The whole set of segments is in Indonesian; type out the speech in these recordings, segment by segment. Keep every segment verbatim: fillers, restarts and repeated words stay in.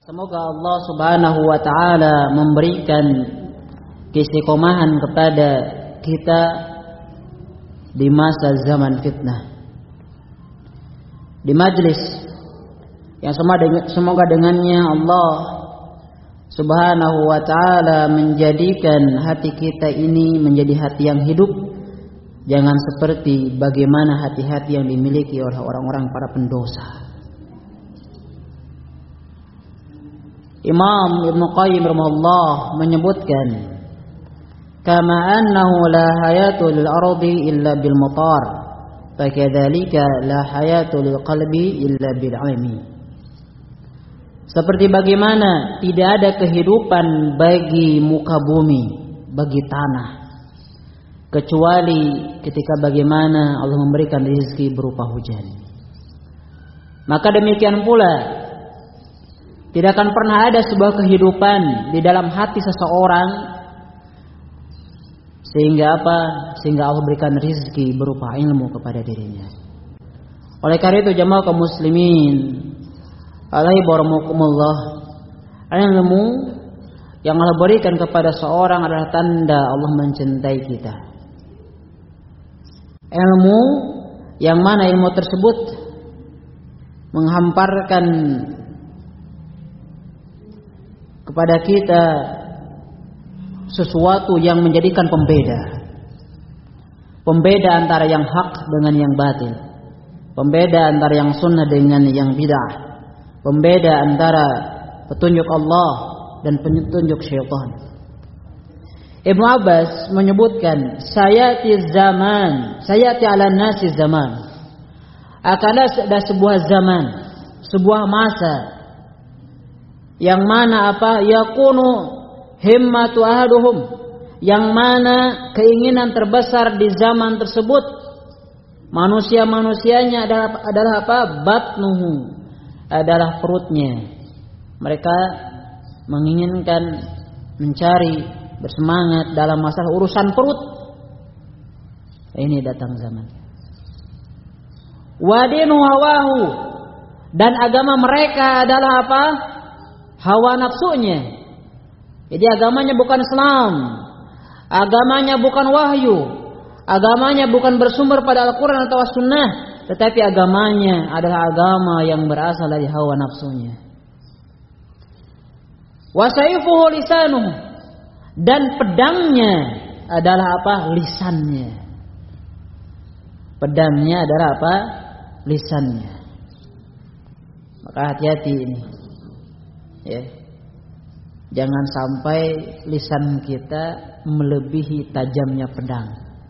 Semoga Allah Subhanahu wa taala memberikan keistiqomahan kepada kita di masa zaman fitnah. Di majlis yang semoga dengannya Allah Subhanahu wa taala menjadikan hati kita ini menjadi hati yang hidup, jangan seperti bagaimana hati-hati yang dimiliki oleh orang-orang para pendosa. Imam Ibnu Qayyim rahimahullah menyebutkan, kama annahu la hayatu lil ardi illa bil matar, fakadzalika la hayatu lil qalbi illa bil ilmi. Seperti bagaimana tidak ada kehidupan bagi muka bumi, bagi tanah, kecuali ketika bagaimana Allah memberikan rezeki berupa hujan. Maka demikian pula tidak akan pernah ada sebuah kehidupan di dalam hati seseorang sehingga apa? Sehingga Allah berikan rezeki berupa ilmu kepada dirinya. Oleh karena itu jamaah kaum muslimin, alaihi warahmatullah, ilmu yang Allah berikan kepada seorang adalah tanda Allah mencintai kita. Ilmu yang mana ilmu tersebut menghamparkan kepada kita sesuatu yang menjadikan pembeda. Pembeda antara yang hak dengan yang batil. Pembeda antara yang sunnah dengan yang bid'ah. Pembeda antara petunjuk Allah dan petunjuk syaitan. Ibnu Abbas menyebutkan, sayati zaman, sayati ala nasi zaman. Akan ada sebuah zaman, sebuah masa yang mana apa? Yakunu himmatu ahaduhum, yang mana keinginan terbesar di zaman tersebut manusia-manusianya adalah adalah apa? Batnuhu, adalah perutnya. Mereka menginginkan, mencari, bersemangat dalam masalah urusan perut. Ini datang zaman. Wadinu hawahu, dan agama mereka adalah apa? Hawa nafsunya. Jadi agamanya bukan Islam, agamanya bukan wahyu, agamanya bukan bersumber pada Al-Quran atau As-Sunnah, tetapi agamanya adalah agama yang berasal dari hawa nafsunya. Wasaifuhu lisanuhu, dan pedangnya adalah apa? Lisannya. Pedangnya adalah apa? Lisannya. Maka hati-hati ini. Ya. Jangan sampai lisan kita melebihi tajamnya pedang.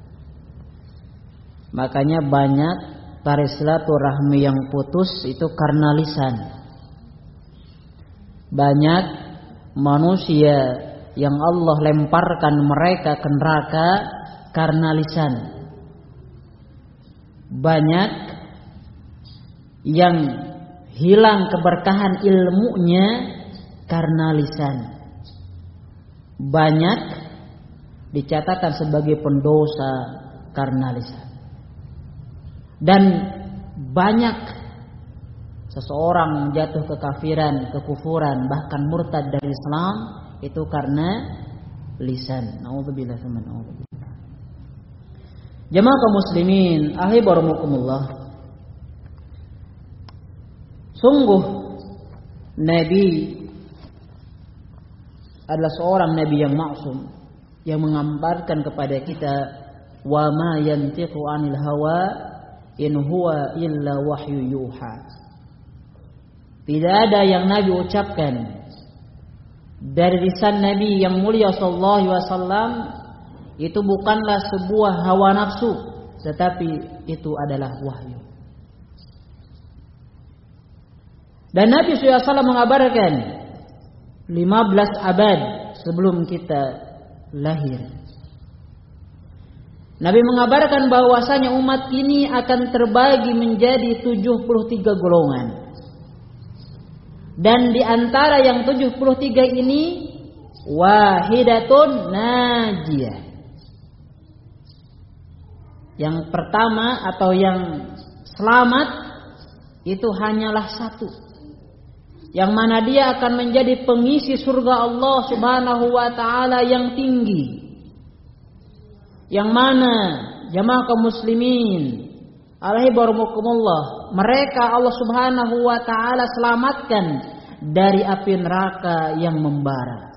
Makanya banyak tali silaturahmi yang putus itu karena lisan. Banyak manusia yang Allah lemparkan mereka ke neraka karena lisan. Banyak yang hilang keberkahan ilmunya karena lisan. Banyak dicatatkan sebagai pendosa karena lisan. Dan banyak seseorang jatuh kekafiran, kekufuran, bahkan murtad dari Islam itu karena lisan. Nauzubillah tsumma nauzubillah. Jamaah kaum muslimin, ahibarakumullah. Sungguh Nabi adalah seorang nabi yang maksum, yang mengambarkan kepada kita, wa ma yantiqu anil hawa in huwa illa wahyu yuha. Tidak ada yang Nabi ucapkan dari lisan Nabi yang mulia sallallahu alaihi wasallam itu bukanlah sebuah hawa nafsu, tetapi itu adalah wahyu. Dan Nabi sallallahu alaihi wasallam mengabarkan lima belas abad sebelum kita lahir. Nabi mengabarkan bahwasanya umat ini akan terbagi menjadi tujuh puluh tiga golongan. Dan di antara yang tujuh puluh tiga ini wahidatun najiyah. Yang pertama atau yang selamat itu hanyalah satu. yang mana dia akan menjadi pengisi surga Allah Subhanahu wa taala yang tinggi. Yang mana jamaah kaum muslimin alaihi barumukumullah, mereka Allah Subhanahu wa taala selamatkan dari api neraka yang membara.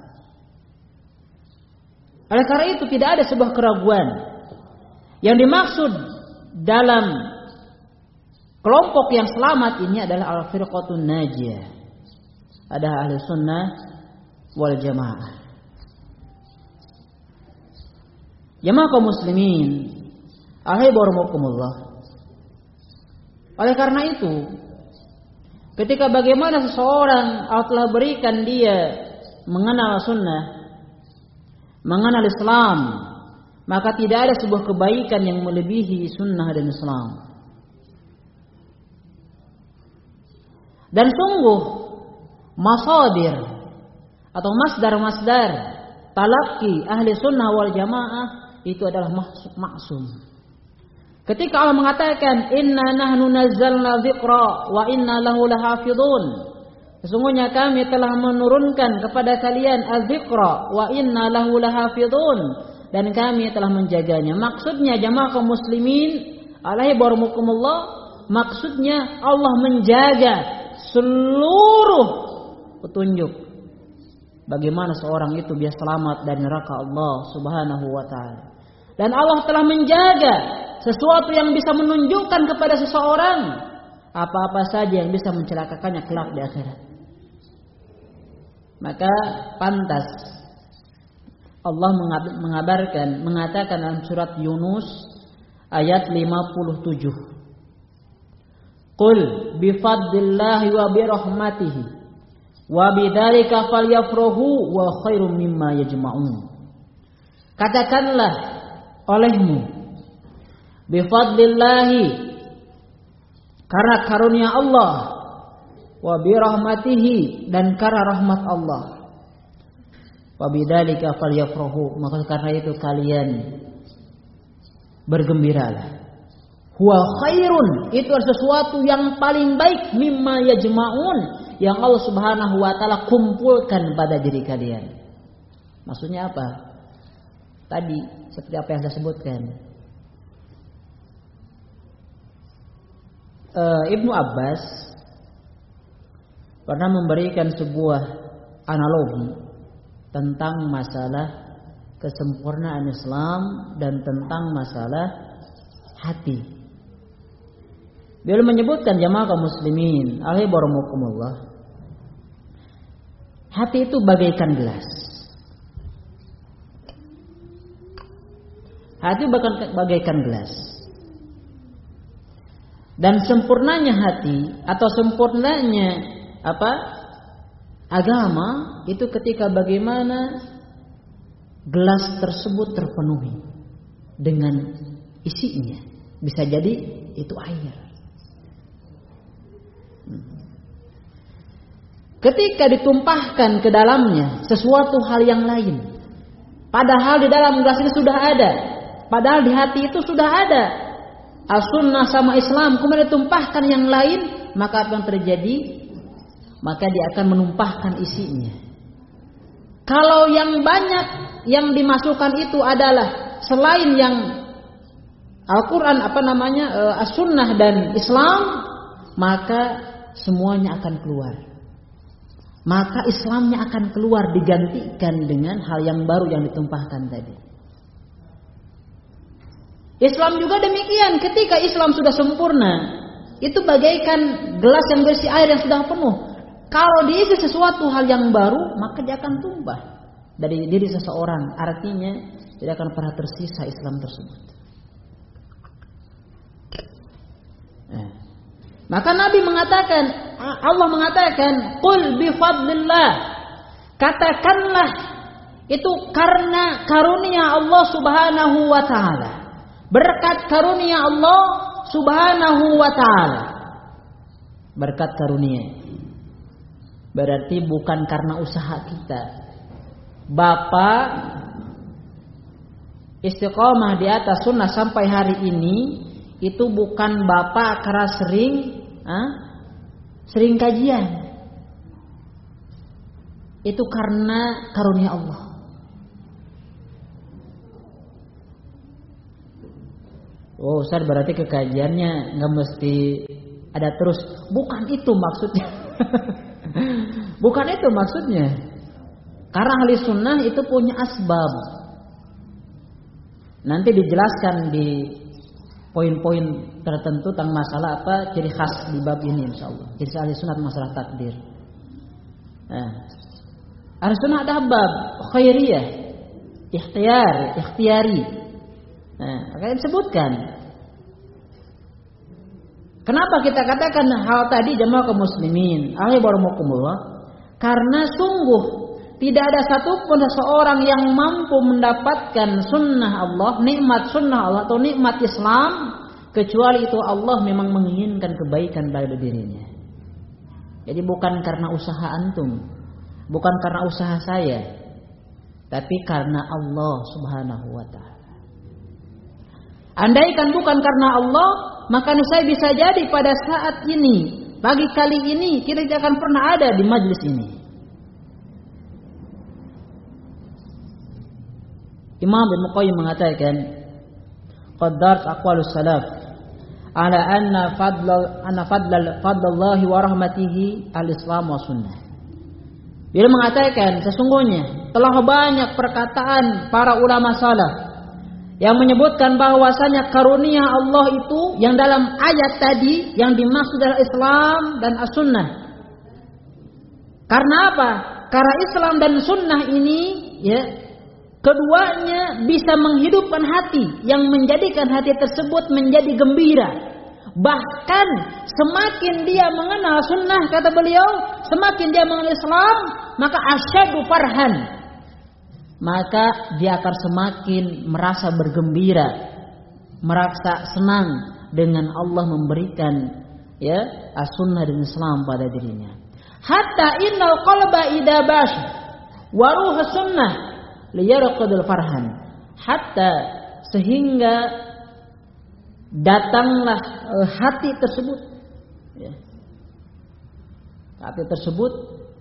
Oleh karena itu tidak ada sebuah keraguan. Yang dimaksud dalam kelompok yang selamat ini adalah al-firqatun najiyah, ada ahli sunnah wal jamaah. Jamaah kaum muslimin alaihi barumukumullah. Oleh karena itu, ketika bagaimana seseorang Allah telah berikan dia mengenal sunnah, mengenal Islam, maka tidak ada sebuah kebaikan yang melebihi sunnah dan Islam. Dan sungguh masadir atau masdar-masdar talaqi ahli sunnah wal jamaah itu adalah maksum. Ketika Allah mengatakan inna nahnu nazzalna dzikra wa inna lahu lahafidun, sesungguhnya kami telah menurunkan kepada kalian az-dzikra wa inna lahu lahafidun, dan kami telah menjaganya. Maksudnya jamaah kaum muslimin alaihi barumukumullah, maksudnya Allah menjaga seluruh petunjuk bagaimana seorang itu biar selamat dari neraka Allah Subhanahu wa taala. Dan Allah telah menjaga sesuatu yang bisa menunjukkan kepada seseorang apa-apa saja yang bisa mencelakakannya kelak di akhirat. Maka pantas Allah mengabarkan, mengatakan dalam surat Yunus ayat lima puluh tujuh, Qul bifadlillahi wa birahmatihi wa bidzalika falyafrahu wa khairum mimma yajma'un. Katakanlah olehmu, bifadlillahi, karena karunia Allah, wa birahmatihi, dan karena rahmat Allah, wa bidzalika falyafrahu, maka karena itu kalian bergembiralah. Huwa khairun, itu adalah sesuatu yang paling baik, mimma yajma'un, yang Allah Subhanahu wa taala kumpulkan pada diri kalian. Maksudnya apa? Tadi seperti apa yang saya sebutkan. Uh, Ibnu Abbas pernah memberikan sebuah analogi tentang masalah kesempurnaan Islam dan tentang masalah hati. Beliau menyebutkan jamaah kaum muslimin alaihi barumukumullah, hati itu bagaikan gelas. Hati bagaikan gelas. Dan sempurnanya hati atau sempurnanya apa? Agama itu ketika bagaimana gelas tersebut terpenuhi dengan isinya. Bisa jadi itu air. Ketika ditumpahkan ke dalamnya sesuatu hal yang lain, padahal di dalam gelas ini sudah ada, padahal di hati itu sudah ada as-sunnah sama Islam, kemudian ditumpahkan yang lain, maka apa yang terjadi? Maka dia akan menumpahkan isinya. Kalau yang banyak yang dimasukkan itu adalah selain yang Al-Quran, apa namanya, as-sunnah dan Islam, maka semuanya akan keluar. Maka Islamnya akan keluar, digantikan dengan hal yang baru yang ditumpahkan tadi. Islam juga demikian. Ketika Islam sudah sempurna, itu bagaikan gelas yang berisi air yang sudah penuh. Kalau diisi sesuatu hal yang baru, maka dia akan tumpah dari diri seseorang. Artinya tidak akan pernah tersisa Islam tersebut. Nah, maka Nabi mengatakan, Allah mengatakan, Qul bifadlillah, katakanlah itu karena karunia Allah Subhanahu wa ta'ala, berkat karunia Allah Subhanahu wa ta'ala. Berkat karunia berarti bukan karena usaha kita. Bapak istiqomah di atas sunnah sampai hari ini, itu bukan bapak karena sering ah, sering kajian. itu karena karunia Allah. Oh, Ustaz, berarti kekajiannya nggak mesti ada terus. Bukan itu maksudnya. Bukan itu maksudnya. Karena ahli sunnah itu punya asbab. Nanti dijelaskan di poin-poin tertentu tentang masalah apa ciri khas di bab ini insyaallah. Jadi ahli sunnah masalah takdir. Nah, ahli sunnah ada bab khairiyah, ikhtiyar, ikhtiyari. Nah, akan disebutkan. Kenapa kita katakan hal tadi jamaah kaum muslimin, ahli barumukumullah? Karena sungguh tidak ada satupun seseorang yang mampu mendapatkan sunnah Allah, nikmat sunnah Allah atau nikmat Islam, kecuali itu Allah memang menginginkan kebaikan pada dirinya. Jadi bukan karena usaha antum, bukan karena usaha saya, tapi karena Allah Subhanahu wa ta'ala. Andaikan bukan karena Allah, maka saya bisa jadi pada saat ini, pagi kali ini, kita tidak akan pernah ada di majlis ini. Imam Ibnu Qayyim mengatakan, "Qaddart aqwalus salaf ala anna fadla anna fadlal fadlallahi wa rahmatihi al-Islam wa sunnah." Dia mengatakan sesungguhnya telah banyak perkataan para ulama salaf yang menyebutkan bahwasanya karunia Allah itu yang dalam ayat tadi yang dimaksud adalah Islam dan as-sunnah. Karena apa? Karena Islam dan sunnah ini ya, keduanya bisa menghidupkan hati yang menjadikan hati tersebut menjadi gembira. Bahkan semakin dia mengenal sunnah, kata beliau, semakin dia mengenal Islam, maka asyadu farhan, maka dia akan semakin merasa bergembira, merasa senang dengan Allah memberikan ya as-sunnah dan Islam pada dirinya. Hatta innal qalba idza bash wa ruh sunnah liyarqadul farhan, hatta sehingga datanglah uh, hati tersebut ya. Hati tersebut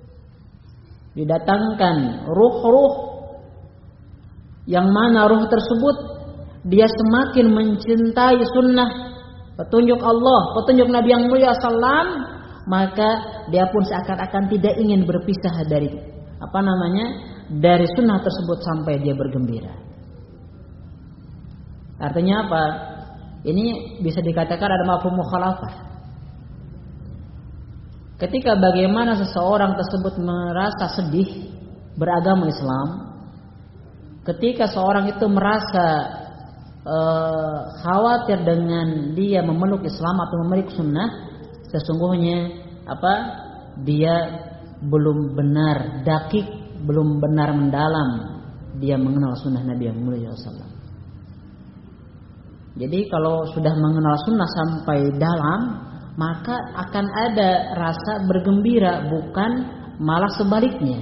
didatangkan ruh-ruh yang mana ruh tersebut dia semakin mencintai sunnah, petunjuk Allah, petunjuk Nabi yang mulia sallam, maka dia pun seakan-akan tidak ingin berpisah dari apa namanya dari sunnah tersebut sampai dia bergembira. Artinya apa? Ini bisa dikatakan ada mafhum mukhalafah. Ketika bagaimana seseorang tersebut merasa sedih beragama Islam, ketika seorang itu merasa uh, khawatir dengan dia memeluk Islam atau memeluk sunnah, sesungguhnya apa? Dia belum benar dakik, belum benar mendalam dia mengenal sunnah Nabi yang mulia sallallahu alaihi wasallam. Jadi kalau sudah mengenal sunnah sampai dalam, maka akan ada rasa bergembira, bukan malah sebaliknya.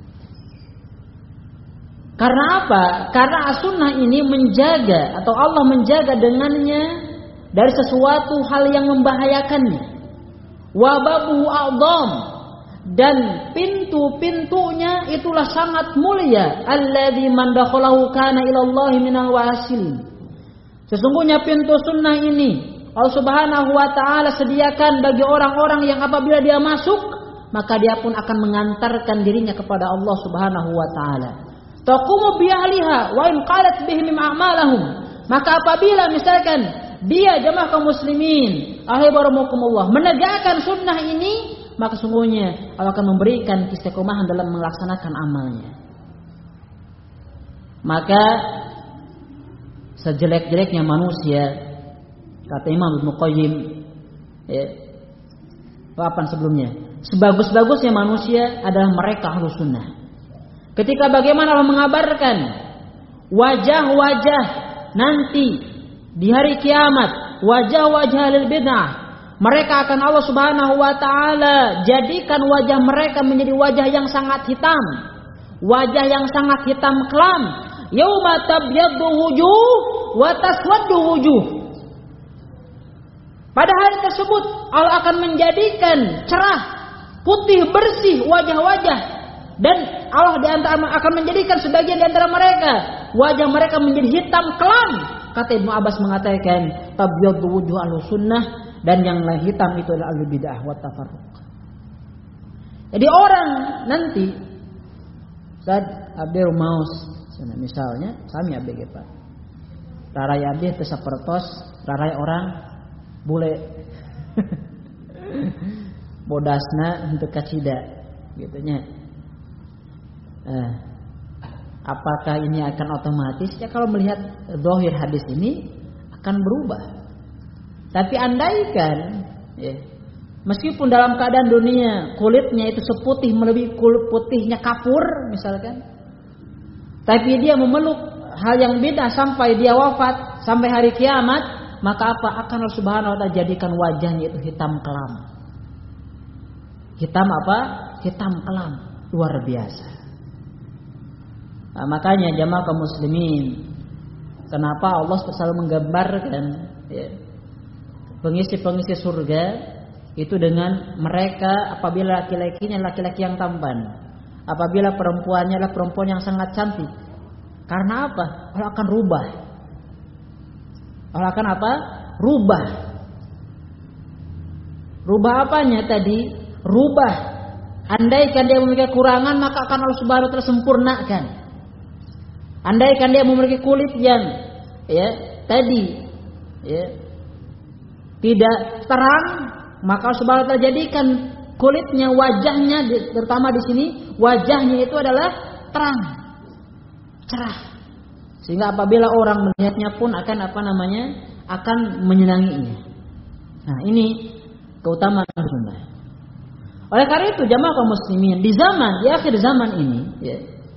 Karena apa? Karena as-sunnah ini menjaga atau Allah menjaga dengannya dari sesuatu hal yang membahayakannya. Wa babuhu a'dham, dan pintu-pintunya itulah sangat mulia. Alladzi man dakhalahu kana ilallahi minal wasil. Sesungguhnya pintu sunnah ini Allah Subhanahu wa ta'ala sediakan bagi orang-orang yang apabila dia masuk, maka dia pun akan mengantarkan dirinya kepada Allah Subhanahu wa ta'ala. Taqumu bi ahliha wa in qalat bihim a'malahum. Maka apabila misalkan dia jamaah kaum muslimin, ahli barumukumullah, menegakkan sunnah ini, maka sungguhnya Allah akan memberikan istiqomahan dalam melaksanakan amalnya. Maka sejelek-jeleknya manusia, kata Imam Ibnu Qayyim ya, papan sebelumnya, sebagus-bagusnya manusia adalah mereka ahlus sunnah. Ketika bagaimana Allah mengabarkan wajah-wajah nanti di hari kiamat, wajah-wajah lil bid'ah, mereka akan Allah Subhanahu wa ta'ala jadikan wajah mereka menjadi wajah yang sangat hitam, wajah yang sangat hitam kelam. Yauma tabyaddu wujuh wa taswaddu wujuh. Pada hari tersebut Allah akan menjadikan cerah, putih bersih wajah-wajah, Dan Allah di antara akan menjadikan sebagian di antara mereka wajah mereka menjadi hitam kelam. Kata Ibnu Abbas mengatakan tabyaddu wujuh ahlussunnah, dan yang lain hitam itu adalah ahli bid'ah wa tafarruq. Jadi orang nanti saat abdi rumaos misalnya sami abdi ge Pak. Rarai abdi teu sapertos rarai orang bule. Bodasna henteu kacida gitu nya. Eh, apakah ini akan otomatis? Ya kalau melihat zahir hadis ini akan berubah. Tapi andaikan ya, meskipun dalam keadaan dunia kulitnya itu seputih melebihi kulit putihnya kapur misalkan, tapi dia memeluk hal yang beda sampai dia wafat, sampai hari kiamat, maka apa? Akan Allah Subhanahu wa taala jadikan wajahnya itu hitam kelam. Hitam apa? Hitam kelam, luar biasa. Nah, makanya jamaah kaum muslimin, kenapa Allah selalu menggambarkan ya, pengisi-pengisi surga itu dengan mereka apabila laki-lakinya laki-laki yang tampan, apabila perempuannya adalah perempuan yang sangat cantik. Karena apa? Allah akan rubah. Allah akan apa? Rubah. Rubah apanya tadi? Rubah. Andaikan dia memiliki kekurangan, maka akan Allah Subhanahu wa taala sempurnakan. Andaikan dia memiliki kulit yang ya tadi ya tidak terang, maka Allah Subhanahu wa taala jadikan kulitnya, wajahnya, terutama di sini wajahnya itu adalah terang, cerah, sehingga apabila orang melihatnya pun akan apa namanya akan menyenanginya. Nah ini keutamaan sunnah. Oleh karena itu jamaah kaum muslimin di zaman di akhir zaman ini, ya,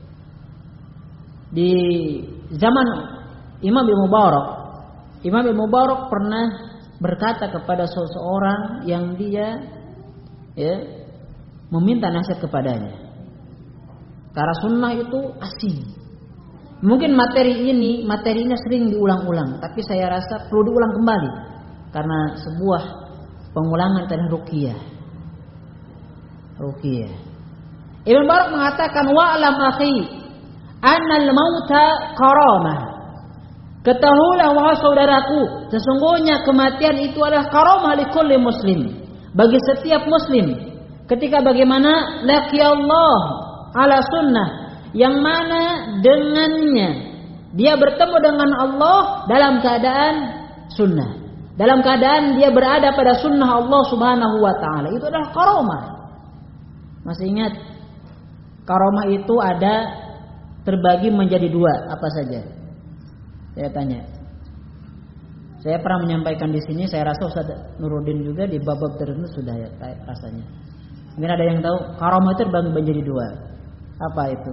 di zaman Imam Ibnu Mubarak, Imam Ibnu Mubarak pernah berkata kepada seseorang yang dia ya meminta nasihat kepadanya. Karena sunnah itu asing. Mungkin materi ini materinya sering diulang-ulang, tapi saya rasa perlu diulang kembali karena sebuah pengulangan tentang ruqyah. Ruqyah. Ibnu Mubarak mengatakan wa alam akhi annal mauta karamah. Ketahuilah wahai saudaraku, sesungguhnya kematian itu adalah karamah li kulli muslim, bagi setiap muslim. Ketika bagaimana laqi Allah ala sunnah, yang mana dengannya dia bertemu dengan Allah dalam keadaan sunnah, dalam keadaan dia berada pada sunnah Allah Subhanahu wa taala. Itu adalah karamah. Masih ingat? Karamah itu ada terbagi menjadi dua, apa saja? Saya tanya. Saya pernah menyampaikan di sini, saya rasa Ustaz Nuruddin juga di bab-bab tertentu sudah ya rasanya. Mungkin ada yang tahu, karamah itu terbagi menjadi dua. Apa itu?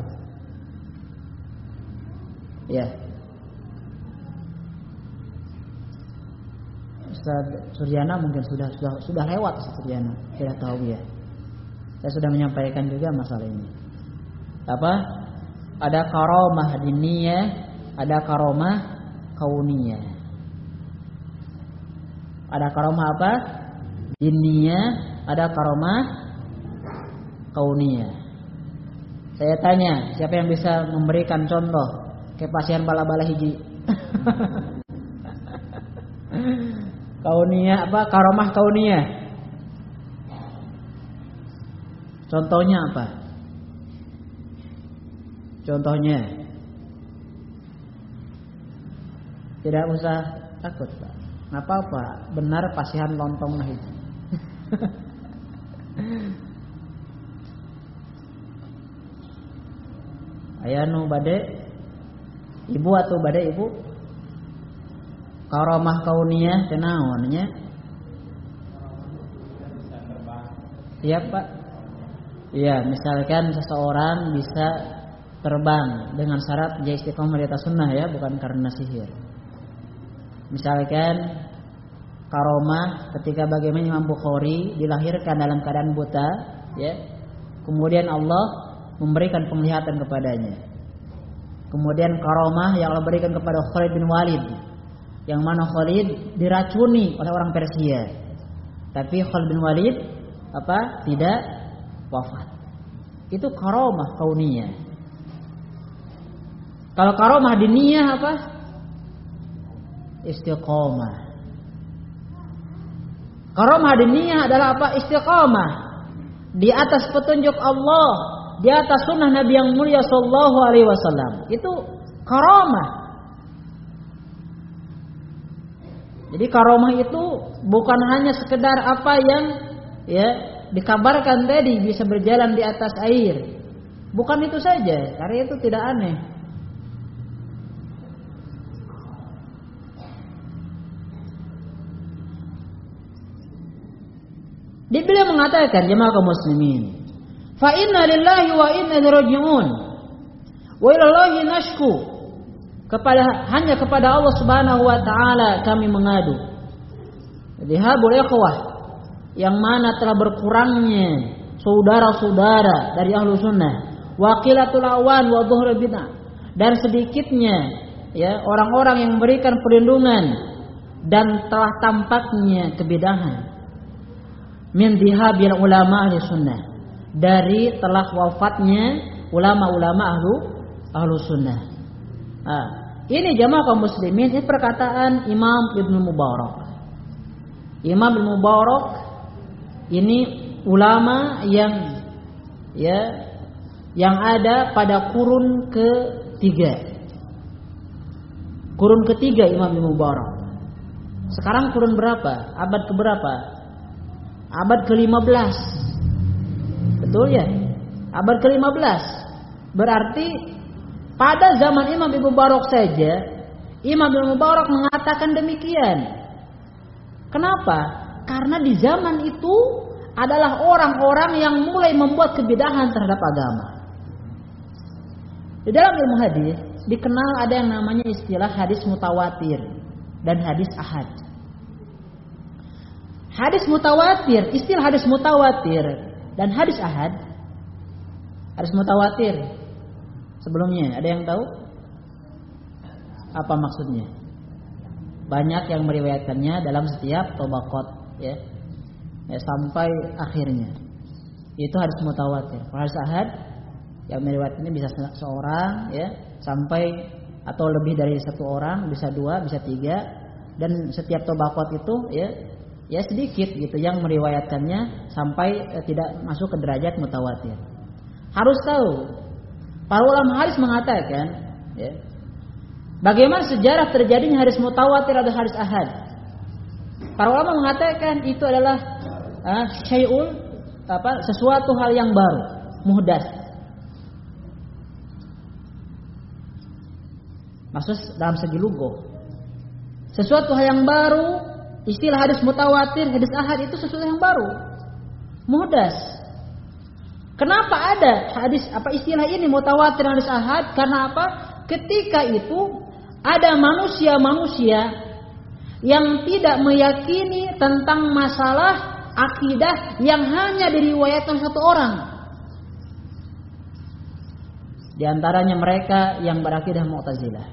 Ya. Ustaz Suryana mungkin sudah sudah sudah lewat Ustaz Suryana, tidak tahu ya. Saya sudah menyampaikan juga masalah ini. Apa? Ada karamah diniyah, ada karamah kauniyah. Ada karamah apa? Diniyah, ada karamah kauniyah. Saya tanya, siapa yang bisa memberikan contoh kepasihan bala-bala hiji? Kauniyah apa? Karamah kauniyah. Contohnya apa? Contohnya, tidak usah takut, Pak. Nggak apa-apa, benar pasihan lontong nah itu. Aya nu bade ibu atau bade ibu? Karamah kauniyah teh naon nya? Siap, Pak? Iya, misalkan seseorang bisa terbang dengan syarat dia istiqomah di atas sunnah ya, bukan karena sihir. Misalkan karamah ketika bagaimana Imam Bukhari dilahirkan dalam keadaan buta, ya. Kemudian Allah memberikan penglihatan kepadanya. Kemudian karamah yang Allah berikan kepada Khalid bin Walid, yang mana Khalid diracuni oleh orang Persia, tapi Khalid bin Walid apa? Tidak wafat. itu karamah kauniyah. Kalau karamah diniyah apa? Istiqomah. Karamah diniyah adalah apa? Istiqomah di atas petunjuk Allah, di atas sunnah Nabi yang mulia sallallahu alaihi wasallam. Itu karamah. Jadi karamah itu bukan hanya sekedar apa yang ya dikabarkan tadi bisa berjalan di atas air. Bukan itu saja, karena itu tidak aneh. Dia beliau mengatakan, jemaah kaum muslimin, fa inna lillahi wa inna ilaihi raji'un. Wa ilallahi nashku. Kepada hanya kepada Allah Subhanahu wa taala kami mengadu. Jadi habul ikhwah yang mana telah berkurangnya saudara-saudara dari ahlu sunnah, waqilatul awan wa dhuhrul bid'ah, dan sedikitnya ya orang-orang yang memberikan perlindungan dan telah tampaknya kebidahan. Min dihabil ulama ahli sunnah, dari telah wafatnya ulama-ulama ahlu ahlu sunnah. Nah, ini jamaah kaum muslimin, ini perkataan Imam Ibnu Mubarak. Imam Ibnu Mubarak ini ulama yang ya yang ada pada kurun ketiga. Kurun ketiga Imam Ibnu Mubarak. Sekarang kurun berapa? Abad keberapa? Abad ke lima belas. Betul ya? Abad ke lima belas. Berarti pada zaman Imam Ibnu Mubarak saja Imam Ibnu Mubarak mengatakan demikian. Kenapa? Karena di zaman itu adalah orang-orang yang mulai membuat kebidahan terhadap agama. Di dalam ilmu hadis dikenal ada yang namanya istilah hadis mutawatir dan hadis ahad. Hadis mutawatir, istilah hadis mutawatir dan hadis ahad. Hadis mutawatir sebelumnya ada yang tahu apa maksudnya? Banyak yang meriwayatkannya dalam setiap tabaqat ya. Ya sampai akhirnya. Itu hadis mutawatir. Hadis ahad yang meriwayatkannya bisa seorang ya, sampai atau lebih dari satu orang, bisa dua, bisa tiga, dan setiap tabaqat itu ya ya sedikit gitu yang meriwayatkannya sampai eh, tidak masuk ke derajat mutawatir. Harus tahu, para ulama hadis mengatakan ya, bagaimana sejarah terjadinya hadis mutawatir atau hadis ahad. Para ulama mengatakan itu adalah uh, syai'ul apa sesuatu hal yang baru, muhdas. Maksud dalam segi lugo, sesuatu hal yang baru. Istilah hadis mutawatir, hadis ahad itu sesuatu yang baru, muhdas. Kenapa ada hadis apa istilah ini mutawatir hadis ahad? Karena apa? Ketika itu ada manusia-manusia yang tidak meyakini tentang masalah akidah yang hanya diriwayatkan satu orang. Di antaranya mereka yang berakidah Mu'tazilah.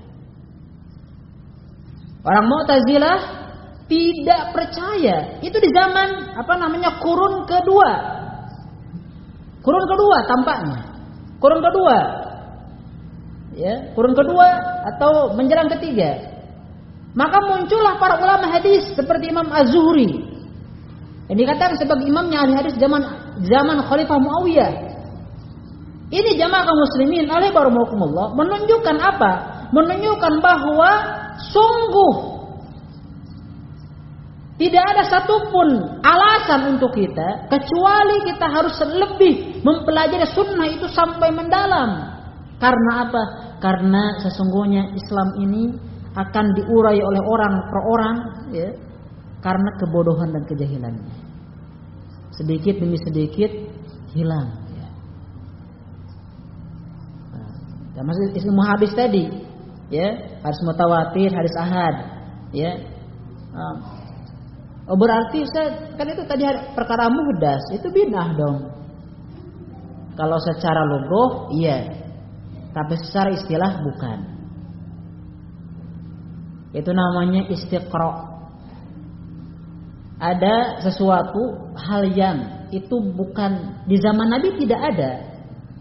Orang Mu'tazilah tidak percaya. Itu di zaman apa namanya kurun kedua. Kurun kedua tampaknya. Kurun kedua. Ya, kurun kedua atau menjelang ketiga. Maka muncullah para ulama hadis seperti Imam Az-Zuhri. Yang dikatakan sebagai imamnya ahli hadis zaman zaman Khalifah Muawiyah. Ini jamaah kaum muslimin alaihi warahmatullah menunjukkan apa? Menunjukkan bahwa sungguh tidak ada satupun alasan untuk kita kecuali kita harus lebih mempelajari sunnah itu sampai mendalam. Karena apa? Karena sesungguhnya Islam ini akan diurai oleh orang per orang ya, karena kebodohan dan kejahilannya. Sedikit demi sedikit hilang. Ya. Nah, maksud ilmu hadis tadi, ya, hadis mutawatir, hadis ahad, ya. Nah, oh berarti saya kan itu tadi perkara muhdas, itu bid'ah dong. Kalau secara logo iya, tapi secara istilah bukan. Itu namanya istiqra. Ada sesuatu hal yang itu bukan di zaman Nabi tidak ada,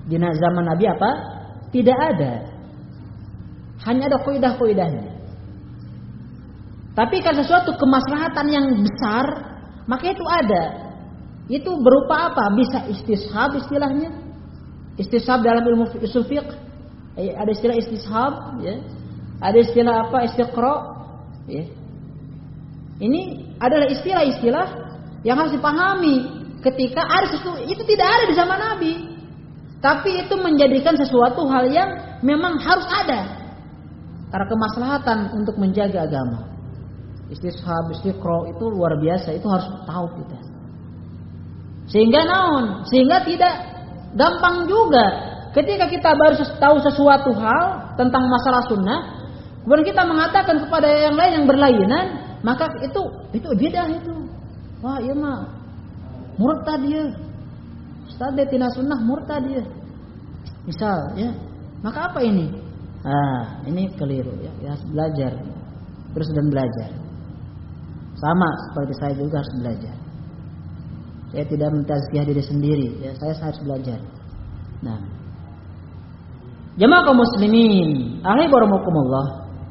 Di zaman Nabi apa? Tidak ada. Hanya ada kaidah-kaidahnya. Tapi kan sesuatu kemaslahatan yang besar, maka itu ada. Itu berupa apa? Bisa istishab istilahnya. Istishab dalam ilmu ushul fiqh. Ada istilah istishab, ya. Ada istilah apa? Istiqra, ya. Ini adalah istilah-istilah yang harus dipahami ketika ada sesuatu itu tidak ada di zaman Nabi. Tapi itu menjadikan sesuatu hal yang memang harus ada. Karena kemaslahatan untuk menjaga agama. Istishab, istiqra itu luar biasa, itu harus tahu kita. Sehingga naon? Sehingga tidak gampang juga ketika kita baru tahu sesuatu hal tentang masalah sunnah, kemudian kita mengatakan kepada yang lain yang berlainan, maka itu itu bidah itu. Wah, iya mah murtad dia. Ustaz tina sunnah murtad dia. Misal, ya. Maka apa ini? Ah, ini keliru ya. Ya harus belajar. Terus dan belajar. Sama seperti saya juga harus belajar. Saya tidak mentazkiyah diri sendiri, ya, saya harus belajar. Nah, jamaah kaum muslimin, ahibbarakumullah.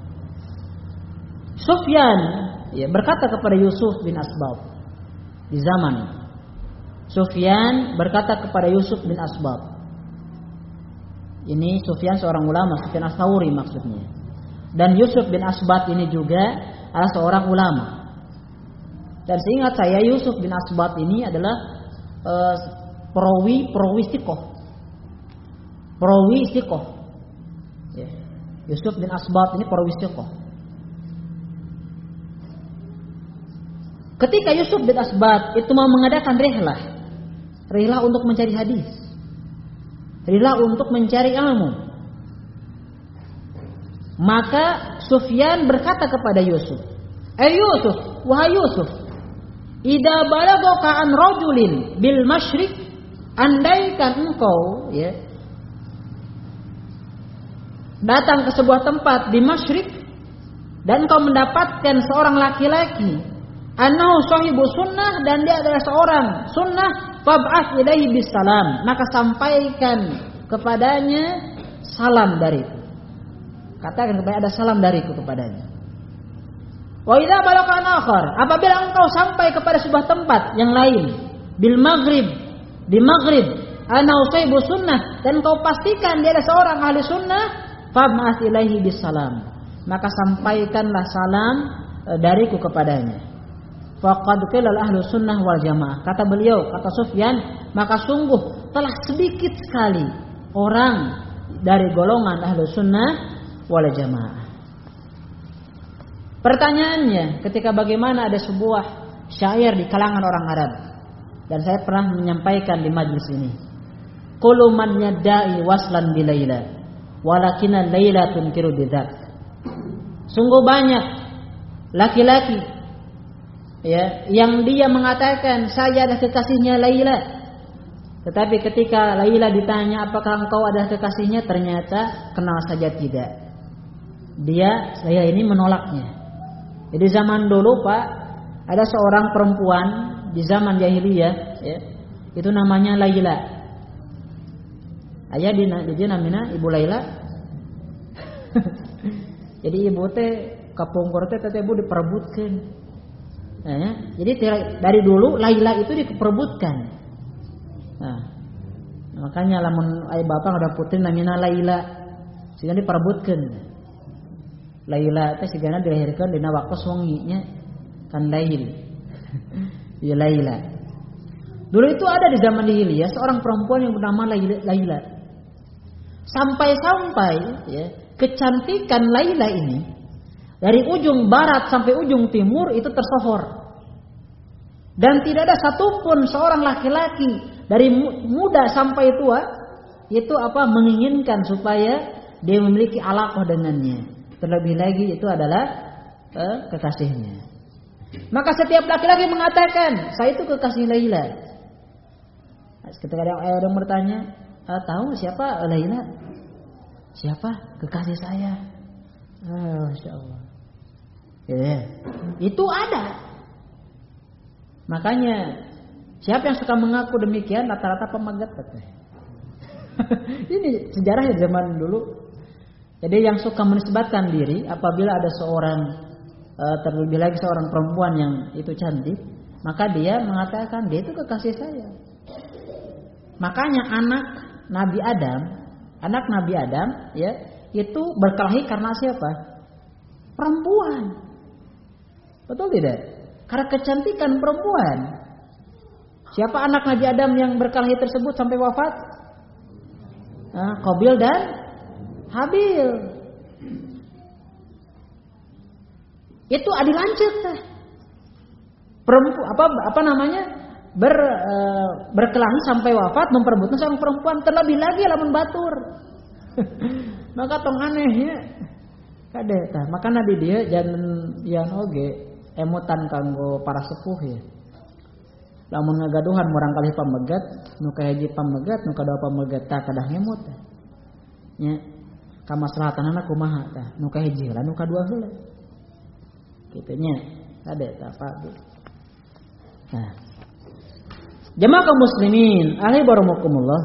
Sufyan ya, berkata kepada Yusuf bin Asbab di zaman. Sufyan berkata kepada Yusuf bin Asbab. Ini Sufyan seorang ulama, Sufyan Ats-Tsauri maksudnya. Dan Yusuf bin Asbat ini juga adalah seorang ulama. Dan seingat saya Yusuf bin Asbat ini adalah uh, perawi perawi istiqoh. Perawi istiqoh. Ya. Yusuf bin Asbat ini perawi istiqoh. Ketika Yusuf bin Asbat itu mau mengadakan rihlah, rihlah untuk mencari hadis, rihlah untuk mencari ilmu, maka Sufyan berkata kepada Yusuf, "Eh Yusuf, wahai Yusuf, idza balagaka an rajulin bil masyriq, andaikan engkau ya datang ke sebuah tempat di masyriq dan engkau mendapatkan seorang laki-laki annahu sahibu sunnah dan dia adalah seorang sunnah, fab'ats ilaihi bisalam, maka sampaikan kepadanya salam dariku." Katakan kepada ada salam dariku kepadanya. Wa idza balagha akhar, apabila engkau sampai kepada sebuah tempat yang lain, bil maghrib, di maghrib, ana usaibu sunnah, dan engkau pastikan dia adalah seorang ahli sunnah, fab'ats ilaihi bisalam, maka sampaikanlah salam dariku kepadanya. Faqad qila ahlu sunnah wal jamaah, kata beliau, kata Sufyan, maka sungguh telah sedikit sekali orang dari golongan ahlu sunnah wal jamaah. Pertanyaannya, ketika bagaimana ada sebuah syair di kalangan orang Arab, dan saya pernah menyampaikan di majlis ini, kullu man yadda'i waslan bi laila walakinna laila tunkiru bidzak. Sungguh banyak laki-laki ya yang dia mengatakan saya adalah kekasihnya Laila, tetapi ketika Laila ditanya apakah engkau adalah kekasihnya, ternyata kenal saja tidak. Dia saya ini menolaknya. Jadi zaman dulu Pak, ada seorang perempuan di zaman jahiliyah ya, itu namanya Laila. Ayah di dia namanya Ibu Laila. Jadi ibu teh kapungkur teh teh ibu diperebutkan. Nah, ya. Jadi dari dulu Laila itu diperebutkan. Nah, makanya lamun ayah bapak ada putri namanya Laila, sehingga diperebutkan. Laila teh sigana dilahirkan dina waktos wengi nya kan Lail. Ya Laila. Dulu itu ada di zaman jahiliyah seorang perempuan yang bernama Laila. Sampai-sampai ya, kecantikan Laila ini dari ujung barat sampai ujung timur itu tersohor. Dan tidak ada satupun seorang laki-laki dari muda sampai tua itu apa menginginkan supaya dia memiliki alaqah dengannya. Terlebih lagi itu adalah eh, kekasihnya. Maka setiap laki-laki mengatakan, saya itu kekasih Laila. Ketika ada orang bertanya, ah, tahu siapa Laila? Siapa? Kekasih saya. Ah, Masya Allah. Ya, itu ada. Makanya siapa yang suka mengaku demikian rata-rata pemagat. Ini sejarahnya zaman dulu. Jadi yang suka menisbatkan diri apabila ada seorang uh, terlebih lagi seorang perempuan yang itu cantik, maka dia mengatakan dia itu kekasih saya. Makanya anak Nabi Adam, anak Nabi Adam ya, itu berkelahi karena siapa? Perempuan. Betul tidak? Karena kecantikan perempuan. Siapa anak Nabi Adam yang berkelahi tersebut sampai wafat? Nah, Qabil dan Habil. Itu adil lanjut teh. Perempuan apa apa namanya? Ber, e, berkelahi sampai wafat memperebutkan seorang perempuan, terlebih lagi lamun batur. Maka tong anehnya kade tah. Maka nadi dia jangan yang oge emutan kanggo para sepuh ya. Lamun ngagaduhan murang kali pamegat, nu ka hiji pamegat, nu kadua pamegat tah kadah ngemut teh. Nya kamaslahatanna kumaha tah? Nu ka hiji heula, nu kadua heula. Kitu nya kade tah Pak. Nah. Jamaah kaum muslimin, ahli barakallahu.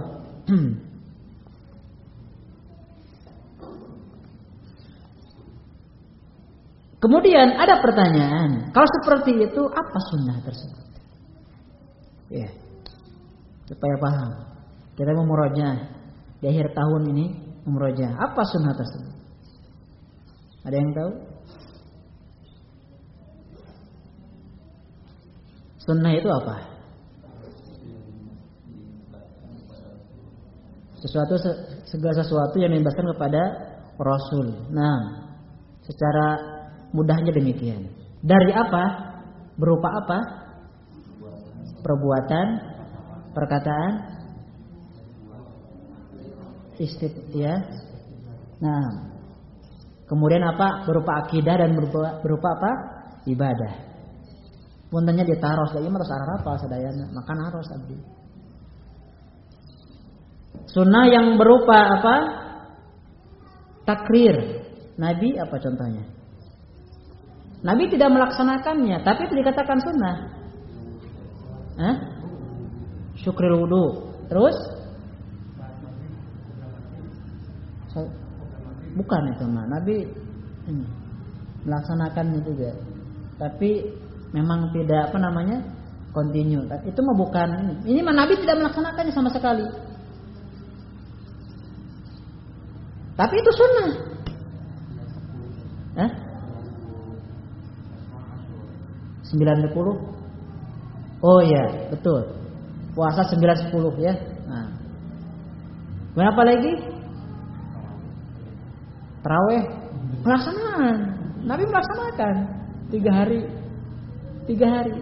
Kemudian ada pertanyaan, kalau seperti itu apa sunnah tersebut? Ya, supaya paham. Kita mau murojaah di akhir tahun ini, murojaah. Apa sunnah tersebut? Ada yang tahu? Sunnah itu apa? Sesuatu segala sesuatu yang dibebaskan kepada Rasul. Nah, secara mudahnya demikian. Dari apa? Berupa apa? Perbuatan, perkataan, istit, ya. Nah, kemudian apa? Berupa akidah dan berupa, berupa apa? Ibadah. Puntennya ditaros lagi terus arah apa sadayana, makan harus abdi. Sunnah yang berupa apa? Takrir. Nabi apa contohnya? Nabi tidak melaksanakannya, tapi itu dikatakan sunnah. Hah? Syukril wudu. Terus? Bukan itu mah. Nabi ini, melaksanakannya juga. Tapi memang tidak apa namanya? Continue. Itu mah bukan ini. Ini mah Nabi tidak melaksanakannya sama sekali. Tapi itu sunnah. Hah? sembilan puluh. Oh iya, betul. Puasa sembilan sepuluh ya. Nah. Berapa lagi? Tarawih. Pelaksanaan. Nabi melaksanakan tiga hari. Tiga hari.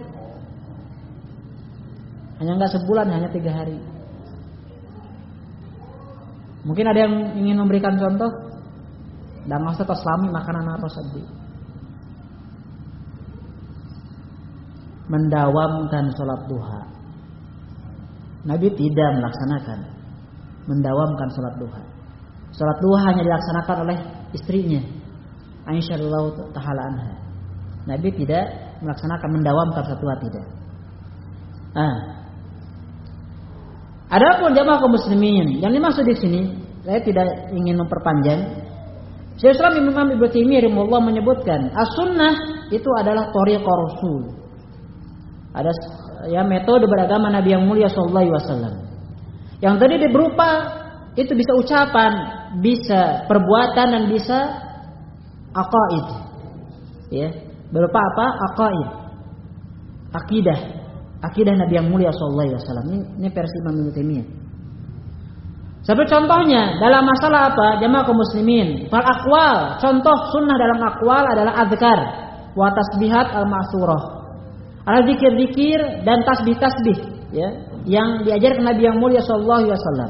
Hanya enggak sebulan, hanya tiga hari. Mungkin ada yang ingin memberikan contoh. Dan maksud taslami makanan apa saja. Mendawamkan sholat duha. Nabi tidak melaksanakan mendawamkan sholat duha. Sholat duha hanya dilaksanakan oleh istrinya Aisyah radhiyallahu taala anha. Nabi tidak melaksanakan mendawamkan sholat duha, tidak. Ah. Adapun jamaah kaum muslimin, yang dimaksud di sini saya tidak ingin memperpanjang. Syekh Islam Imam Ibnu Taimiyah rahimahullah menyebutkan, as-sunnah itu adalah thariqah Rasul. Ada ya metode beragama Nabi yang mulia sallallahu alaihi wasallam. Yang tadi berupa itu bisa ucapan, bisa perbuatan dan bisa aqaid. Ya, berupa apa? Aqaid. Akidah. Akidah Nabi yang mulia sallallahu alaihi wasallam. Ini, ini versi Imam Ibnu Taimiyah. Seperti contohnya dalam masalah apa? Jamaah kaum muslimin, fal aqwal, contoh sunnah dalam aqwal adalah adzkar wa tasbihat al-ma'surah. Ada zikir-zikir dan tasbih-tasbih ya, yang diajarkan Nabi yang mulia sallallahu alaihi wasallam.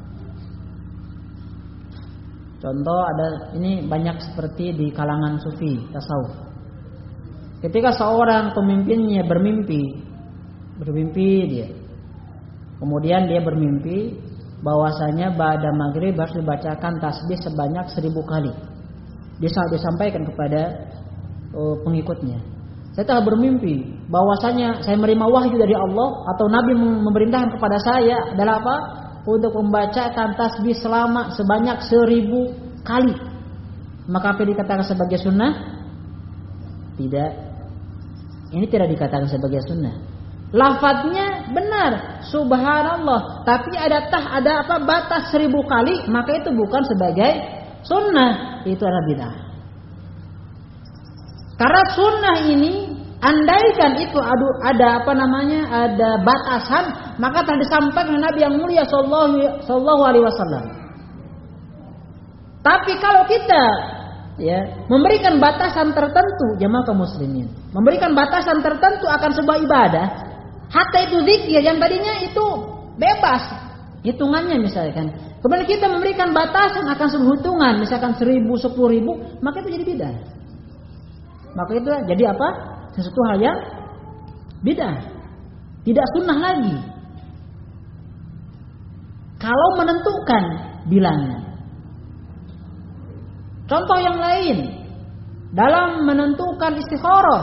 Contoh ada ini banyak seperti di kalangan sufi tasawuf. Ketika seorang pemimpinnya bermimpi, bermimpi dia. Kemudian dia bermimpi bahwasanya ba'da maghrib harus dibacakan tasbih sebanyak seribu kali. Dia disampaikan kepada uh, pengikutnya. Saya telah bermimpi bahwasanya saya menerima wahyu dari Allah atau Nabi memerintahkan kepada saya adalah apa? untuk membacakan tasbih selama sebanyak seribu kali, maka apa dikatakan sebagai sunnah? Tidak. Ini tidak dikatakan sebagai sunnah. Lafadznya benar, subhanallah, tapi ada tah ada apa batas seribu kali, maka itu bukan sebagai sunnah, itu adalah bid'ah. Karena sunnah ini, andaikan itu ada, ada apa namanya, ada batasan, maka telah disampaikan Nabi yang mulia Sallallahu Alaihi Wasallam. Tapi kalau kita ya memberikan batasan tertentu, jamaah kaum muslimin, memberikan batasan tertentu akan sebuah ibadah, hatta itu zikir yang tadinya itu bebas hitungannya misalkan, kemudian kita memberikan batasan akan sebuah hitungan, misalkan seribu, sepuluh ribu, maka itu jadi bid'ah. Maka itu jadi apa? Sesuatu hal yang bid'ah, tidak sunnah lagi. Kalau menentukan bilangnya. Contoh yang lain, dalam menentukan istikharah.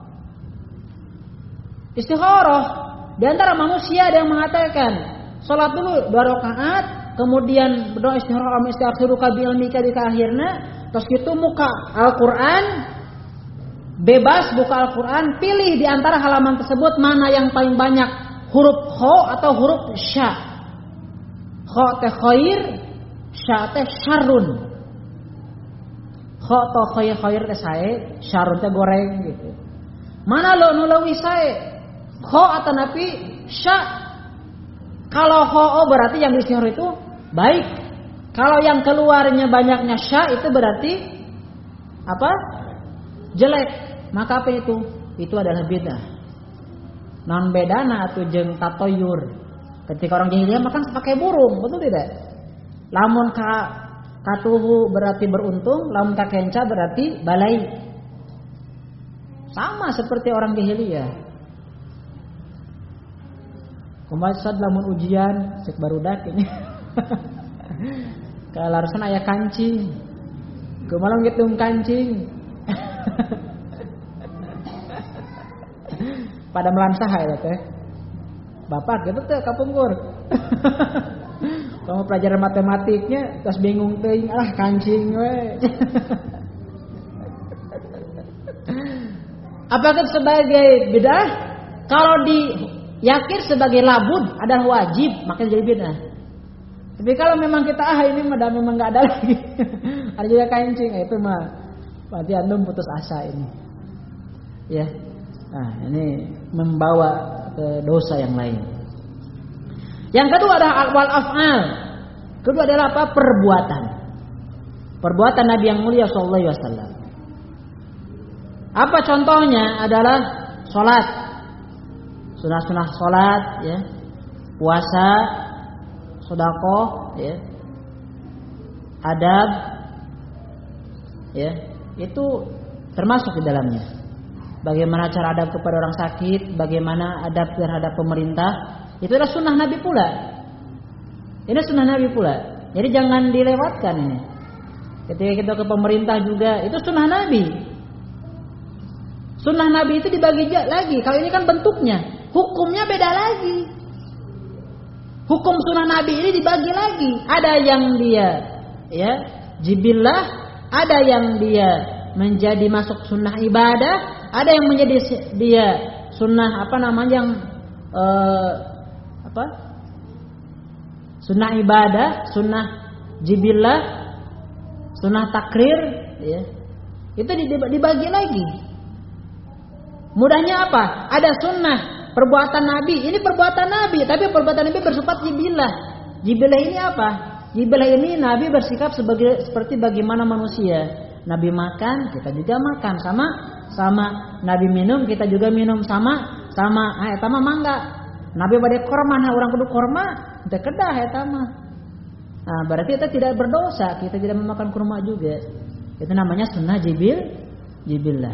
Istikharah, di antara manusia ada yang mengatakan, salat dulu dua rakaat, kemudian berdoa istikharah, istakhiruka bi ilmika di akhirnya, terus itu muka Al-Qur'an, bebas buka Al-Quran, pilih di antara halaman tersebut mana yang paling banyak huruf kho atau huruf sya. Kho teh khair, sya teh syarrun. Kho to khair khair teh sae, syarrun teh goreng gitu. Mana lo nulawi sae? Kho atau napi sya. Kalau kho berarti yang disiar itu baik. Kalau yang keluarnya banyaknya sya itu berarti apa? Jelek. Maka apa itu? Itu adalah bid'ah. Non bedana atau jeung tatoyur. Ketika orang jahiliyah makan pakai burung, betul tidak? Lamun ka katuhu berarti beruntung, lamun ka kenca berarti balai. Sama seperti orang jahiliyah. Kumasad lamun ujian cek barudak ini. Kalarusan aya kancing. Kumalang ngitung kancing. Pada melansah ya teh. Bapak gitu teh kapungkur. Kamu pelajaran matematiknya terus bingung teuing, alah kancing we. Apakah sebagai bid'ah? Kalau diyakin sebagai labud adalah wajib, maka jadi bid'ah. Tapi kalau memang kita ah ini mah memang enggak ada lagi. Ada juga kancing, itu mah berarti antum putus asa ini. Ya. Nah, ini membawa ke dosa yang lain. Yang kedua adalah al-wal af'al. Kedua adalah apa? Perbuatan. Perbuatan Nabi yang mulia sallallahu alaihi wasallam. Apa contohnya? Adalah salat. Sunah-sunah salat ya. Puasa, sedekah ya. Adab ya. Itu termasuk di dalamnya. Bagaimana cara adab kepada orang sakit, bagaimana adab terhadap pemerintah, itu adalah sunnah Nabi pula. Ini sunnah Nabi pula. Jadi jangan dilewatkan ini. Ketika kita ke pemerintah juga, itu sunnah Nabi. Sunnah Nabi itu dibagi lagi. Kalau ini kan bentuknya, hukumnya beda lagi. Hukum sunnah Nabi ini dibagi lagi. Ada yang dia, ya, jibillah, ada yang dia menjadi masuk sunnah ibadah. Ada yang menjadi dia sunnah apa namanya yang eh, apa? Sunnah ibadah, sunnah jibillah, sunnah takrir, ya. Itu dibagi lagi. Mudahnya apa? Ada sunnah perbuatan Nabi. Ini perbuatan Nabi, tapi perbuatan Nabi bersifat jibillah. Jibillah ini apa? Jibillah ini Nabi bersikap sebagai seperti bagaimana manusia. Nabi makan, kita juga makan, sama sama. Nabi minum, kita juga minum, sama sama. Ah eta mah mangga. Nabi bade korma, nah urang kudu korma, teu kedah eta mah. Nah, berarti kita tidak berdosa, kita tidak memakan kurma juga. Itu namanya sunnah jibil jibillah.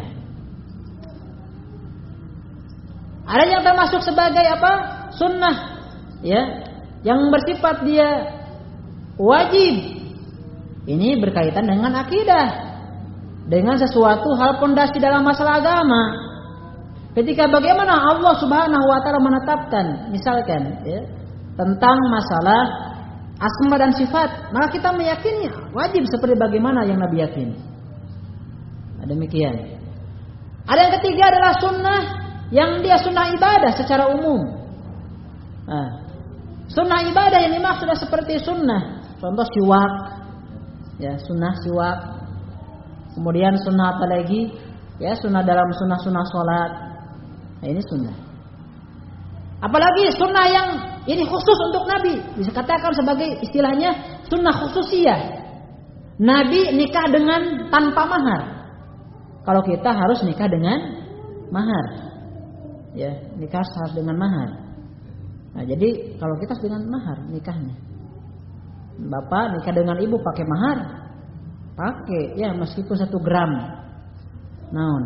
Ada yang termasuk sebagai apa? Sunnah, ya, yang bersifat dia wajib. Ini berkaitan dengan akidah. Dengan sesuatu hal pondasi dalam masalah agama. Ketika bagaimana Allah Subhanahu wa taala menetapkan misalkan ya, tentang masalah asma dan sifat, maka kita meyakininya wajib seperti bagaimana yang Nabi yakini. Nah, demikian. Ada yang ketiga adalah sunnah yang dia sunnah ibadah secara umum. Nah, sunnah ibadah yang dimaksud sudah seperti sunnah. Contoh siwak, ya sunnah siwak. Kemudian sunnah apa lagi? Ya sunnah dalam sunnah-sunnah sholat. Nah, ini sunnah. Apalagi sunnah yang ini khusus untuk Nabi, bisa katakan sebagai istilahnya sunnah khususiyah. Nabi nikah dengan tanpa mahar. Kalau kita harus nikah dengan mahar, ya nikah harus dengan mahar. Nah jadi kalau kita dengan mahar nikahnya, bapak nikah dengan ibu pakai mahar, pakai ya meskipun satu gram, naon.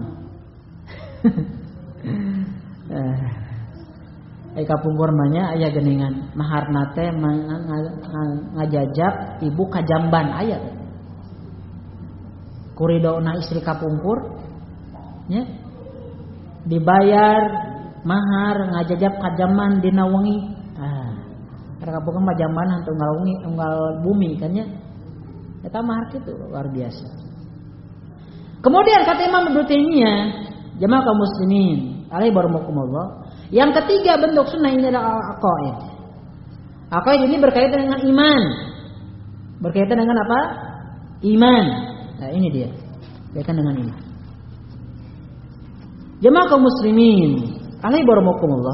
Ai kapungkur manya aya geningan mahar nate ngajajab ibu kajamban aya. Kuridona istri kapungkur ya. Dibayar mahar ngajajab kajaman dina wengi. Ah. Karena kapungkur mah jamban hantu unggal wengi unggal bumi kan ya. Eta mahar kitu luar biasa. Kemudian kata Imam Ibnu Taimiyah, jamaah kaum muslimin, alaihi barakatumullah. Yang ketiga bentuk sunnah ini adalah aqaid. Aqaid ini berkaitan dengan iman. Berkaitan dengan apa? Iman. Nah ini dia. Berkaitan dengan ini. Jemaah kaum muslimin, alaihi barakatumullah.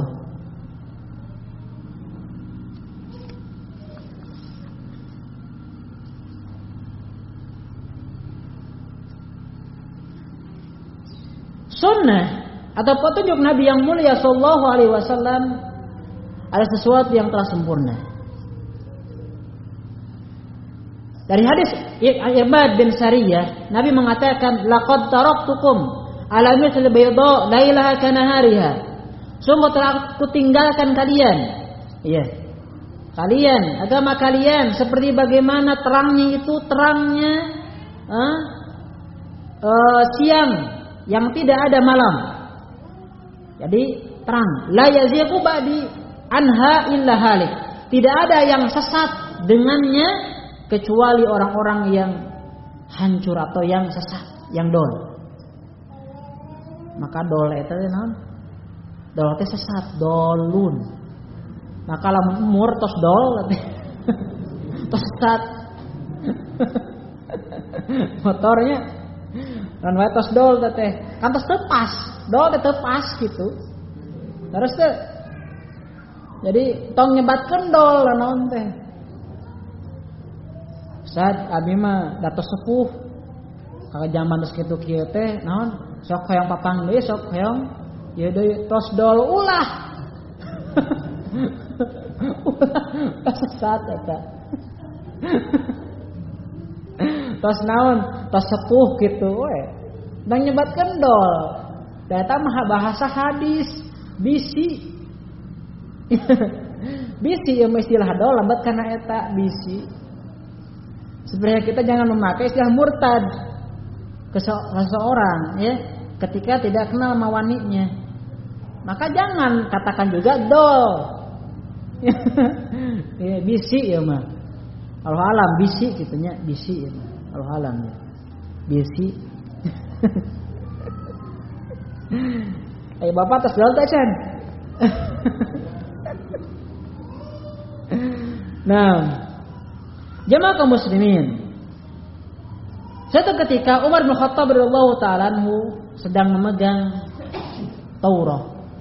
Sunnah atau petunjuk Nabi yang mulia sallallahu alaihi wasallam ada sesuatu yang telah sempurna. Dari hadis Irbad bin Sariyah, Nabi mengatakan, "Laqad taraktukum ala mithli bayda lailaha kanahariha." Sungguh telah aku tinggalkan kalian. Iya. Kalian, agama kalian seperti bagaimana terangnya itu terangnya eh, eh, siang yang tidak ada malam. Jadi terang. La yaziqu ba'di anha illa halik. Tidak ada yang sesat dengannya kecuali orang-orang yang hancur atau yang sesat, yang dol. Maka dol itu naon? Dol itu sesat, dolun. Maka lamun umur tos dol tos sesat. Motornya kan wae tos dol teh. Kan tos tepas, dol teh tepas gitu. Terus teh jadi tong nyebatkeun dol naon teh. Ustaz, abi mah datos sepuh. Kagak zaman geus kitu kieu teh naon? Sok hoyong papang deui, sok hoyong ieu deui tos dol ulah. Ulah sesat eta. Tos naon? Tos sepuh gitu we. Dan nyebatkeun dol. Da eta mah bahasa hadis, bisi. Bisi ieu mah istilah dol lambat kana eta bisi. Sebenarnya kita jangan memakai istilah murtad ke seseorang ya ketika tidak kenal mawaninya. Maka jangan katakan juga dol. Ya, bisi ya mah. Allah alam bisi gitunya, bisi ya mah. Allah alam ya. Bisi. Eh Bapak atas dol teh Chan. Nah, jemaah kaum muslimin, suatu ketika Umar bin Khattab radhiyallahu taala anhu sedang memegang Taurat.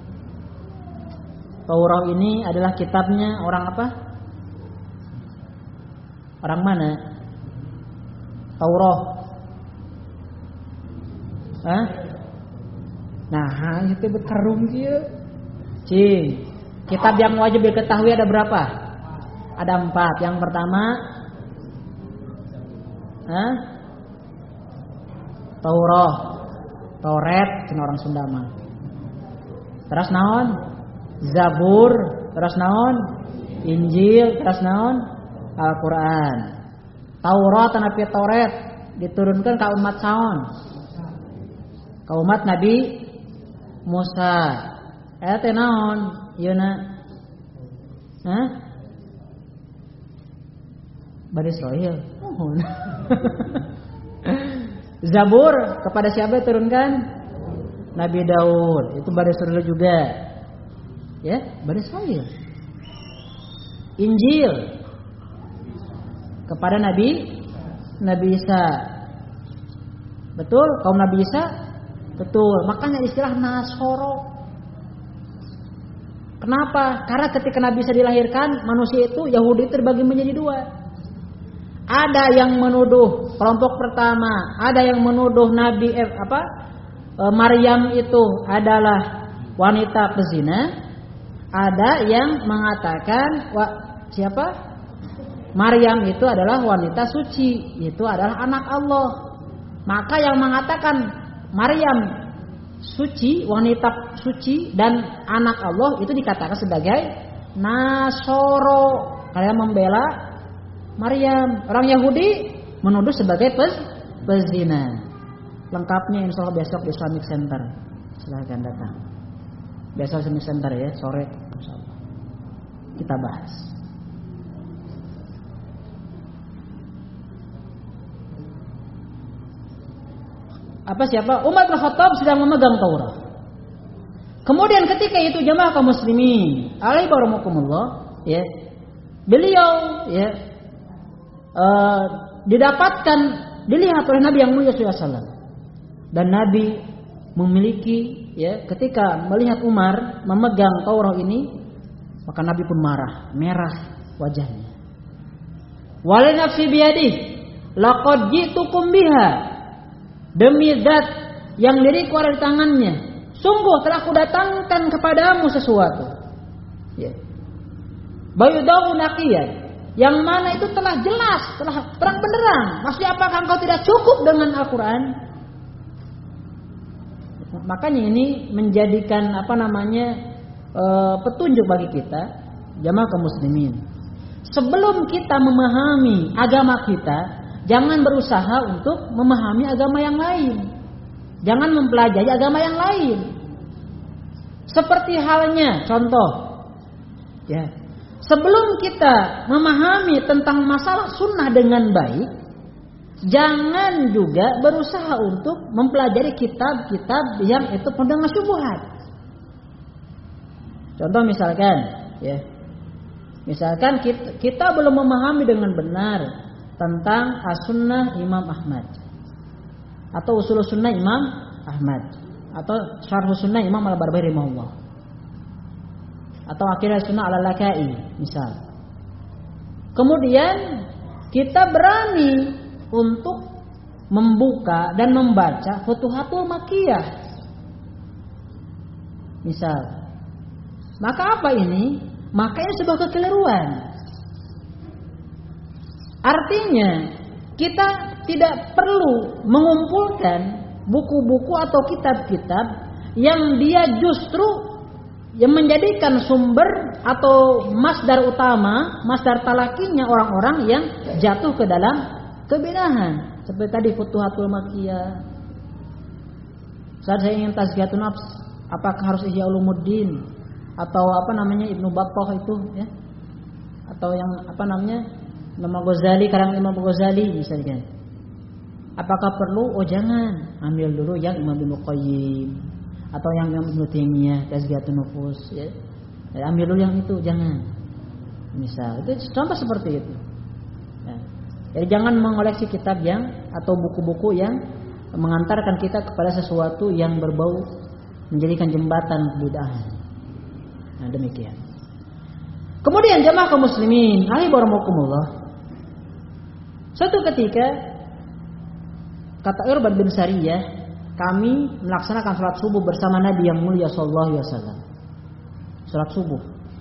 Taurat ini adalah kitabnya orang apa? Orang mana? Taurat. Hah? Nah, itu berkarung dia. Cing. Kitab yang wajib diketahui ada berapa? Ada empat. Yang pertama Hah? Taurat, Tauret, cina orang Sunda mah. Terus naon? Zabur, terus naon? Injil, terus naon? Al-Quran. Taurat nabi Tauret diturunkan ke umat saon? Ke umat Nabi Musa. Eh teh naon? Yeuna. Hah? Bani Israil. Oh. Zabur kepada siapa diturunkan? Nabi Daud. Itu Bani Israil juga. Ya, Bani Israil. Injil kepada Nabi Nabi Isa. Betul, kaum Nabi Isa? Betul. Makanya istilah Nasoro. Kenapa? Karena ketika Nabi Isa dilahirkan, manusia itu Yahudi terbagi menjadi dua. Ada yang menuduh kelompok pertama, ada yang menuduh Nabi eh, apa? E, Maryam itu adalah wanita pezina. Ada yang mengatakan wa, siapa? Maryam itu adalah wanita suci, itu adalah anak Allah. Maka yang mengatakan Maryam suci, wanita suci dan anak Allah itu dikatakan sebagai Nasoro karena membela Maryam. Orang Yahudi menuduh sebagai pez, pezina. Lengkapnya insya Allah besok di Islamic Center. Silahkan datang. Besok Islamic Center ya, sore insya Allah. Kita bahas. Apa siapa? Umar bin Khattab sedang memegang Taurat. Kemudian ketika itu jamaah kaum muslimin, alaihi warahmatullah, ya. Beliau ya uh, didapatkan dilihat oleh Nabi yang mulia sallallahu alaihi wasallam. Dan Nabi memiliki ya ketika melihat Umar memegang Taurat ini, maka Nabi pun marah, merah wajahnya. Wal nafsi biyadihi laqad ji'tukum biha. Demi zat yang diriku ada di tangannya, sungguh telah kudatangkan kepadamu sesuatu. Ya. Bayudahu naqiyah, yang mana itu telah jelas, telah terang benderang. Maksudnya apakah engkau tidak cukup dengan Al-Quran? Makanya ini menjadikan apa namanya e, petunjuk bagi kita, jamaah kaum muslimin. Sebelum kita memahami agama kita, jangan berusaha untuk memahami agama yang lain. Jangan mempelajari agama yang lain. Seperti halnya contoh, ya, sebelum kita memahami tentang masalah sunnah dengan baik, jangan juga berusaha untuk mempelajari kitab-kitab yang itu penuh dengan syubhat. Contoh misalkan, ya, misalkan kita, kita belum memahami dengan benar tentang as-sunnah Imam Ahmad atau usul sunnah Imam Ahmad atau syarh sunnah Imam Al-Barbahari rahimahullah atau aqidah sunnah Al-Laka'i misal. Kemudian kita berani untuk membuka dan membaca Futuhatul Makkiyah misal. Maka apa ini? Makanya sebuah kekeliruan. Artinya kita tidak perlu mengumpulkan buku-buku atau kitab-kitab yang dia justru yang menjadikan sumber atau masdar utama, masdar talakinya orang-orang yang jatuh ke dalam kebidahan. Seperti tadi Futuhatul Makkiyah. Saat saya ingin tazkiyatun nafs, apakah harus Ihya Ulumuddin atau apa namanya Ibnu Battah itu ya? Atau yang apa namanya Imam Ghazali, karang Imam Ghazali misalnya. Apakah perlu? Oh jangan, ambil dulu yang Imam Ibnu Qayyim atau yang Imam Ibnu Taimiyah, Tazkiyatun Nufus ya. Ya, ambil dulu yang itu, jangan. Misal, itu contoh seperti itu. Ya. Jadi jangan mengoleksi kitab yang atau buku-buku yang mengantarkan kita kepada sesuatu yang berbau menjadikan jembatan kebid'ahan. Nah, demikian. Kemudian jamaah kaum muslimin, alaihi warahmatullah. Suatu ketika kata Irbad bin Sariyah, kami melaksanakan salat subuh bersama Nabi yang mulia sallallahu alaihi wasallam. Salat subuh.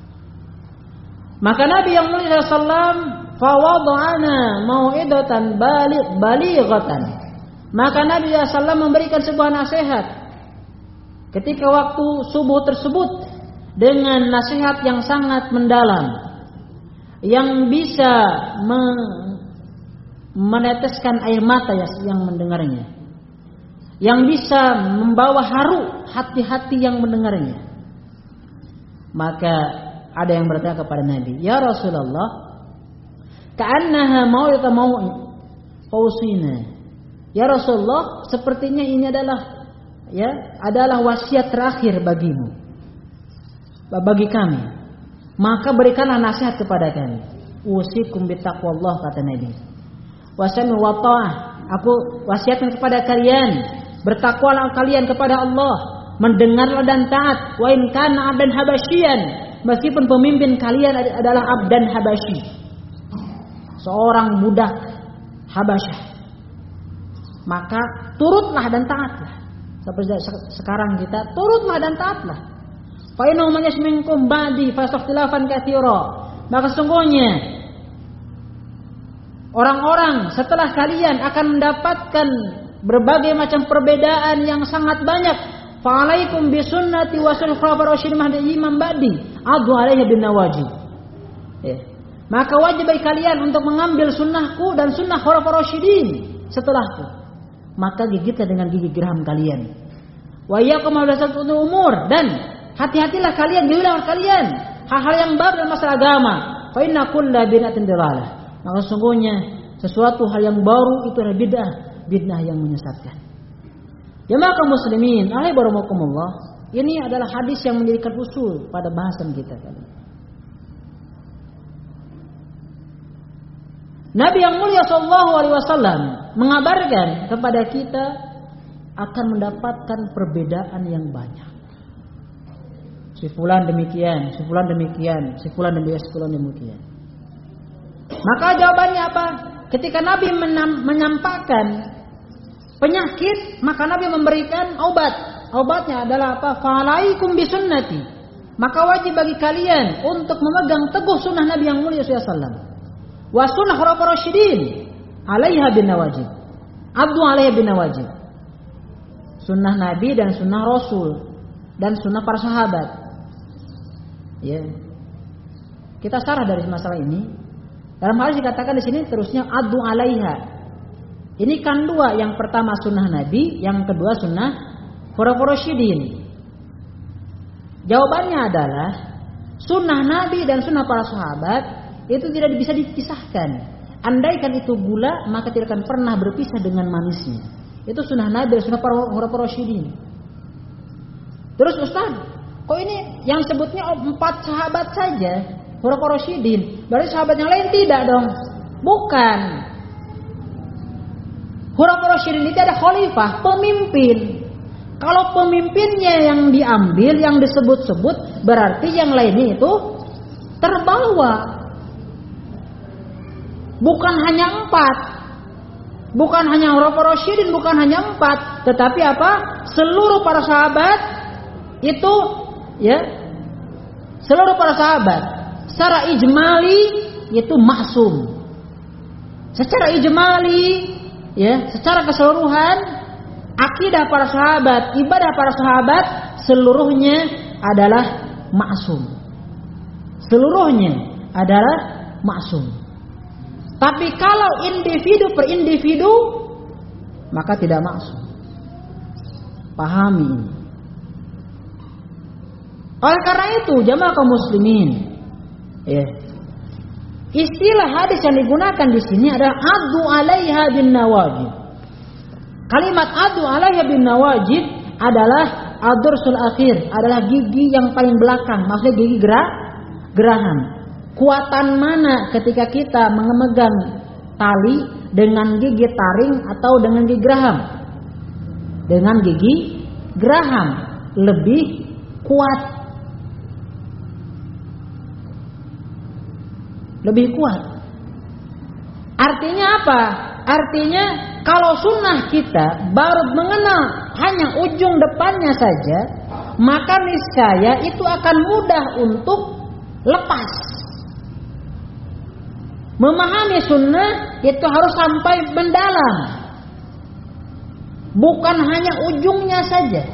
Maka Nabi yang mulia sallallahu alaihi wasallam fawada'ana mau'idatan baligh balighatan. Maka Nabi sallallahu alaihi wasallam memberikan sebuah nasihat ketika waktu subuh tersebut dengan nasihat yang sangat mendalam yang bisa meneteskan air mata yang mendengarnya, yang bisa membawa haru hati-hati yang mendengarnya. Maka ada yang bertanya kepada Nabi, "Ya Rasulullah, Ka'annaha mau'izah fausina. Ya Rasulullah, sepertinya ini adalah ya, adalah wasiat terakhir bagimu, bagi kami. Maka berikanlah nasihat kepada kami. Usikum bittaqwallah, kata Nabi. Wasami wa ta'ah. Aku wasiatkan kepada kalian, bertakwalah kalian kepada Allah, mendengarlah dan taat. Wa in kana 'abdan habasyian, meskipun pemimpin kalian adalah abdan habasyi, seorang budak Habasyah, maka turutlah dan taatlah. Seperti sekarang kita turutlah dan taatlah. Fa innahu man yasminkum ba'di fasakhtilafan katsira. Maka sesungguhnya orang-orang setelah kalian akan mendapatkan berbagai macam perbedaan yang sangat banyak. Fa alaikum bisunnati wa sunnati khulafa'ir rasyidin mahdiyyin min ba'di adhu 'alaiha bin nawajib. Ya. Maka wajib bagi kalian untuk mengambil sunnahku dan sunnah khulafa'ir rasyidin setelahku. Maka gigitlah dengan gigi geram kalian. Wa iyyakum muhdatsatul umur, dan hati-hatilah kalian, jauhilah kalian hal-hal yang baru dalam masalah agama. Fa inna kulla bid'atin dhalalah. Maka sesungguhnya sesuatu hal yang baru itu adalah bid'ah, bid'ah yang menyesatkan. Jemaah kaum muslimin, alaihi warahmatullah. Ini adalah hadis yang menjadikan usul pada bahasan kita kali. Nabi yang mulia sallallahu alaihi wasallam mengabarkan kepada kita akan mendapatkan perbedaan yang banyak. Si fulan demikian, si fulan demikian, si fulan demikian, si fulan demikian. Maka jawabannya apa? Ketika Nabi menyampaikan penyakit, maka Nabi memberikan obat. Obatnya adalah apa? Fa'alaikum bisunnati. Maka wajib bagi kalian untuk memegang teguh sunnah Nabi yang mulia sallallahu alaihi wasallam. Wa sunnah khulafa'ir rasyidin 'alaiha bin nawajib. Abdu 'alaiha bin nawajib. Sunnah Nabi dan sunnah Rasul dan sunnah para sahabat. Ya. Kita sarah dari masalah ini. Dalam hal dikatakan di sini terusnya adu 'alaiha. Ini kan dua, yang pertama sunnah Nabi, yang kedua sunnah khulafa'ir rasyidin. Jawabannya adalah sunnah Nabi dan sunnah para sahabat itu tidak bisa dipisahkan. Andaikan itu gula, maka tidak akan pernah berpisah dengan manisnya. Itu sunnah Nabi dan sunnah para khulafa'ir rasyidin. Terus Ustaz, kok ini yang sebutnya empat sahabat saja khulafa'ir rasyidin? Berarti sahabat yang lain tidak dong? Bukan. Khulafa'ir rasyidin itu ada khalifah, pemimpin. Kalau pemimpinnya yang diambil, yang disebut-sebut, berarti yang lainnya itu terbawa. Bukan hanya empat, bukan hanya khulafa'ir rasyidin, bukan hanya empat, tetapi apa? Seluruh para sahabat itu, ya, seluruh para sahabat secara ijmali itu maksum. Secara ijmali, ya, secara keseluruhan akidah para sahabat, ibadah para sahabat seluruhnya adalah maksum. Seluruhnya adalah maksum. Tapi kalau individu per individu, maka tidak maksum. Pahami ini. Oleh karena itu, jamaah kaum muslimin, ya, istilah hadis yang digunakan di sini adalah adu 'alaiha bin nawajib. Kalimat adu 'alaiha bin nawajib adalah ad-dursul akhir, adalah gigi yang paling belakang, maksudnya gigi gerah, geraham. Kuatan mana ketika kita memegang tali dengan gigi taring atau dengan gigi geraham? Dengan gigi geraham lebih kuat. Lebih kuat. Artinya apa? Artinya kalau sunnah kita baru mengenal hanya ujung depannya saja, maka niscaya itu akan mudah untuk lepas. Memahami sunnah itu harus sampai mendalam, bukan hanya ujungnya saja.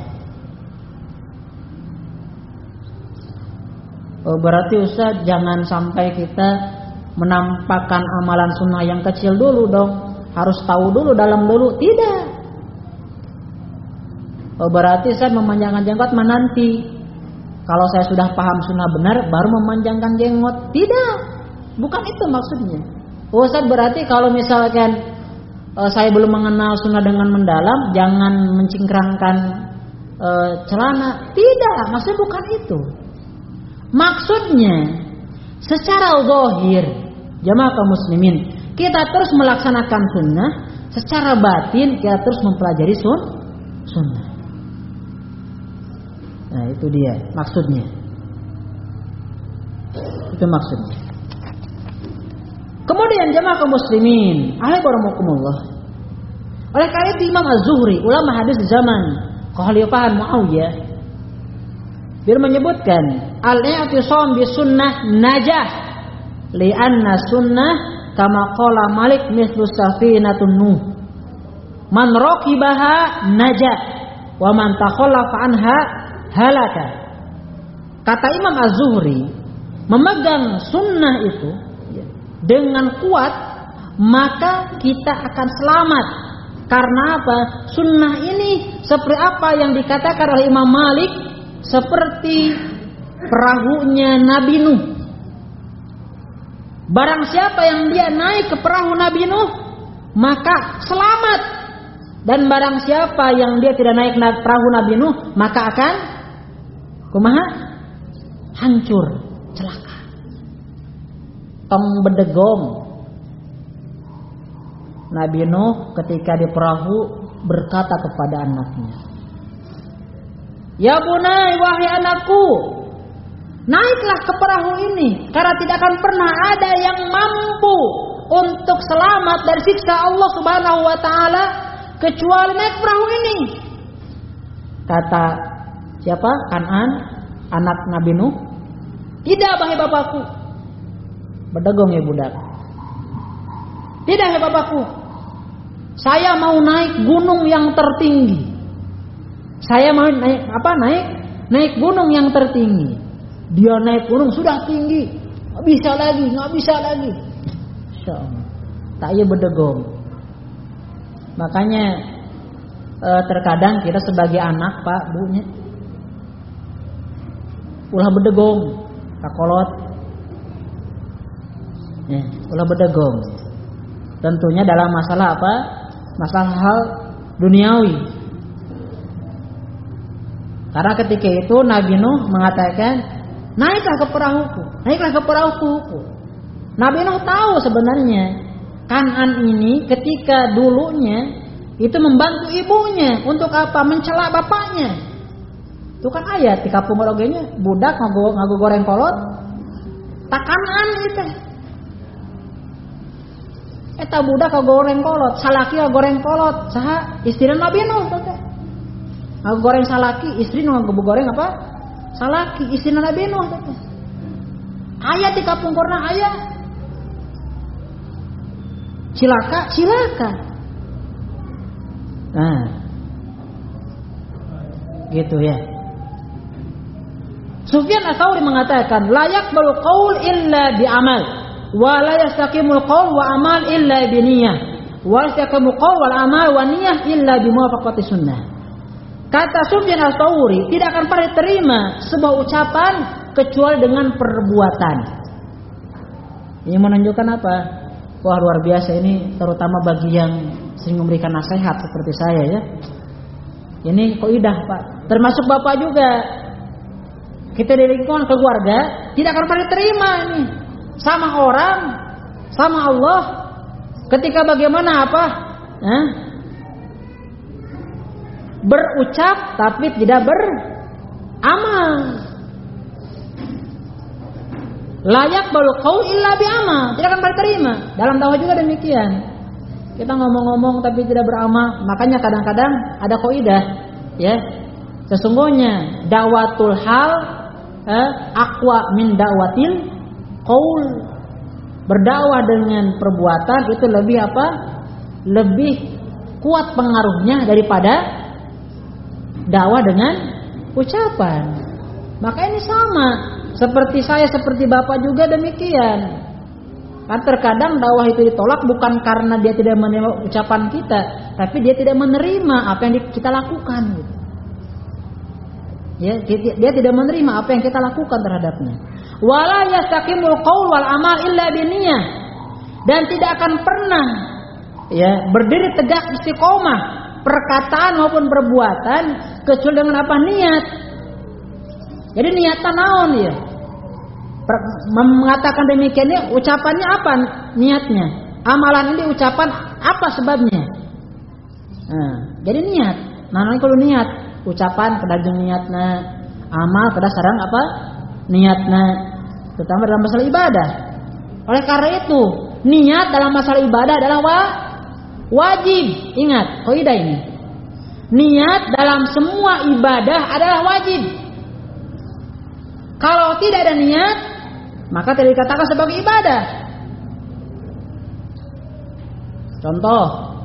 Oh, berarti Ustaz, jangan sampai kita menampakkan amalan sunnah yang kecil dulu dong, harus tahu dulu, dalam dulu. Tidak. Oh, berarti saya memanjangkan jenggot mah nanti. Kalau saya sudah paham sunnah benar baru memanjangkan jenggot. Tidak. Bukan itu maksudnya. Oh, Ustaz, berarti kalau misalkan uh, saya belum mengenal sunnah dengan mendalam, jangan mencingkrangkan uh, celana. Tidak, maksudnya bukan itu. Maksudnya secara zahir, jamaah kaum muslimin, kita terus melaksanakan sunnah. Secara batin kita terus mempelajari sun, sunnah. Nah, itu dia maksudnya. Itu maksudnya. Kemudian jamaah kaum muslimin, alaikumullah. Oleh karena itu Imam Az-Zuhri, ulama hadis zaman Khalifah Muawiyah, dia menyebutkan al-i'tisam bi sunnah najah li'anna sunnah kama qala Malik mithlu safinatun nuh man raqibaha najah wa man takhallafa anha halaka. Kata Imam Az-Zuhri, memegang sunnah itu dengan kuat maka kita akan selamat. Karena apa? Sunnah ini seperti apa yang dikatakan oleh Imam Malik, seperti perahunya Nabi Nuh. Barang siapa yang dia naik ke perahu Nabi Nuh, maka selamat. Dan barang siapa yang dia tidak naik perahu Nabi Nuh, maka akan kumaha? Hancur, celaka. Tong bedegong. Nabi Nuh ketika di perahu berkata kepada anaknya, "Ya bunai, wahai anakku, naiklah ke perahu ini, karena tidak akan pernah ada yang mampu untuk selamat dari siksa Allah Subhanahu wa taala kecuali naik perahu ini." Kata siapa? Kan'an, anak Nabi Nuh, "Tidak, wahai bapakku." Berdegong ya budak. "Tidak, wahai bapakku. Saya mau naik gunung yang tertinggi. Saya mau naik apa? Naik naik gunung yang tertinggi." Dia naik gunung sudah tinggi, nggak bisa lagi, nggak bisa lagi. Insya Allah, tak iya berdegong. Makanya eh, terkadang kita sebagai anak, pak, bunya, ulah berdegong, kakolot, ya, ulah berdegong. Tentunya dalam masalah apa? Masalah hal duniawi. Karena ketika itu Nabi Nuh mengatakan, "Naiklah ke perahuku, naiklah ke perahuku." Nabi Nuh tahu sebenarnya Kan'an ini ketika dulunya itu membantu ibunya untuk apa? Mencela bapaknya. Itu kan ayat di kampung merogenya, budak ngago ngago goreng kolot, tak Kan'an itu. Eta budak ngago goreng kolot, salaki ngago goreng kolot, saha istri Nabi Nuh teh. Ngago goreng salaki, istri ngago goreng apa? Salaki, istri Nabi Nuh teh. Ayat di kampung korna ayat. Cilaka, cilaka. Nah, gitu ya. Sufyan Ats-Tsauri mengatakan, la yaqbalu qaul illa bi amal, wa la yastaqimul qaul wa amal illa bi niyyah, wa yastaqimul qaul wal amal wa niyyah illa bi muwafaqati sunnah. Kata Sufyan Ats-Tsauri, tidak akan pernah terima sebuah ucapan kecuali dengan perbuatan. Ini menunjukkan apa? Wah, luar biasa ini, terutama bagi yang sering memberikan nasihat seperti saya ya. Ini kaidah, Pak. Termasuk Bapak juga. Kita di lingkungan keluarga tidak akan pernah terima ini sama orang, sama Allah. Ketika bagaimana apa? Eh? Berucap tapi tidak beramal. Layak balu qaul illa bi amal, tidak akan pernah terima. Dalam dakwah juga demikian. Kita ngomong-ngomong tapi tidak beramal, makanya kadang-kadang ada kaidah ya. Sesungguhnya dakwatul hal eh, aqwa min dakwatil qaul. Berdakwah dengan perbuatan itu lebih apa? Lebih kuat pengaruhnya daripada dakwah dengan ucapan. Maka ini sama. Seperti saya, seperti Bapak juga demikian. Kan terkadang dakwah itu ditolak bukan karena dia tidak menerima ucapan kita, tapi dia tidak menerima apa yang kita lakukan. Gitu. Ya, dia, dia tidak menerima apa yang kita lakukan terhadapnya. Wala yastaqimul qaul wal amal illa biniyah. dan tidak akan pernah ya berdiri tegak istiqomah perkataan maupun perbuatan kecuali dengan apa? Niat. Jadi niatan naon ya? Mengatakan demikian ini ucapannya apa niatnya? Amalan ini ucapan apa sebabnya? Nah, jadi niat. Nah, kalau niat ucapan kedajeng niatna, amal kada sareng apa? Niatna, terutama dalam masalah ibadah. Oleh karena itu, niat dalam masalah ibadah adalah wa, wajib. Ingat, kaidah ini. Niat dalam semua ibadah adalah wajib. Kalau tidak ada niat, maka tidak dikatakan sebagai ibadah. Contoh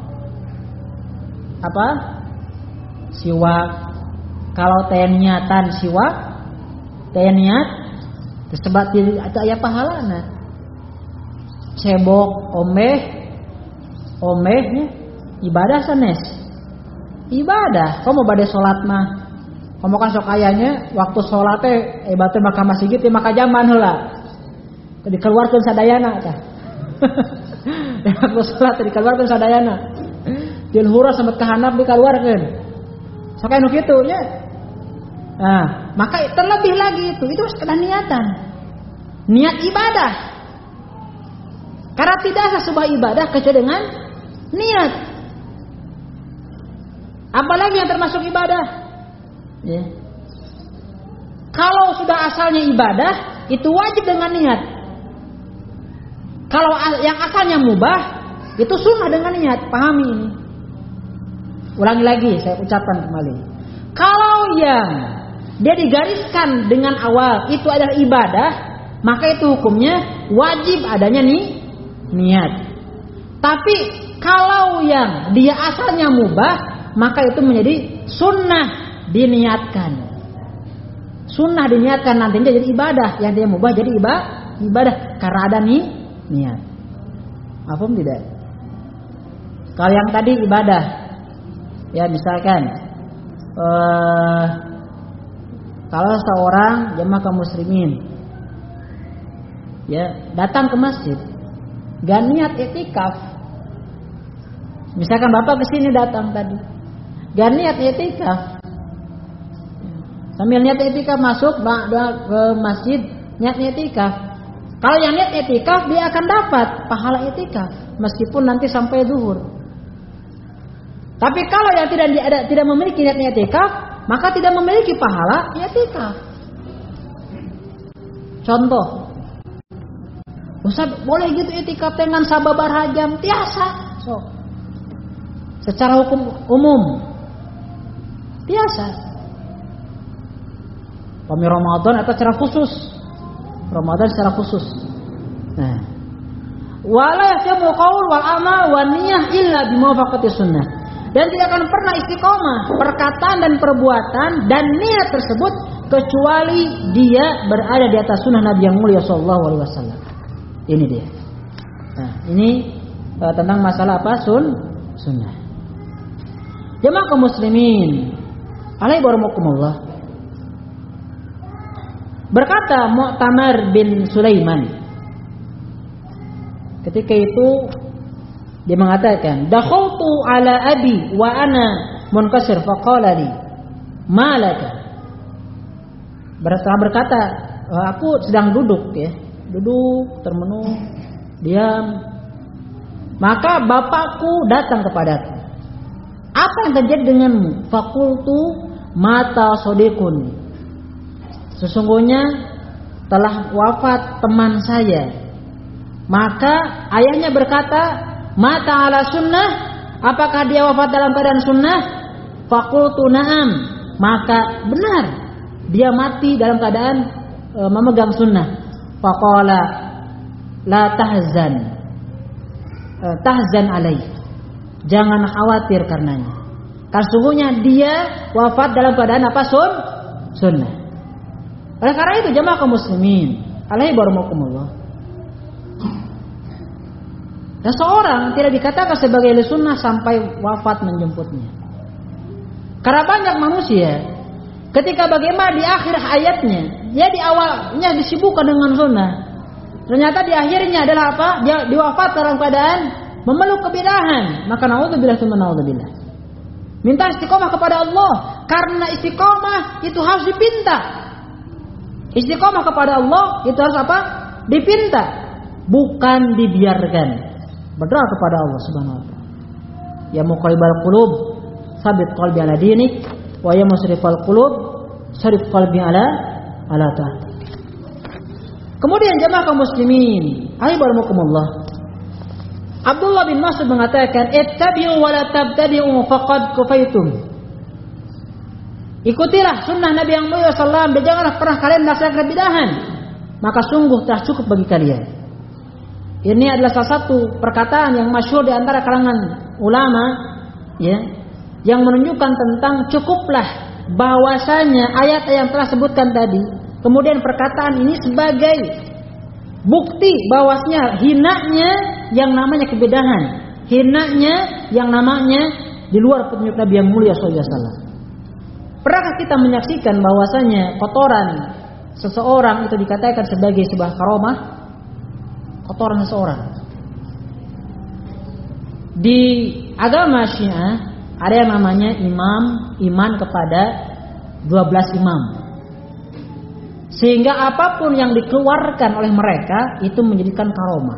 apa? Siwak. Kalau teh niatan siwak, teh niat tersebat di aya pahalana. Cebok omeh omehnya ibadah sanes. Ibadah. Kamu bade salat mah. Kamu kan sok ayanya waktu salat teh ibadah maka masjid teh maka zaman heula. Dikeluarkeun sadayana tah. Waktu salat teh dikeluarkeun sadayana. Dil hura sampai kahanap dikeluarkeun. Sok anu kitu nya. Nah, maka terlebih lagi itu itu sekedar niatan. Niat ibadah. Karena tidaklah sebuah ibadah kecuali dengan niat. Apalagi yang termasuk ibadah. Ya. Kalau sudah asalnya ibadah, itu wajib dengan niat. Kalau yang asalnya mubah, itu sunnah dengan niat. Pahami ini. Ulangi lagi, saya ucapkan kembali. Kalau yang dia digariskan dengan awal itu adalah ibadah, maka itu hukumnya wajib adanya nih niat. Tapi kalau yang dia asalnya mubah, maka itu menjadi sunnah diniatkan. Sunnah diniatkan nantinya jadi ibadah. Yang dia mubah jadi ibadah, ibadah karena ada nih niat. Paham tidak? Kalau yang tadi ibadah, ya misalkan uh, kalau seorang jamaah kaum muslimin ya datang ke masjid gak niat iktikaf. Misalkan bapak kesini datang tadi gak niat iktikaf, sambil niat iktikaf masuk ke masjid niat iktikaf. Kalau yang niat iktikaf dia akan dapat pahala iktikaf meskipun nanti sampai zuhur. Tapi kalau yang tidak ada, tidak memiliki niat iktikaf, maka tidak memiliki pahala iktikaf. Contoh, Ustaz boleh gitu iktikaf dengan sababar hajam tiasa. So, secara hukum umum tiasa. Pemi Ramadan atau secara khusus. Ramadan secara khusus. Nah, wala yaqimu qaul wal amal wan niyyah illa bimuwafaqati sunnah. Dan tidak akan pernah istiqomah perkataan dan perbuatan dan niat tersebut kecuali dia berada di atas sunnah Nabi yang mulia sallallahu alaihi wasallam. Ini dia. Nah, ini uh, tentang masalah apa? Sun, sunnah. Jemaah kaum muslimin, alaihi warahmatullah. Berkata Mu'tamar bin Sulaiman ketika itu dia mengatakan, "Dakhaltu ala abi wa ana munkasir faqala li, ma laka?" Berkata berkata, aku sedang duduk ya, duduk termenung, diam. Maka bapakku datang kepadaku. Apa yang terjadi denganmu? Faqultu mata sodiqun. Sesungguhnya telah wafat teman saya. Maka ayahnya berkata, mata ala sunnah, apakah dia wafat dalam keadaan sunnah? Faqultu na'am, maka benar dia mati dalam keadaan e, memegang sunnah. Faqala la tahzan, e, tahzan alaih, jangan khawatir karenanya. Karena sungguhnya dia wafat dalam keadaan apa? Sun, sunnah. Oleh karena itu jemaah kaum muslimin, alaihi warahmatullah. Dan seorang tidak dikatakan sebagai ahli sunnah sampai wafat menjemputnya. Karena banyak manusia ketika bagaimana di akhir hayatnya, dia di awalnya disibukkan dengan sunnah, Ternyata di akhirnya adalah apa? Dia diwafatkan dalam keadaan memeluk kebidahan. Maka naudzubillah tsumma naudzubillah. Minta istiqomah kepada Allah, karena istiqomah itu harus dipinta. Istiqomah kepada Allah itu harus apa? Dipinta, bukan dibiarkan. Berdoa kepada Allah Subhanahu wa taala. Ya muqallibal qulub, tsabit qalbi ala dinik, wa ya musrifal qulub, sarif qalbi ala ala ta'atik. Kemudian jamaah kaum muslimin, ayyuhumullah. Abdullah bin Mas'ud mengatakan, "Ittabi'u wa la tabtadi'u faqad kufaitum." Ikutilah sunnah Nabi yang mulia sallallahu alaihi wasallam dan janganlah pernah kalian melaksanakan kebidahan, maka sungguh telah cukup bagi kalian. Ini adalah salah satu perkataan yang masyhur di antara kalangan ulama, ya, yang menunjukkan tentang cukuplah bahwasanya ayat yang telah sebutkan tadi, kemudian perkataan ini sebagai bukti bahwasanya hinanya yang namanya kebidahan, hinanya yang namanya di luar petunjuk Nabi yang mulia sallallahu alaihi wasallam. Pernahkah kita menyaksikan bahwasanya kotoran seseorang itu dikatakan sebagai sebuah karomah? Kotoran seseorang. Di agama Syiah ada yang namanya imam, iman kepada dua belas imam. Sehingga apapun yang dikeluarkan oleh mereka itu menjadikan karomah.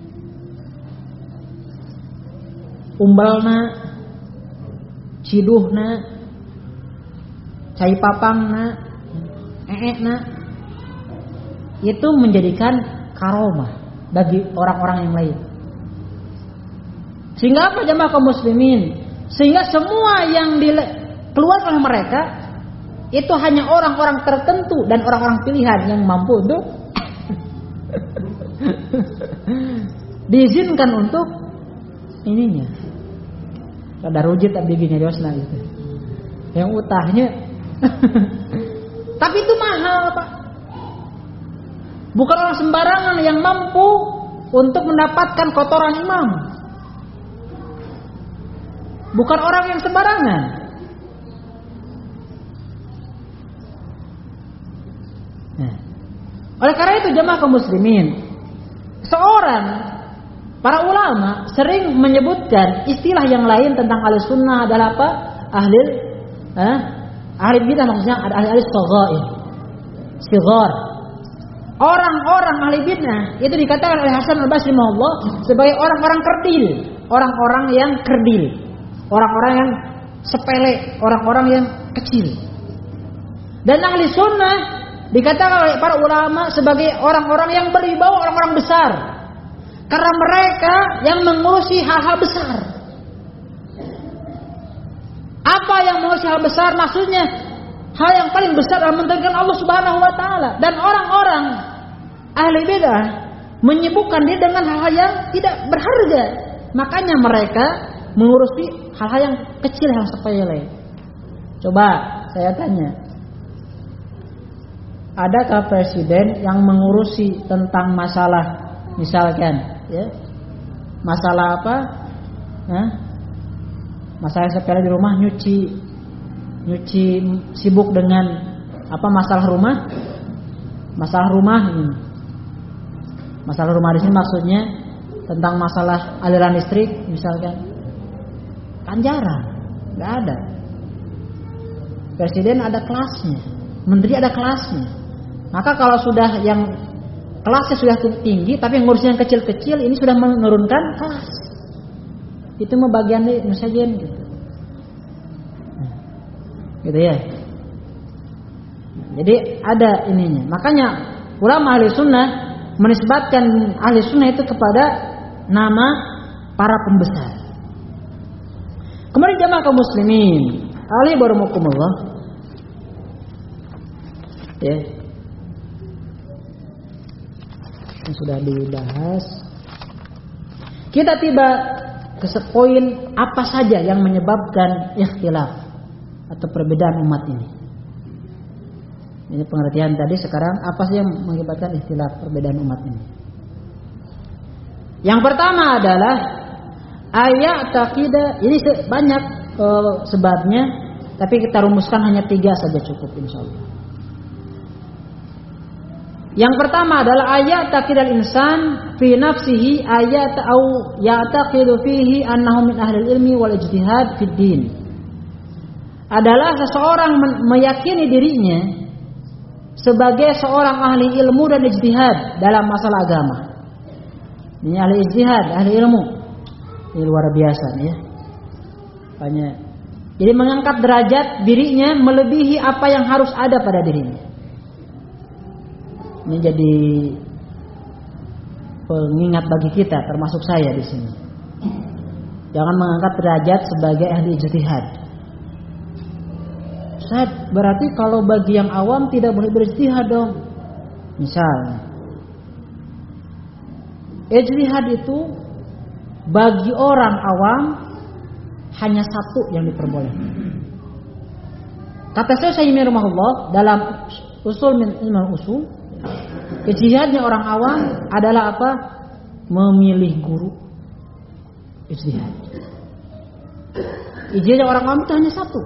Umbalna, ciduhna, cai papangna, eekna, itu menjadikan karomah bagi orang-orang yang lain. Sehingga apa jamaah kaum muslimin? Sehingga semua yang dikeluarkan oleh mereka itu hanya orang-orang tertentu dan orang-orang pilihan yang mampu untuk diizinkan untuk ininya. Ada rujit abiginya diosna itu. Yang utahnya. Tapi itu mahal, Pak. Bukan orang sembarangan yang mampu untuk mendapatkan kotoran imam. Bukan orang yang sembarangan. Nah, oleh karena itu jamaah kaum muslimin, seorang para ulama sering menyebutkan istilah yang lain tentang ahli sunnah adalah apa? Ahli eh, ahli bidah, maksudnya ada ahli ahli shaghair, sighar. Orang-orang ahli bidah itu dikatakan oleh Hasan al-Basri rahimahullah sebagai orang-orang kerdil, orang-orang yang kerdil, orang-orang yang sepele, orang-orang yang kecil. Dan ahli sunnah dikatakan oleh para ulama sebagai orang-orang yang berwibawa, orang-orang besar. Karena mereka yang mengurusi hal-hal besar. Apa yang mengurusi hal besar? Maksudnya hal yang paling besar adalah mentauhidkan Allah Subhanahu wa taala. Dan orang-orang ahli bidah menyibukkan dia dengan hal-hal yang tidak berharga. Makanya mereka mengurusi hal-hal yang kecil, yang sepele. Coba saya tanya, adakah presiden yang mengurusi tentang masalah misalkan, ya, masalah apa? Nah, masalah sepele di rumah, nyuci, nyuci, sibuk dengan apa masalah rumah, masalah rumah ini, masalah rumah di sini maksudnya tentang masalah aliran listrik misalkan, kan jarang, nggak ada. Presiden ada kelasnya, menteri ada kelasnya. Maka kalau sudah yang kelasnya sudah tinggi, tapi yang ngurusnya yang kecil-kecil, ini sudah menurunkan kelas. Itu mah bagian nusajen gitu. Nah, gitu ya. Jadi ada ininya. Makanya ulama ahli sunnah menisbatkan ahli sunnah itu kepada nama para pembesar. Kemudian jamaah kaum muslimin, ali barumukumullah. Ya. Yang sudah dibahas. Kita tiba ke poin apa saja yang menyebabkan ikhtilaf atau perbedaan umat ini. Ini pengertian tadi, sekarang apa sih yang mengakibatkan ikhtilaf perbedaan umat ini? Yang pertama adalah ayat taqidah. Ini banyak uh, sebabnya, tapi kita rumuskan hanya tiga saja cukup insyaallah. Yang pertama adalah ayat taqidal insan fi nafsihi ayat au ya'taqidu fihi annahu min ahli ilmi wal ijtihad fid din. Adalah seseorang meyakini dirinya sebagai seorang ahli ilmu dan ijtihad dalam masalah agama. Ini ahli ijtihad, ahli ilmu. Ini luar biasa nih ya. Banyak. Jadi mengangkat derajat dirinya melebihi apa yang harus ada pada dirinya. Ini jadi pengingat bagi kita, termasuk saya di sini. Jangan mengangkat derajat sebagai ahli ijtihad. Ustaz, berarti kalau bagi yang awam tidak boleh berijtihad dong. Misalnya, ijtihad itu bagi orang awam hanya satu yang diperbolehkan. Kata Syekh Utsaimin rahimahullah dalam usul min ilmu usul, ijtihadnya orang awam adalah apa? Memilih guru. Ijtihad. Ijtihadnya orang awam itu hanya satu.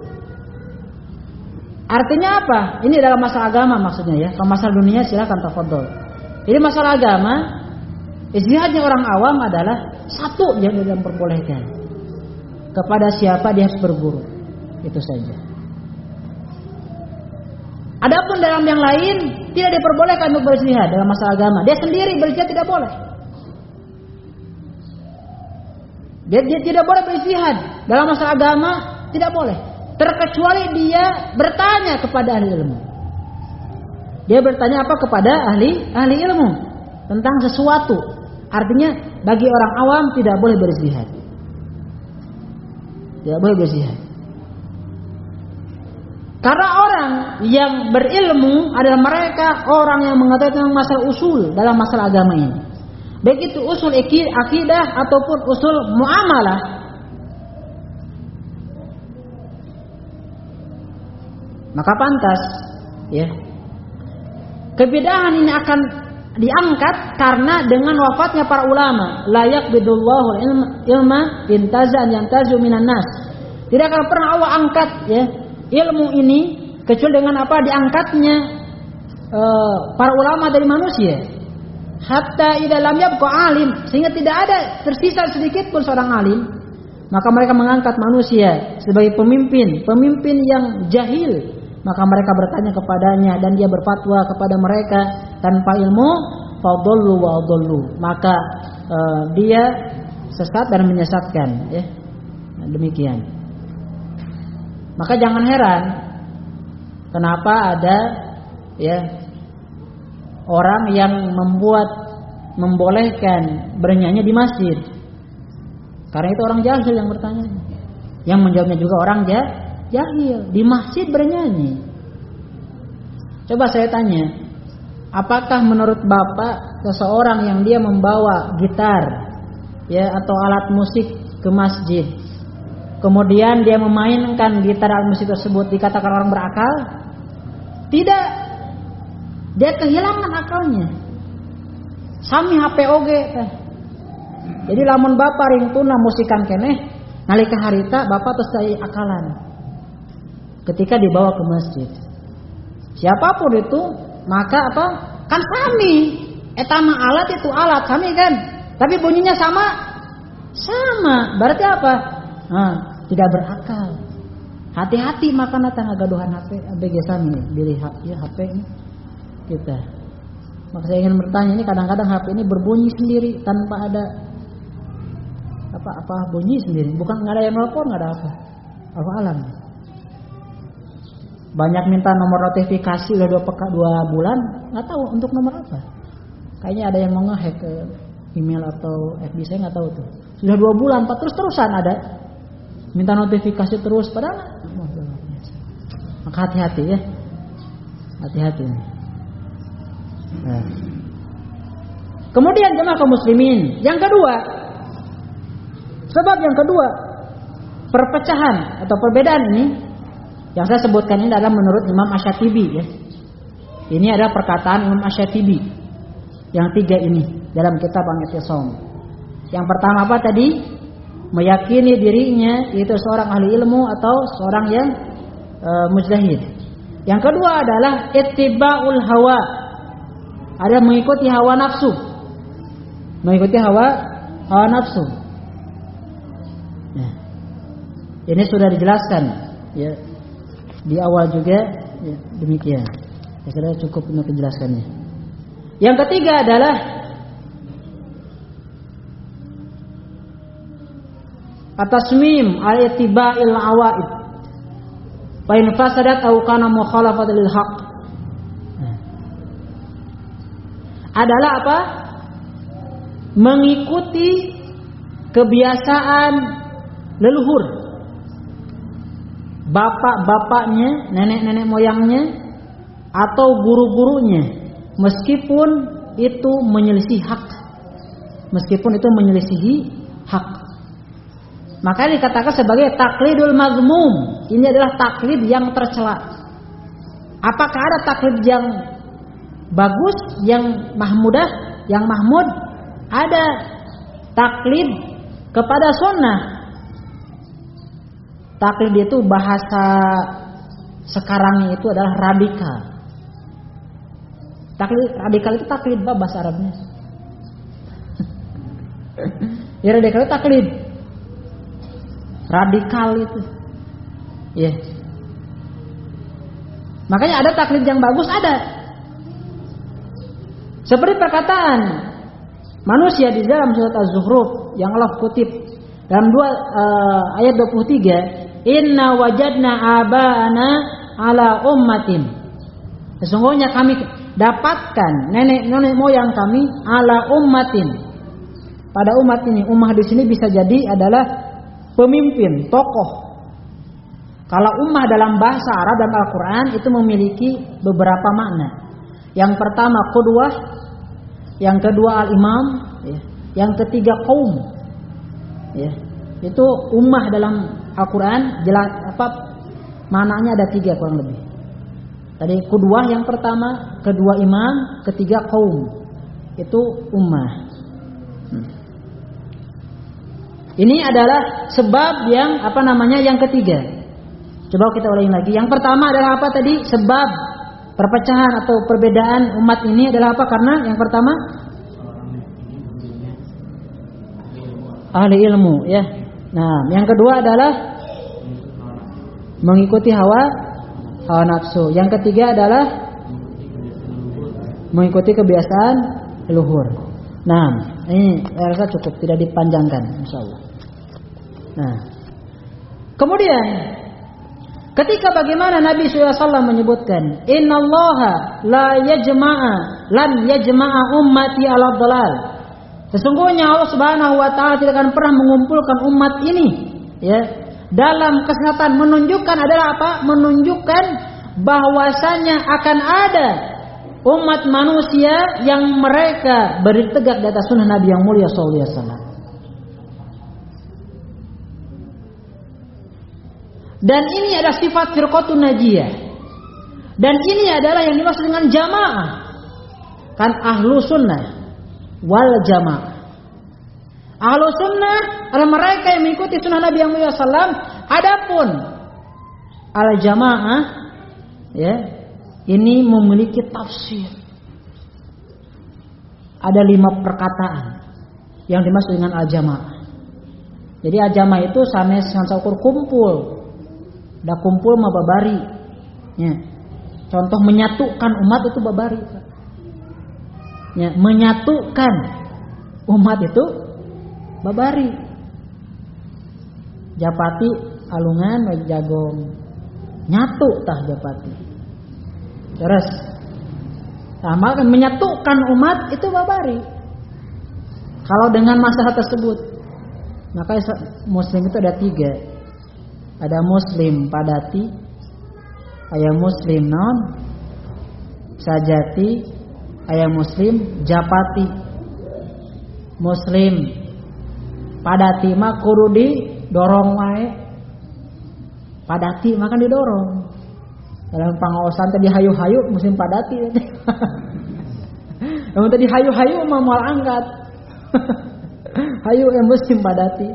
Artinya apa? Ini dalam masalah agama maksudnya ya. Kalau masalah dunia silakan tafadhol. Jadi masalah agama, ijtihadnya orang awam adalah satu yang diperbolehkan. Kepada siapa dia harus berguru. Itu saja. Adapun dalam yang lain tidak diperbolehkan untuk berijtihad dalam masalah agama. Dia sendiri berijtihad tidak boleh. Dia, dia tidak boleh berijtihad dalam masalah agama, tidak boleh. Terkecuali dia bertanya kepada ahli ilmu. Dia bertanya apa kepada ahli ahli ilmu tentang sesuatu. Artinya bagi orang awam tidak boleh berijtihad. Tidak boleh berijtihad. Karena orang yang berilmu adalah mereka orang yang mengetahui tentang masalah usul dalam masalah agama ini. Baik itu usul akidah ataupun usul muamalah. Maka pantas ya. Kebidahan ini akan diangkat karena dengan wafatnya para ulama, la yaqbidullahu ilma, ilma intazan yantazu minan nas. Tidak akan pernah Allah angkat ya ilmu ini kecuali dengan apa diangkatnya uh, para ulama dari manusia. Hatta idza lam yabqa alim, sehingga tidak ada tersisa sedikit pun seorang alim, maka mereka mengangkat manusia sebagai pemimpin, pemimpin yang jahil. Maka mereka bertanya kepadanya dan dia berfatwa kepada mereka tanpa ilmu, fadallu wa adallu. Maka uh, dia sesat dan menyesatkan ya. Nah, demikian. Maka jangan heran kenapa ada ya orang yang membuat membolehkan bernyanyi di masjid. Karena itu orang jahil yang bertanya. Yang menjawabnya juga orang jahil. Jahil di masjid bernyanyi. Coba saya tanya, apakah menurut Bapak seseorang yang dia membawa gitar ya atau alat musik ke masjid, kemudian dia memainkan gitar alat musik tersebut dikatakan orang berakal? Tidak. Dia kehilangan akalnya. Sami H P oge teh. Jadi lamun Bapak ringtuna musikan keneh nalika harita Bapak terus teu akalan. Ketika dibawa ke masjid, siapapun itu, maka apa? Kan sami, etama alat itu alat sami kan, tapi bunyinya sama, sama. Berarti apa? Nah, tidak berakal. Hati-hati makanya tangga gaduhan H P, A B G sami nih, pilih ya H P ini kita. Maka saya ingin bertanya ini kadang-kadang H P ini berbunyi sendiri tanpa ada apa-apa bunyi sendiri, bukan nggak ada yang nelpon, nggak ada apa, apa alam. Banyak minta nomor notifikasi udah dua, peka, dua bulan nggak tahu untuk nomor apa. Kayaknya ada yang mau nge-hack ke email atau F B, saya nggak tahu tuh. Sudah dua bulan, empat terus terusan ada minta notifikasi terus padahal. Maka hati-hati ya, hati-hati. Nah. Kemudian jemaah kaum muslimin, yang kedua, sebab yang kedua perpecahan atau perbedaan ini. Yang saya sebutkan ini adalah menurut Imam Asy-Syatibi ya. Ini adalah perkataan Imam Asy-Syatibi. Yang tiga ini dalam kitab Al-I'tisam. Yang pertama apa tadi? Meyakini dirinya itu seorang ahli ilmu atau seorang yang e, mujtahid. Yang kedua adalah ittiba'ul hawa. ada mengikuti hawa nafsu. Mengikuti hawa hawa nafsu. Nah, ini sudah dijelaskan ya di awal juga ya, demikian. Ya, sudah cukup untuk menjelaskannya. Yang ketiga adalah at-tasmim al-ittiba'il awaid. Fa in fasadat aw kana mukhalafatan lil haqq. Adalah apa? Mengikuti kebiasaan leluhur, bapak-bapaknya, nenek-nenek moyangnya, atau guru-gurunya, meskipun itu menyelisih hak, meskipun itu menyelisihi hak, maka dikatakan sebagai taklidul mazmum. Ini adalah taklid yang tercela. Apakah ada taklid yang bagus, yang mahmudah, yang mahmud? Ada taklid kepada sunnah. Taklid itu bahasa sekarang itu adalah radikal. Taklid radikal itu taklid bahasa Arabnya. Ya radikal itu taklid. Radikal itu. Ya. Yeah. Makanya ada taklid yang bagus, ada. Seperti perkataan manusia di dalam surat Az-Zukhruf yang Allah kutip dalam dua uh, ayat dua puluh tiga, inna wajadna aba'ana ala ummatin. Sesungguhnya kami dapatkan nenek-nenek moyang kami ala ummatin. Pada umat ini, ummah di sini bisa jadi adalah pemimpin, tokoh. Kalau ummah dalam bahasa Arab dan Al-Quran itu memiliki beberapa makna. Yang pertama qudwah, yang kedua al-imam, ya. Yang ketiga qaum. Ya. Itu ummah dalam Al-Quran jelas apa maknanya ada tiga kurang lebih. Tadi qudwah yang pertama, kedua imam, ketiga qaum. Itu ummah. Hmm. Ini adalah sebab yang apa namanya yang ketiga. Coba kita ulangi lagi. Yang pertama adalah apa tadi? Sebab perpecahan atau perbedaan umat ini adalah apa? Karena yang pertama ahli ilmu, ya. Nah, yang kedua adalah mengikuti hawa hawa nafsu. Yang ketiga adalah mengikuti kebiasaan leluhur. Nah, ini saya rasa cukup, tidak dipanjangkan, insyaallah. Nah, kemudian ketika bagaimana Nabi shallallahu alaihi wasallam menyebutkan innallaha la yajma'a lan yajma'a ummati ala dhalal. Sesungguhnya Allah Subhanahu wa taala tidak akan pernah mengumpulkan umat ini ya dalam kesesatan. Menunjukkan adalah apa? Menunjukkan bahwasanya akan ada umat manusia yang mereka berdiri tegak di atas sunnah Nabi yang mulia shallallahu alaihi wasallam. Dan ini adalah sifat firqatun najiyah. Dan ini adalah yang dimaksud dengan jamaah. Kan ahlu sunnah wal jamaah. Ahlu sunnah adalah mereka yang mengikuti sunnah Nabi yang mulia shallallahu alaihi wasallam. Adapun al jamaah ya, ini memiliki tafsir. Ada lima perkataan yang dimaksud dengan al jamaah. Jadi al jamaah itu sanes dengan saukur kumpul. Dah kumpul mah babari. Ya. Contoh menyatukan umat itu babari. Ya, menyatukan umat itu babari. Japati alungan jagong. Nyatu tah japati. Terus sama kan menyatukan umat itu babari. Kalau dengan masalah tersebut, maka muslim itu ada tiga. Ada muslim padati, ada muslim non sajati, ada muslim japati. Muslim padati mah kudu didorong wae. Padati mah kan didorong. Dalam pangaosan tadi hayu-hayu muslim padati. Yang tadi hayu-hayu mah moal angkat. Hayu eh muslim padati.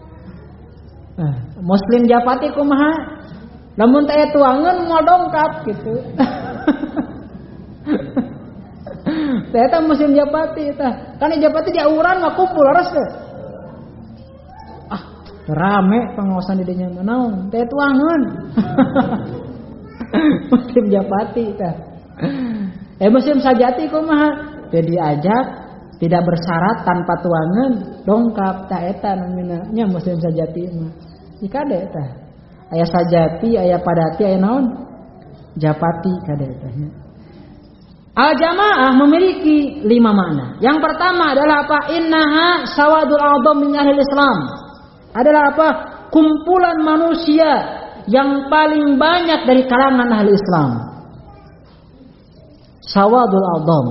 Muslim japati kumaha? Lamun teh tuangan mau dongkap gitu. Eta musim japati tah. Kan japati di auran mah kumpul harus teh. Ah, rame pengawasan di dinya naon? Teh tuangan. Musim japati tah. Eh musim sajati kumaha? Teh diajak tidak bersyarat tanpa tuangan dongkap tah eta namina nya musim sajati mah. Ikade tah. Aya sajati, aya padati, aya naon? Japati kade eta nya. Al-jamaah memiliki lima makna. Yang pertama adalah apa? Innaha sawadul a'dham min ahli Islam. Adalah apa? Kumpulan manusia yang paling banyak dari kalangan ahli Islam. Sawadul a'dham.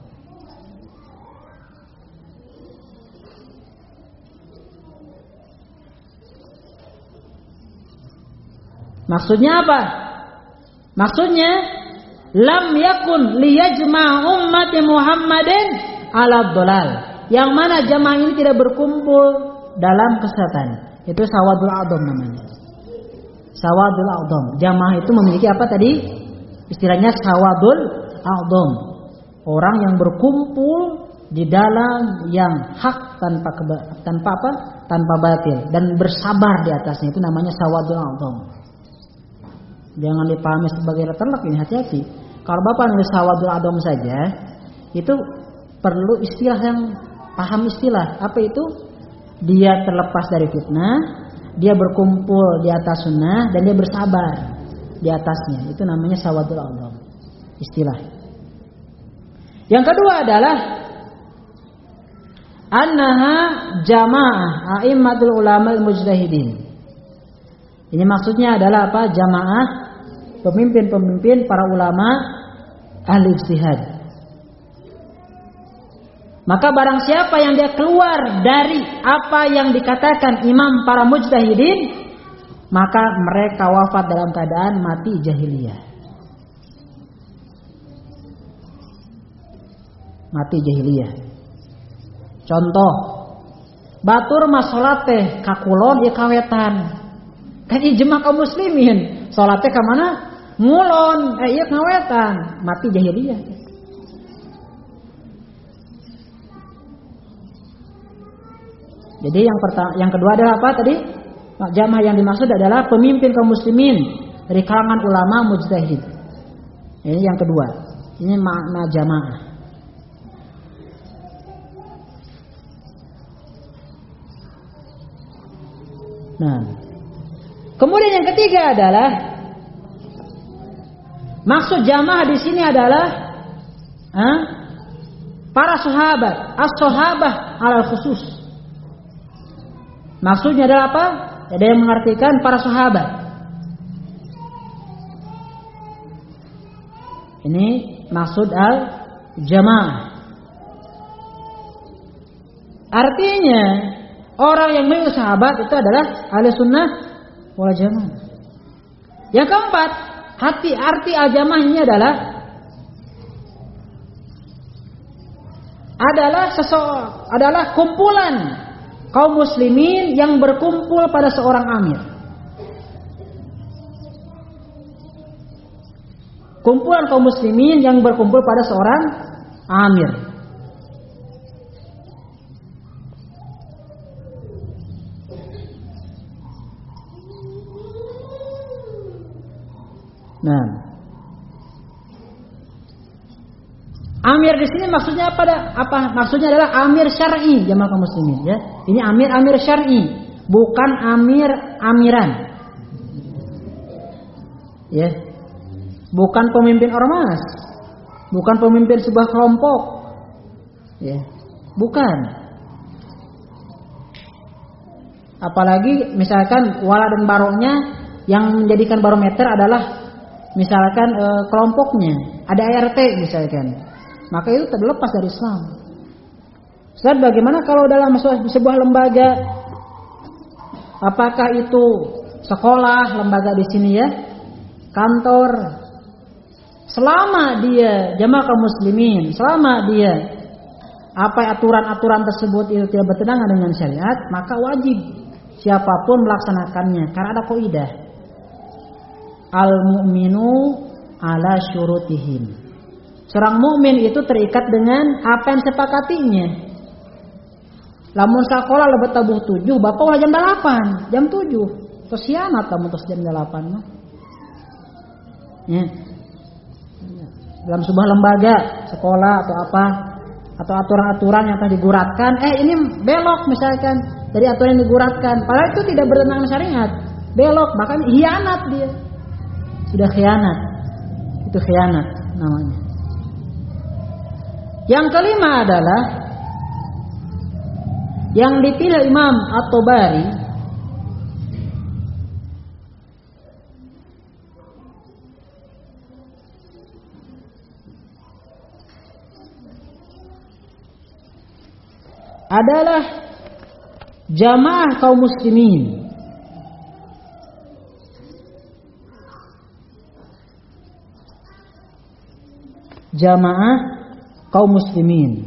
Maksudnya apa? Maksudnya lam yakun liyajma' ummati Muhammadin ala dhalal. Yang mana jamaah ini tidak berkumpul dalam kesesatan. Itu sawadul a'dham namanya. Sawadul a'dham. Jamaah itu memiliki apa tadi? Istilahnya sawadul a'dham. Orang yang berkumpul di dalam yang hak tanpa keba- tanpa apa? Tanpa batil dan bersabar di atasnya, itu namanya sawadul a'dham. Jangan dipahami sebagai terlek ini, hati-hati. Kalau Bapak nulis sawadul a'dham saja, itu perlu istilah yang paham istilah. Apa itu? Dia terlepas dari fitnah, dia berkumpul di atas sunnah, dan dia bersabar di atasnya. Itu namanya sawadul a'dham. Istilah. Yang kedua adalah annaha jamaah a'immatul ulama al-mujtahidin. Ini maksudnya adalah apa? Jamaah pemimpin-pemimpin para ulama ahli ijtihad. Maka barang siapa yang dia keluar dari apa yang dikatakan imam para mujtahidin, maka mereka wafat dalam keadaan mati jahiliyah. Mati jahiliyah. Contoh, batur mah salat teh kakulon ieu kawetan. Kan ijma kaum muslimin, salatnya ke mana? Ngulon, eh iya ngawetan, mati jahiliyah. Jadi yang pertama, yang kedua adalah apa tadi? Jamaah yang dimaksud adalah pemimpin kaum muslimin dari kalangan ulama mujtahid. Ini yang kedua. Ini makna jamaah. Nah, kemudian yang ketiga adalah maksud jamaah di sini adalah eh, para sahabat, as-sahabah alal khusus. Maksudnya adalah apa? Ada yang mengartikan para sahabat. Ini maksud al-jamaah. Artinya orang yang mengikuti sahabat itu adalah ahli sunnah wal jamaah. Yang keempat, hati arti al-jamaah ini adalah adalah seseorang, adalah kumpulan kaum muslimin yang berkumpul pada seorang amir. Kumpulan kaum muslimin yang berkumpul pada seorang amir. Nah, amir di sini maksudnya apa? Apa maksudnya adalah amir syar'i jamaah kaum muslimin ya. Ini amir-amir syar'i, bukan amir amiran. Ya. Bukan pemimpin ormas, bukan pemimpin sebuah kelompok. Ya. Bukan. Apalagi misalkan wala dan baroknya yang menjadikan barometer adalah misalkan e, kelompoknya, ada R T misalkan, maka itu terlepas dari Islam. Ustaz, bagaimana kalau dalam sebuah lembaga, apakah itu sekolah, lembaga di sini ya, kantor, selama dia jamaah kaum muslimin, selama dia apa aturan-aturan tersebut itu tidak bertentangan dengan syariat, maka wajib siapapun melaksanakannya karena ada kaidah. Al-mu'minu ala syurutihim. Seorang mukmin itu terikat dengan apa yang disepakatinya. Lamun sekolah lebih tabuh tujuh, bapak ulah jam delapan, jam tujuh. Terus hianat lamun terus jam delapan mah. Ya. Dalam sebuah lembaga, sekolah atau apa, atau aturan-aturan yang telah diguratkan, eh ini belok misalkan dari aturan yang diguratkan, padahal itu tidak bertentangan syariat, belok, bahkan hianat dia, sudah khianat, itu khianat namanya. Yang kelima adalah yang dipilih Imam At-Tabari adalah jamaah kaum muslimin. Jamaah kaum muslimin.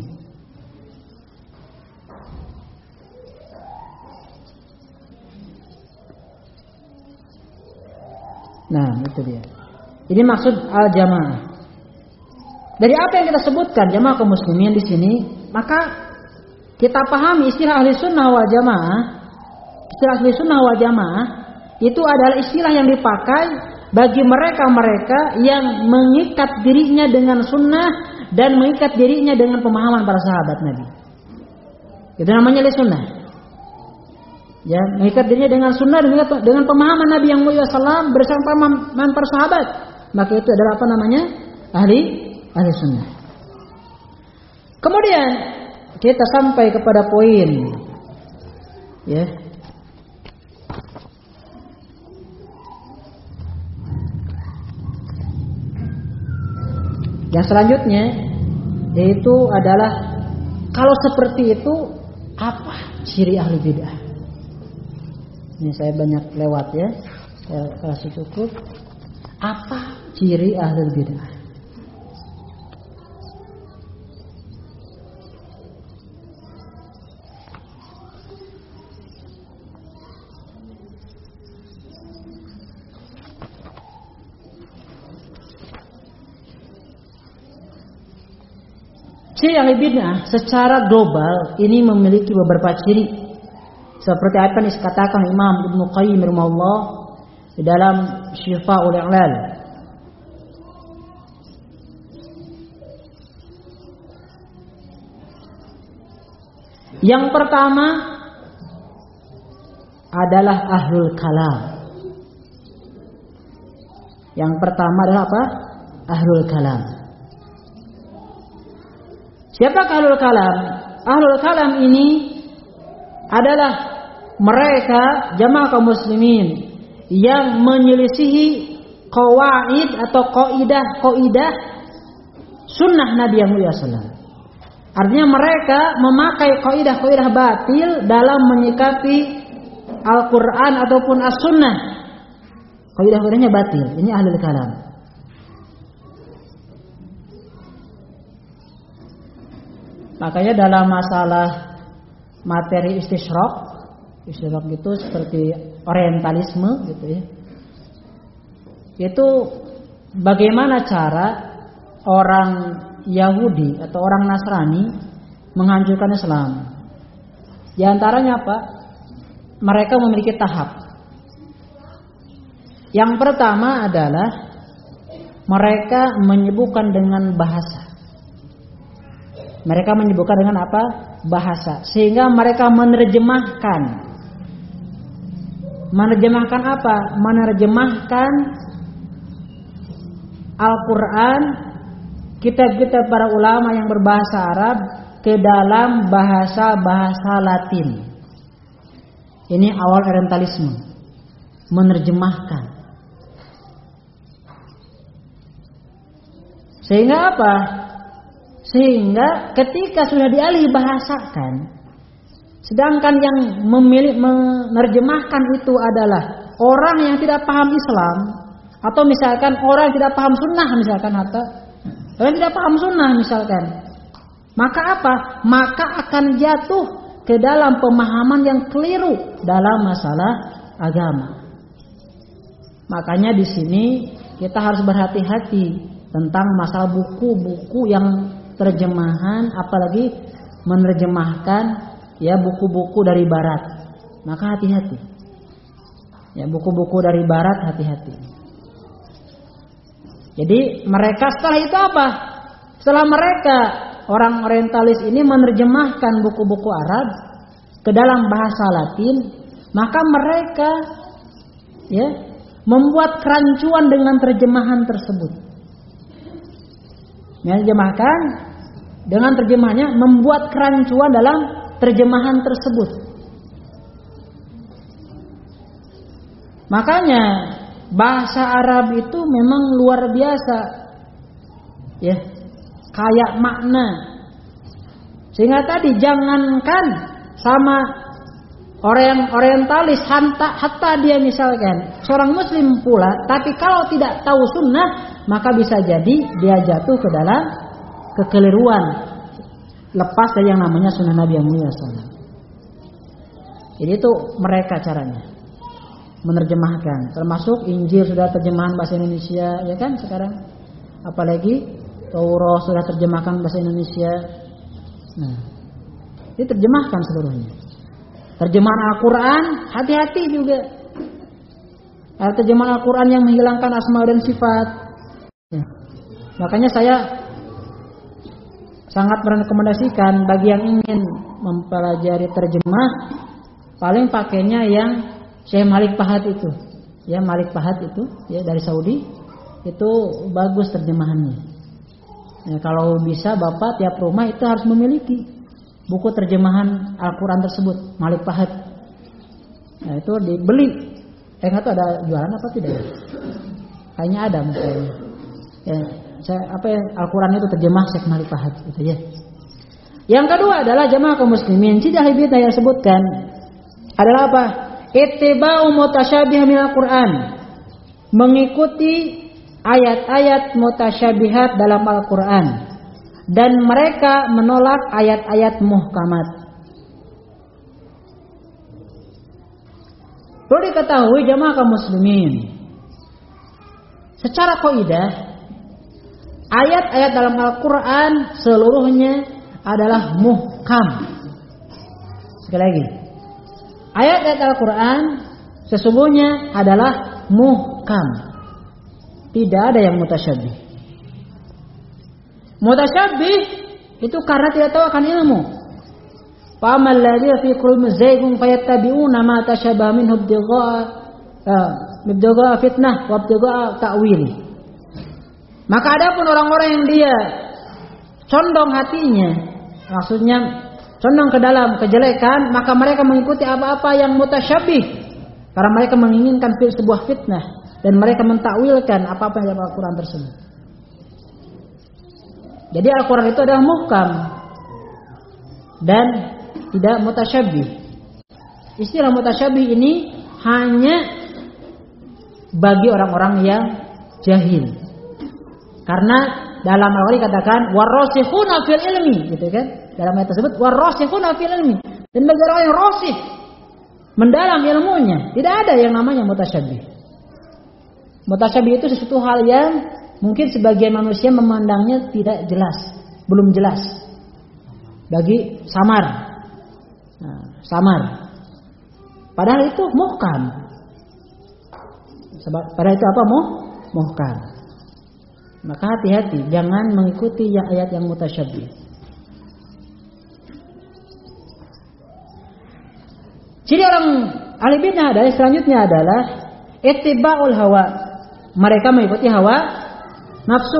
Nah, itu dia. Ini maksud al-jamaah. Dari apa yang kita sebutkan jamaah kaum muslimin di sini, maka kita pahami istilah ahli sunnah wal jamaah. Istilah ahli sunnah wal jamaah itu adalah istilah yang dipakai bagi mereka-mereka yang mengikat dirinya dengan sunnah dan mengikat dirinya dengan pemahaman para sahabat Nabi. Itu namanya ahli sunnah. Ya, mengikat dirinya dengan sunnah dan dengan pemahaman Nabi yang mulia sallam bersama pemahaman para sahabat. Maka itu adalah apa namanya? Ahli ahli sunnah. Kemudian kita sampai kepada poin, ya, yang selanjutnya yaitu adalah kalau seperti itu apa ciri ahli bid'ah? Ini saya banyak lewat ya, saya kasih cukup. Apa ciri ahli bid'ah? Ciri ahli bid'ah secara global ini memiliki beberapa ciri. Seperti apa yang dikatakan Imam Ibnu Qayyim rahimahullah di dalam Syifa'ul I'lal. Yang pertama adalah ahlul kalam. Yang pertama adalah apa? Ahlul kalam. Siapa ahlul kalam? Ahlul kalam ini adalah mereka jamaah kaum muslimin yang menyelisihi qawaid atau kaidah-kaidah sunnah Nabi yang mulia sallallahu alaihi wasallam. Artinya mereka memakai kaidah-kaidah batil dalam menyikapi Al-Quran ataupun As-Sunnah. Kaidah-kaidahnya batil. Ini ahlul kalam. Makanya dalam masalah materi istisyraq, istisyraq itu seperti orientalisme gitu ya. Itu bagaimana cara orang Yahudi atau orang Nasrani menghancurkan Islam. Di antaranya apa? Mereka memiliki tahap. Yang pertama adalah mereka menyibukkan dengan bahasa. Mereka menyebutkan dengan apa? Bahasa. Sehingga mereka menerjemahkan. Menerjemahkan apa? Menerjemahkan Al-Quran, kitab-kitab para ulama yang berbahasa Arab ke dalam bahasa-bahasa Latin. Ini awal orientalisme. Menerjemahkan. Sehingga apa? Sehingga ketika sudah dialih bahasakan, sedangkan yang memilih menerjemahkan itu adalah orang yang tidak paham Islam, atau misalkan orang yang tidak paham sunnah misalkan, atau orang yang tidak paham sunnah misalkan, maka apa? Maka akan jatuh ke dalam pemahaman yang keliru dalam masalah agama. Makanya di sini kita harus berhati-hati tentang masalah buku-buku yang terjemahan, apalagi menerjemahkan ya buku-buku dari barat. Maka hati-hati. Ya, buku-buku dari barat hati-hati. Jadi mereka setelah itu apa? Setelah mereka orang orientalis ini menerjemahkan buku-buku Arab ke dalam bahasa Latin, maka mereka ya membuat kerancuan dengan terjemahan tersebut. Menerjemahkan dengan terjemahannya membuat kerancuan dalam terjemahan tersebut. Makanya bahasa Arab itu memang luar biasa, ya, kayak makna. Sehingga tadi jangankan sama orang orientalis, hatta, hatta dia misalkan seorang muslim pula, tapi kalau tidak tahu sunnah, maka bisa jadi dia jatuh ke dalam kekeliruan, lepas dari yang namanya sunnah Nabi yang mulia sallallahu alaihi wasallam. Jadi itu mereka caranya menerjemahkan, termasuk Injil sudah terjemahan bahasa Indonesia, ya kan sekarang, apalagi Taurat sudah terjemahkan bahasa Indonesia. Nah, diterjemahkan seluruhnya. Terjemahan Al-Quran, hati-hati juga. Terjemahan Al-Quran yang menghilangkan asma dan sifat. Ya. Makanya saya sangat merekomendasikan bagi yang ingin mempelajari terjemah, paling pakainya yang Syekh Malik Fahad itu. Ya, Malik Fahad itu, ya dari Saudi, itu bagus terjemahannya. Ya, kalau bisa Bapak tiap rumah itu harus memiliki buku terjemahan Al-Quran tersebut, Malik Fahad. Nah, itu dibeli. Eh nggak tahu ada jualan apa tidak? Kayaknya ada mungkin. Ya, saya, apa ya, Al-Quran itu terjemah Syekh Malik Fahad, gitu ya. Yang kedua adalah jamaah kaum muslimin. Ciri hibit yang sebutkan adalah apa? Ittiba'u mutasyabih minal Quran. Mengikuti ayat-ayat mutasyabihat dalam Al-Quran. Dan mereka menolak ayat-ayat muhkamat. Perlu diketahui jamaah kaum muslimin, secara kaidah ayat-ayat dalam Al-Quran seluruhnya adalah muhkam. Sekali lagi, ayat-ayat Al-Quran sesungguhnya adalah muhkam, tidak ada yang mutasyabih. Mutasyabih itu karena tidak tahu akan ilmu. Fa'amal ladzina fi qulubihim zaygun fayattabi'una ma tashabaha minhu ibtigha'a ibtigha'a fitnah wa ibtigha'a ta'wili. Maka adapun orang-orang yang dia condong hatinya, maksudnya condong ke dalam kejelekan, maka mereka mengikuti apa-apa yang mutasyabih karena mereka menginginkan sebuah fitnah dan mereka mentakwilkan apa-apa yang dalam Al-Quran tersebut. Jadi Al-Quran itu adalah muhkam dan tidak mutasyabih. Istilah mutasyabih ini hanya bagi orang-orang yang jahil. Karena dalam Al-Quran dikatakan warasikhuna fil ilmi, gitu kan? Dalam ayat tersebut warasikhuna fil ilmi. Dan bagi orang yang rasih, mendalam ilmunya, tidak ada yang namanya mutasyabih. Mutasyabih itu sesuatu hal yang mungkin sebagian manusia memandangnya tidak jelas, belum jelas, bagi samar, nah, samar. Padahal itu muhkam. Padahal itu apa? Muh, muhkam. Maka hati-hati, jangan mengikuti yang ayat yang mutasyabih. Jadi orang ahli bidah adalah selanjutnya adalah ittiba'ul hawa. Mereka mengikuti hawa nafsu.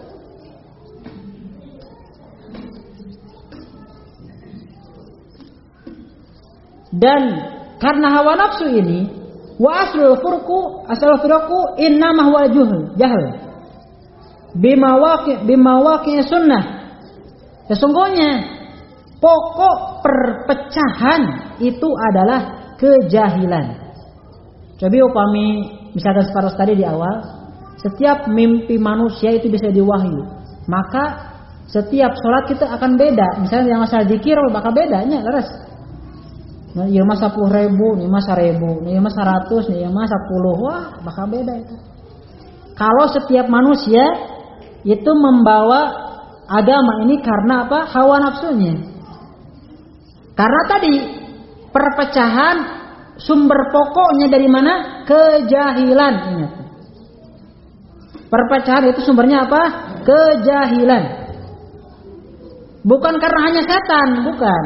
Dan karena hawa nafsu ini, wa aslul furqu asal furqu innama huwa juhl, jahl. Bima waqi' bima waqi' sunnah. Sesungguhnya pokok perpecahan itu adalah kejahilan. Coba upami misalkan separuh tadi di awal, setiap mimpi manusia itu bisa diwahyu. Maka setiap sholat kita akan beda. Misalnya yang masalah zikir bakal bedanya leres. Nah, yang masa sepuluh ribu, nih masa ribu, nih masa seratus, nih masa sepuluh, wah bakal beda itu. Kalau setiap manusia itu membawa agama ini karena apa? Hawa nafsunya. Karena tadi perpecahan sumber pokoknya dari mana? Kejahilan. Ingat. Perpecahan itu sumbernya apa? Kejahilan. Bukan karena hanya setan, bukan.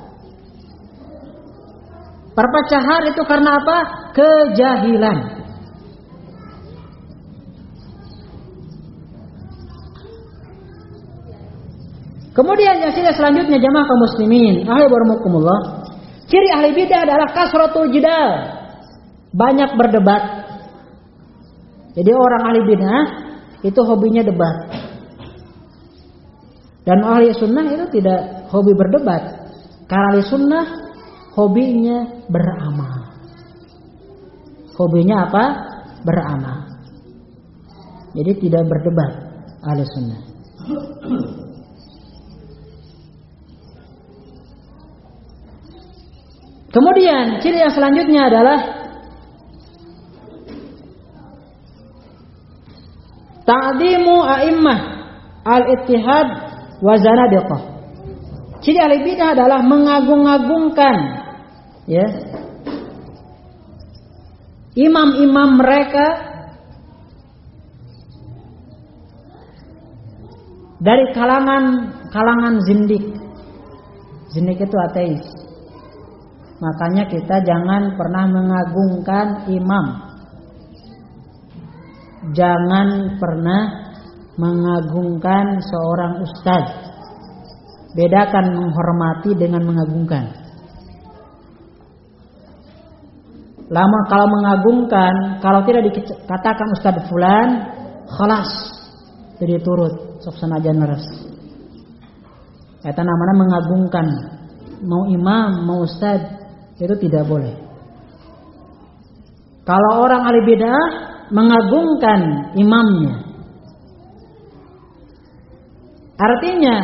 Perpecahan itu karena apa? Kejahilan. Kemudian yang selanjutnya jamaah kaum muslimin, ahli warahmatullah. Ciri ahli bidah adalah kasratul jidal. Banyak berdebat. Jadi orang ahli bidah itu hobinya debat. Dan ahli sunnah itu tidak hobi berdebat. Karena ahli sunnah hobinya beramal. Hobinya apa? Beramal. Jadi tidak berdebat ahli sunnah. Kemudian ciri yang selanjutnya adalah ta'zimu a'immah al-ittihad wa zanadiqah. Ciri ahli bidah adalah mengagung-agungkan ya imam-imam mereka dari kalangan kalangan zindik. Zindik itu ateis. Makanya kita jangan pernah mengagungkan imam. Jangan pernah mengagungkan seorang ustaz. Bedakan menghormati dengan mengagungkan. Lama kalau mengagungkan, kalau tidak dikatakan ustaz fulan, khalas jadi turut sok sanajan leres. Eta namanya mengagungkan. Mau imam, mau ustaz itu tidak boleh. Kalau orang ahli bidah mengagungkan imamnya, artinya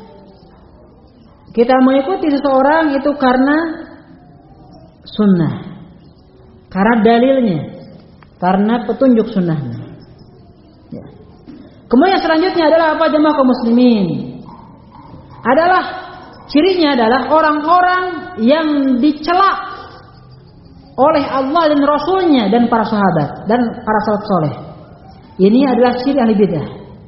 kita mengikuti seseorang itu karena sunnah, karena dalilnya, karena petunjuk sunnahnya. Ya. Kemudian selanjutnya adalah apa jemaah kaum muslimin? Adalah cirinya adalah orang-orang yang dicela oleh Allah dan Rasulnya dan para sahabat dan para salaf soleh. Ini adalah ciri ahli bidah.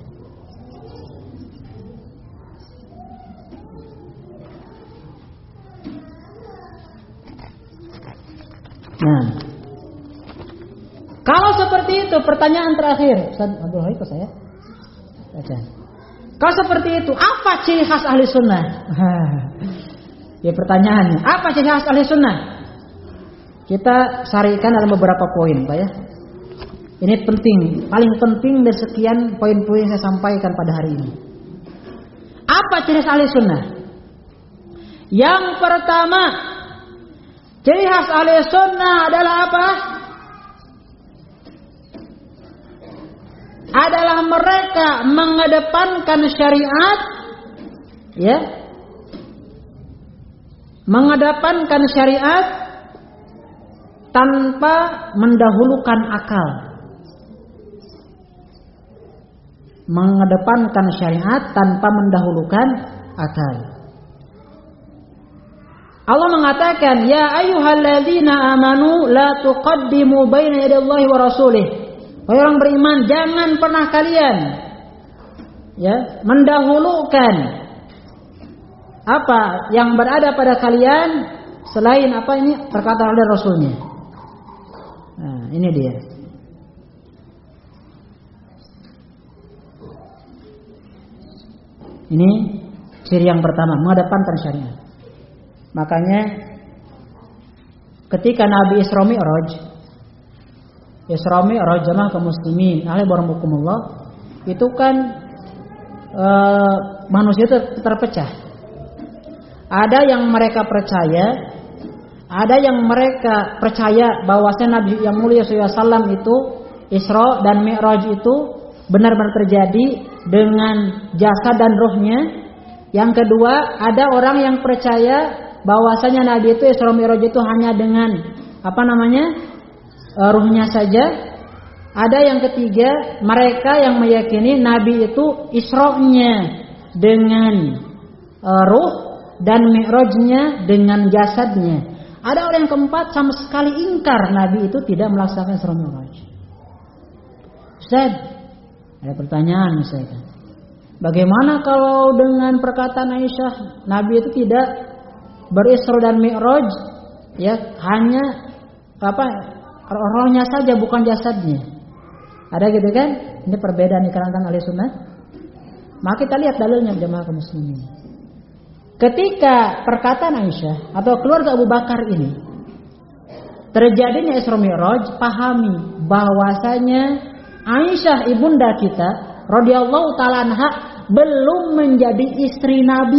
Nah, kalau seperti itu, pertanyaan terakhir, Ustaz Abdul Haik saya baca. Kalau seperti itu, apa ciri khas ahli sunnah? Ya pertanyaannya, apa ciri khas ahli sunnah? Kita sarikan dalam beberapa poin, Pak ya. Ini penting, paling penting dari sekian poin-poin yang saya sampaikan pada hari ini. Apa ciri khas ahli sunnah? Yang pertama, ciri khas ahli sunnah adalah apa? Adalah mereka mengedepankan syariat, ya, mengedepankan syariat tanpa mendahulukan akal, mengedepankan syariat tanpa mendahulukan akal. Allah mengatakan, ya ayyuhalladzina amanu la tuqaddimu baina yadallahi wa rasulih. Wahai orang beriman, jangan pernah kalian ya mendahulukan apa yang berada pada kalian selain apa ini perkataan oleh Rasulnya. Nah, ini dia. Ini ciri yang pertama, mengedepankan syariat. Makanya ketika Nabi Isra Mi'raj Isra Mi'raj jamaah kaum muslimin, ahli warahmatullah, itu kan e, manusia itu terpecah. Ada yang mereka percaya, ada yang mereka percaya bahwasanya Nabi yang mulia shallallahu alaihi wasallam itu Isra dan Mi'raj itu benar-benar terjadi dengan jasad dan ruhnya. Yang kedua, ada orang yang percaya bahwasanya Nabi itu Isra Mi'raj itu hanya dengan apa namanya? ruhnya saja. Ada yang ketiga, mereka yang meyakini Nabi itu Isra-nya dengan uh, ruh dan Mi'rajnya dengan jasadnya. Ada orang yang keempat sama sekali ingkar Nabi itu tidak melaksanakan Isra Mi'raj. Ustaz, ada pertanyaan misalkan. Bagaimana kalau dengan perkataan Aisyah, Nabi itu tidak berisra dan Mi'raj, ya hanya apa rohnya saja bukan jasadnya. Ada gitu kan? Ini perbedaan di kalangan ahli sunnah. Maka kita lihat dalilnya jemaah kaum muslimin. Ketika perkataan Aisyah atau keluarga Abu Bakar ini terjadinya Isra Mi'raj, pahami bahwasanya Aisyah ibunda kita radhiyallahu taala anha belum menjadi istri Nabi.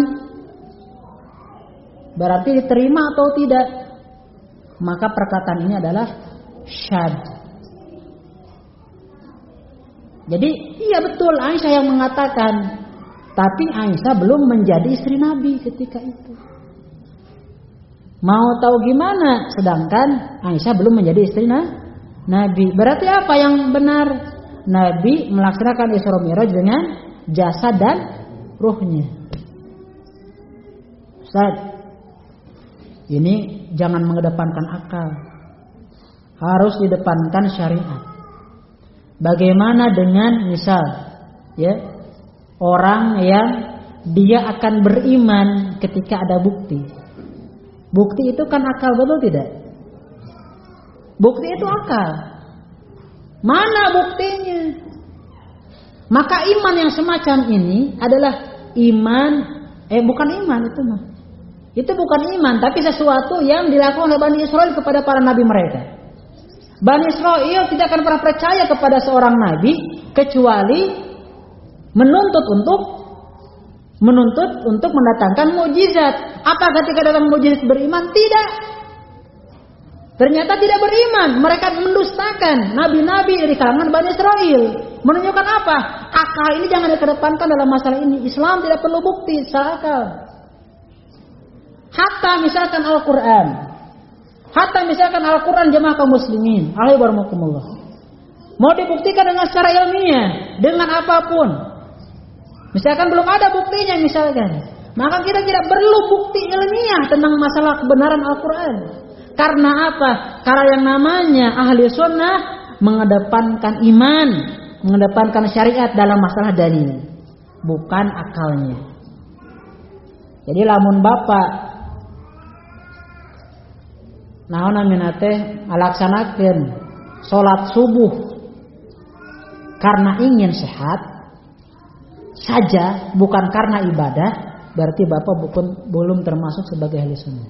Berarti diterima atau tidak? Maka perkataan ini adalah syadz. Jadi iya betul Aisyah yang mengatakan, tapi Aisyah belum menjadi istri Nabi ketika itu. Mau tahu gimana? Sedangkan Aisyah belum menjadi istri Nabi. Berarti apa yang benar? Nabi melaksanakan Isra Mi'raj dengan jasad dan ruhnya. Ustaz, ini jangan mengedepankan akal. Harus didepankan syariat. Bagaimana dengan misal ya orang yang dia akan beriman ketika ada bukti. Bukti itu kan akal, betul tidak? Bukti itu akal. Mana buktinya? Maka iman yang semacam ini adalah iman, eh bukan iman itu mah. Itu bukan iman, tapi sesuatu yang dilakukan oleh Bani Israel kepada para nabi mereka. Bani Israel tidak akan pernah percaya kepada seorang nabi kecuali menuntut untuk menuntut untuk mendatangkan mukjizat. Apa ketika datang mukjizat beriman? Tidak. Ternyata tidak beriman. Mereka mendustakan nabi-nabi dari kalangan Bani Israel. Menunjukkan apa? Akal ini jangan dikedepankan dalam masalah ini. Islam tidak perlu bukti secara akal. Hatta misalkan Al-Quran. Hatta misalkan Al-Quran jemaah kaum muslimin. Alaihi warahmatullah. Mau dibuktikan dengan secara ilmiah. Dengan apapun. Misalkan belum ada buktinya misalkan. Maka kita tidak perlu bukti ilmiah tentang masalah kebenaran Al-Quran. Karena apa? Karena yang namanya ahli sunnah mengedepankan iman, mengedepankan syariat dalam masalah dalil, bukan akalnya. Jadi lamun bapak naon namina teh ngalaksanakeun salat subuh karena ingin sehat saja, bukan karena ibadah, berarti bapak bukan belum termasuk sebagai ahli sunnah.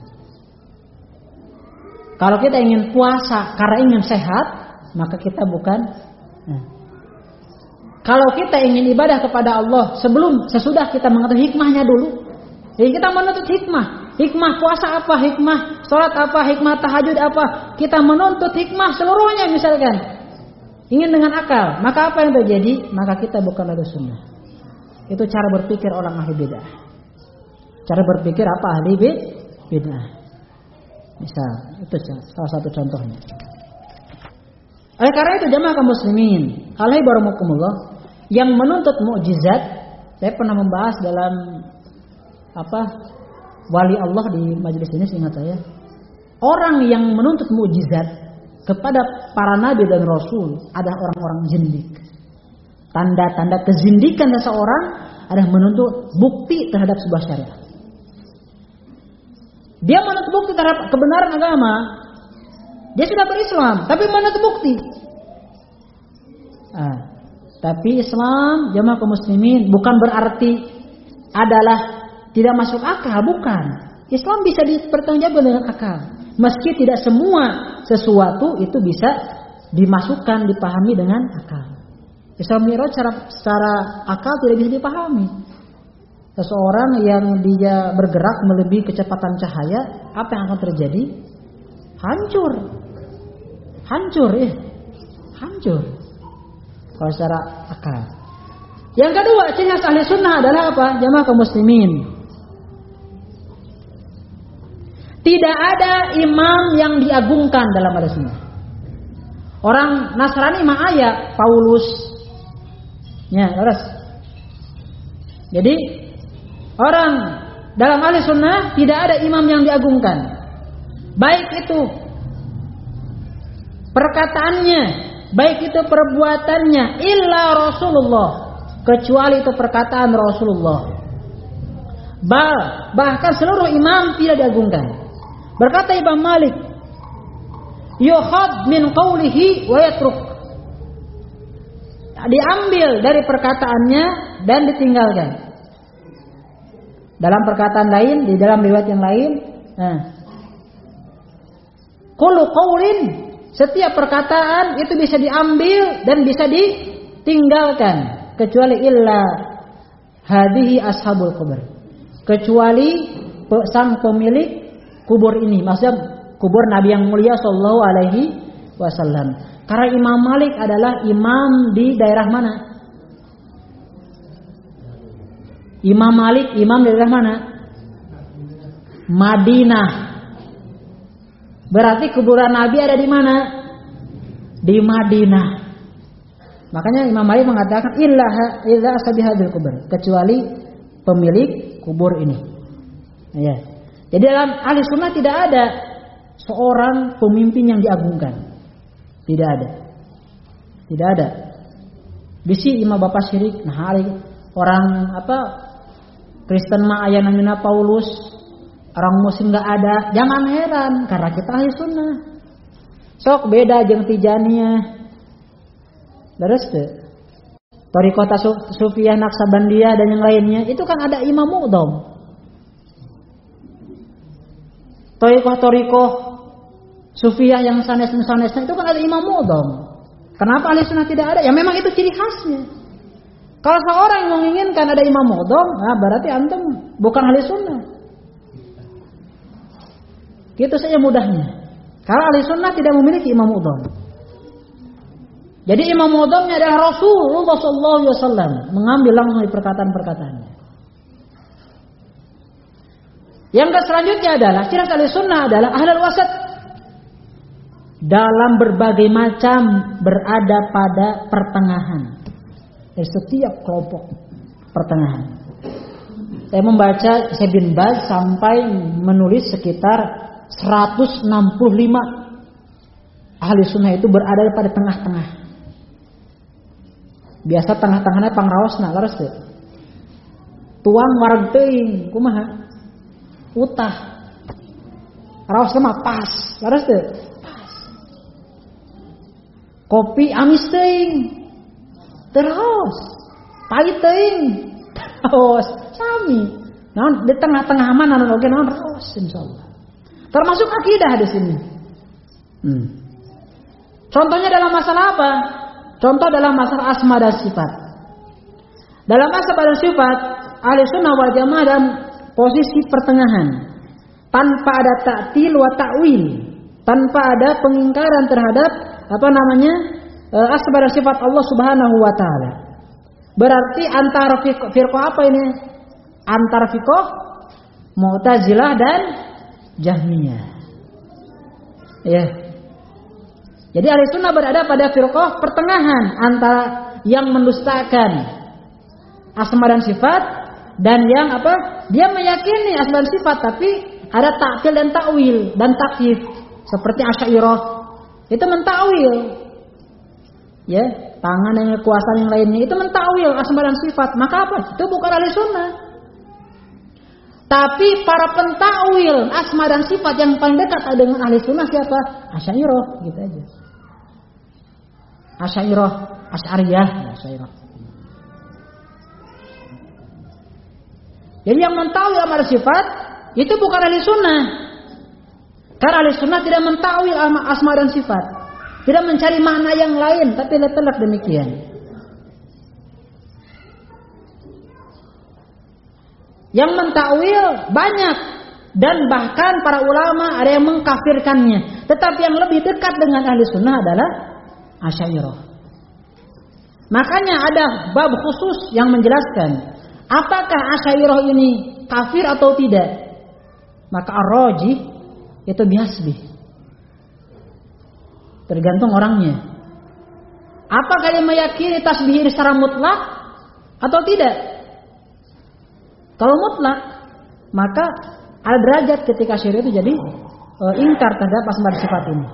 Kalau kita ingin puasa karena ingin sehat, maka kita bukan. Nah. Kalau kita ingin ibadah kepada Allah sebelum sesudah kita mengetahui hikmahnya dulu, jadi kita menuntut hikmah. Hikmah puasa apa? Hikmah sholat apa? Hikmah tahajud apa? Kita menuntut hikmah seluruhnya misalkan. Ingin dengan akal, maka apa yang terjadi? Maka kita bukan ahli sunnah. Itu cara berpikir orang ahli bid'ah. Cara berpikir apa ahli bid'ah? Misal, itu salah satu contohnya. Oleh karena itu jamaah kaum muslimin, alaihi warahmatullah, yang menuntut mukjizat, saya pernah membahas dalam apa wali Allah di majelis ini, ingat saya. Orang yang menuntut mukjizat kepada para nabi dan rasul adalah orang-orang zindik. Tanda-tanda kezindikan seseorang adalah menuntut bukti terhadap sebuah syariat. Dia menuntut bukti terhadap kebenaran agama. Dia sudah berislam, tapi menuntut bukti. Ah, tapi Islam, jamaah kaum muslimin, bukan berarti adalah tidak masuk akal, bukan. Islam bisa dipertanggungjawabkan dengan akal. Meski tidak semua sesuatu itu bisa dimasukkan, dipahami dengan akal. Isra Mi'raj secara, secara akal tidak bisa dipahami. Seseorang yang dia bergerak melebihi kecepatan cahaya, apa yang akan terjadi? Hancur. Hancur ya. Hancur. Kalau secara akal. Yang kedua, ciri khas ahli sunnah adalah apa? Jamaah kaum muslimin. Tidak ada imam yang diagungkan dalam ahli sunnah. Orang Nasrani mah aya Paulus. Ya, terus. Jadi orang dalam ahli sunnah tidak ada imam yang diagungkan. Baik itu perkataannya, baik itu perbuatannya, illa Rasulullah, kecuali itu perkataan Rasulullah. Bah, bahkan seluruh imam tidak diagungkan. Berkata Imam Malik, yukhad min qawlihi wa yatruk, diambil dari perkataannya dan ditinggalkan. Dalam perkataan lain, di dalam riwayat yang lain, nah, kullu qawlin, setiap perkataan itu bisa diambil dan bisa ditinggalkan, kecuali illa hadihi ashabul kubur, kecuali sang pemilik kubur ini, maksudnya kubur Nabi yang mulia sallallahu alaihi wasallam. Karena Imam Malik adalah imam di daerah mana? Imam Malik imam di daerah mana? Madinah. Berarti kuburan Nabi ada di mana? Di Madinah. Makanya Imam Malik mengatakan illa illa ashabihadil kubur, kecuali pemilik kubur ini. Ya. Jadi dalam ahli sunnah tidak ada seorang pemimpin yang diagungkan. Tidak ada. Tidak ada. Bisi imam bapak syirik. Nah, hari orang apa Kristen mah aya namina Paulus, orang muslim enggak ada. Jangan heran karena kita ahli sunnah. Sok beda jeung Tijaniyah. Leres teu? Thariqah Sufiyah, Naqsabandiyah dan yang lainnya itu kan ada imam mu'dham. Thariqah-thariqah Sufiyah yang sanes-sanesnya itu kan ada imam mu'dham. Kenapa ahli sunnah tidak ada? Ya memang itu ciri khasnya. Kalau seorang yang menginginkan ada imam mu'dham, nah berarti antum bukan ahli sunnah. Gitu saja mudahnya. Karena ahli sunnah tidak memiliki imam mu'dham. Jadi imam mu'dhamnya adalah Rasulullah sallallahu alaihi wasallam, mengambil langsung dari perkataan-perkataannya. Yang selanjutnya adalah ciri ahli sunnah adalah ahlul wasat. Dalam berbagai macam berada pada pertengahan. Dari setiap kelompok pertengahan. Saya membaca Syekh bin Baz sampai menulis sekitar seratus enam puluh lima ahli sunnah itu berada pada tengah-tengah. Biasa tengah-tengahnya pangraosna laras teu. Tuang wareg teuing kumaha? Utah. Raosna mah pas, laras teu? Pas. Kopi amis teuing. Terus. Pahit teuing. Terus sami. Naon di tengah-tengah mana naon oge naon terus insyaallah. Termasuk akidah di sini. Hmm. Contohnya dalam masalah apa? Contoh dalam masalah asma dan sifat. Dalam asma dan sifat, ahli sunnah wal jamaah dalam posisi pertengahan, tanpa ada ta'til wa ta'wil, tanpa ada pengingkaran terhadap apa namanya asma dan sifat Allah Subhanahu wa taala. Berarti antara firqah apa ini? Antara firqah Mu'tazilah dan Jahmiyah. Ya. Jadi ahli sunnah berada pada firqah pertengahan antara yang mendustakan asma dan sifat dan yang apa? Dia meyakini asma dan sifat tapi ada ta'til dan ta'wil dan takyif seperti Asy'ariyah. Itu mentakwil. Ya, tangan dan kekuasaan yang lainnya itu mentakwil asma dan sifat. Maka apa? Itu bukan ahli sunnah. Tapi para pentakwil asma dan sifat yang paling dekat dengan ahli sunnah siapa? Asy'ariyah, gitu aja. Asy'ariyah, Asy'ariyah, Asy'ariyah. Jadi yang mentakwil asma dan sifat itu bukan ahli sunnah. Karena ahli sunnah tidak mentakwil asma dan sifat, tidak mencari makna yang lain, tapi letak demikian. Yang mentakwil banyak dan bahkan para ulama ada yang mengkafirkannya. Tetapi yang lebih dekat dengan ahli sunnah adalah Asy'ariyah. Makanya ada bab khusus yang menjelaskan apakah Asy'ariyah ini kafir atau tidak. Maka ar-rajih itu bihasbih. Tergantung orangnya. Apakah dia meyakini tasbih ini secara mutlak atau tidak? Kalau mutlak, maka ada derajat ketika syirik itu jadi e, ingkar terhadap asma dan sifat ini.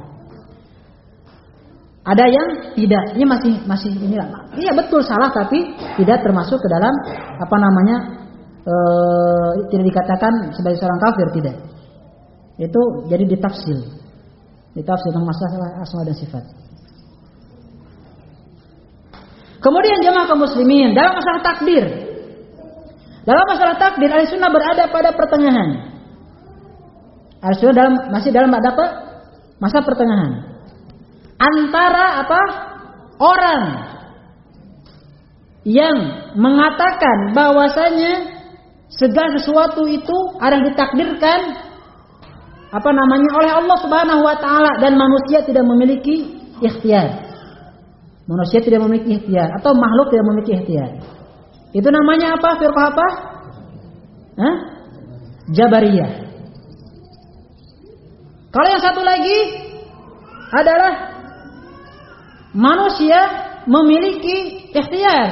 Ada yang tidak, ini masih masih inilah. Iya betul salah tapi tidak termasuk ke dalam apa namanya e, tidak dikatakan sebagai seorang kafir, tidak. Itu jadi ditafsir, ditafsir tentang masalah asma dan sifat. Kemudian jemaah kaum muslimin dalam masalah takdir, dalam masalah takdir Ahlussunnah berada pada pertengahan. Ahlussunnah dalam masih dalam apa? Masa pertengahan. Antara apa? Orang yang mengatakan bahwasanya segala sesuatu itu ada yang ditakdirkan apa namanya oleh Allah Subhanahu wa taala dan manusia tidak memiliki ikhtiar. Manusia tidak memiliki ikhtiar atau makhluk tidak memiliki ikhtiar. Itu namanya apa? Firqah apa? Hah? Jabariyah. Kalau yang satu lagi adalah manusia memiliki ikhtiar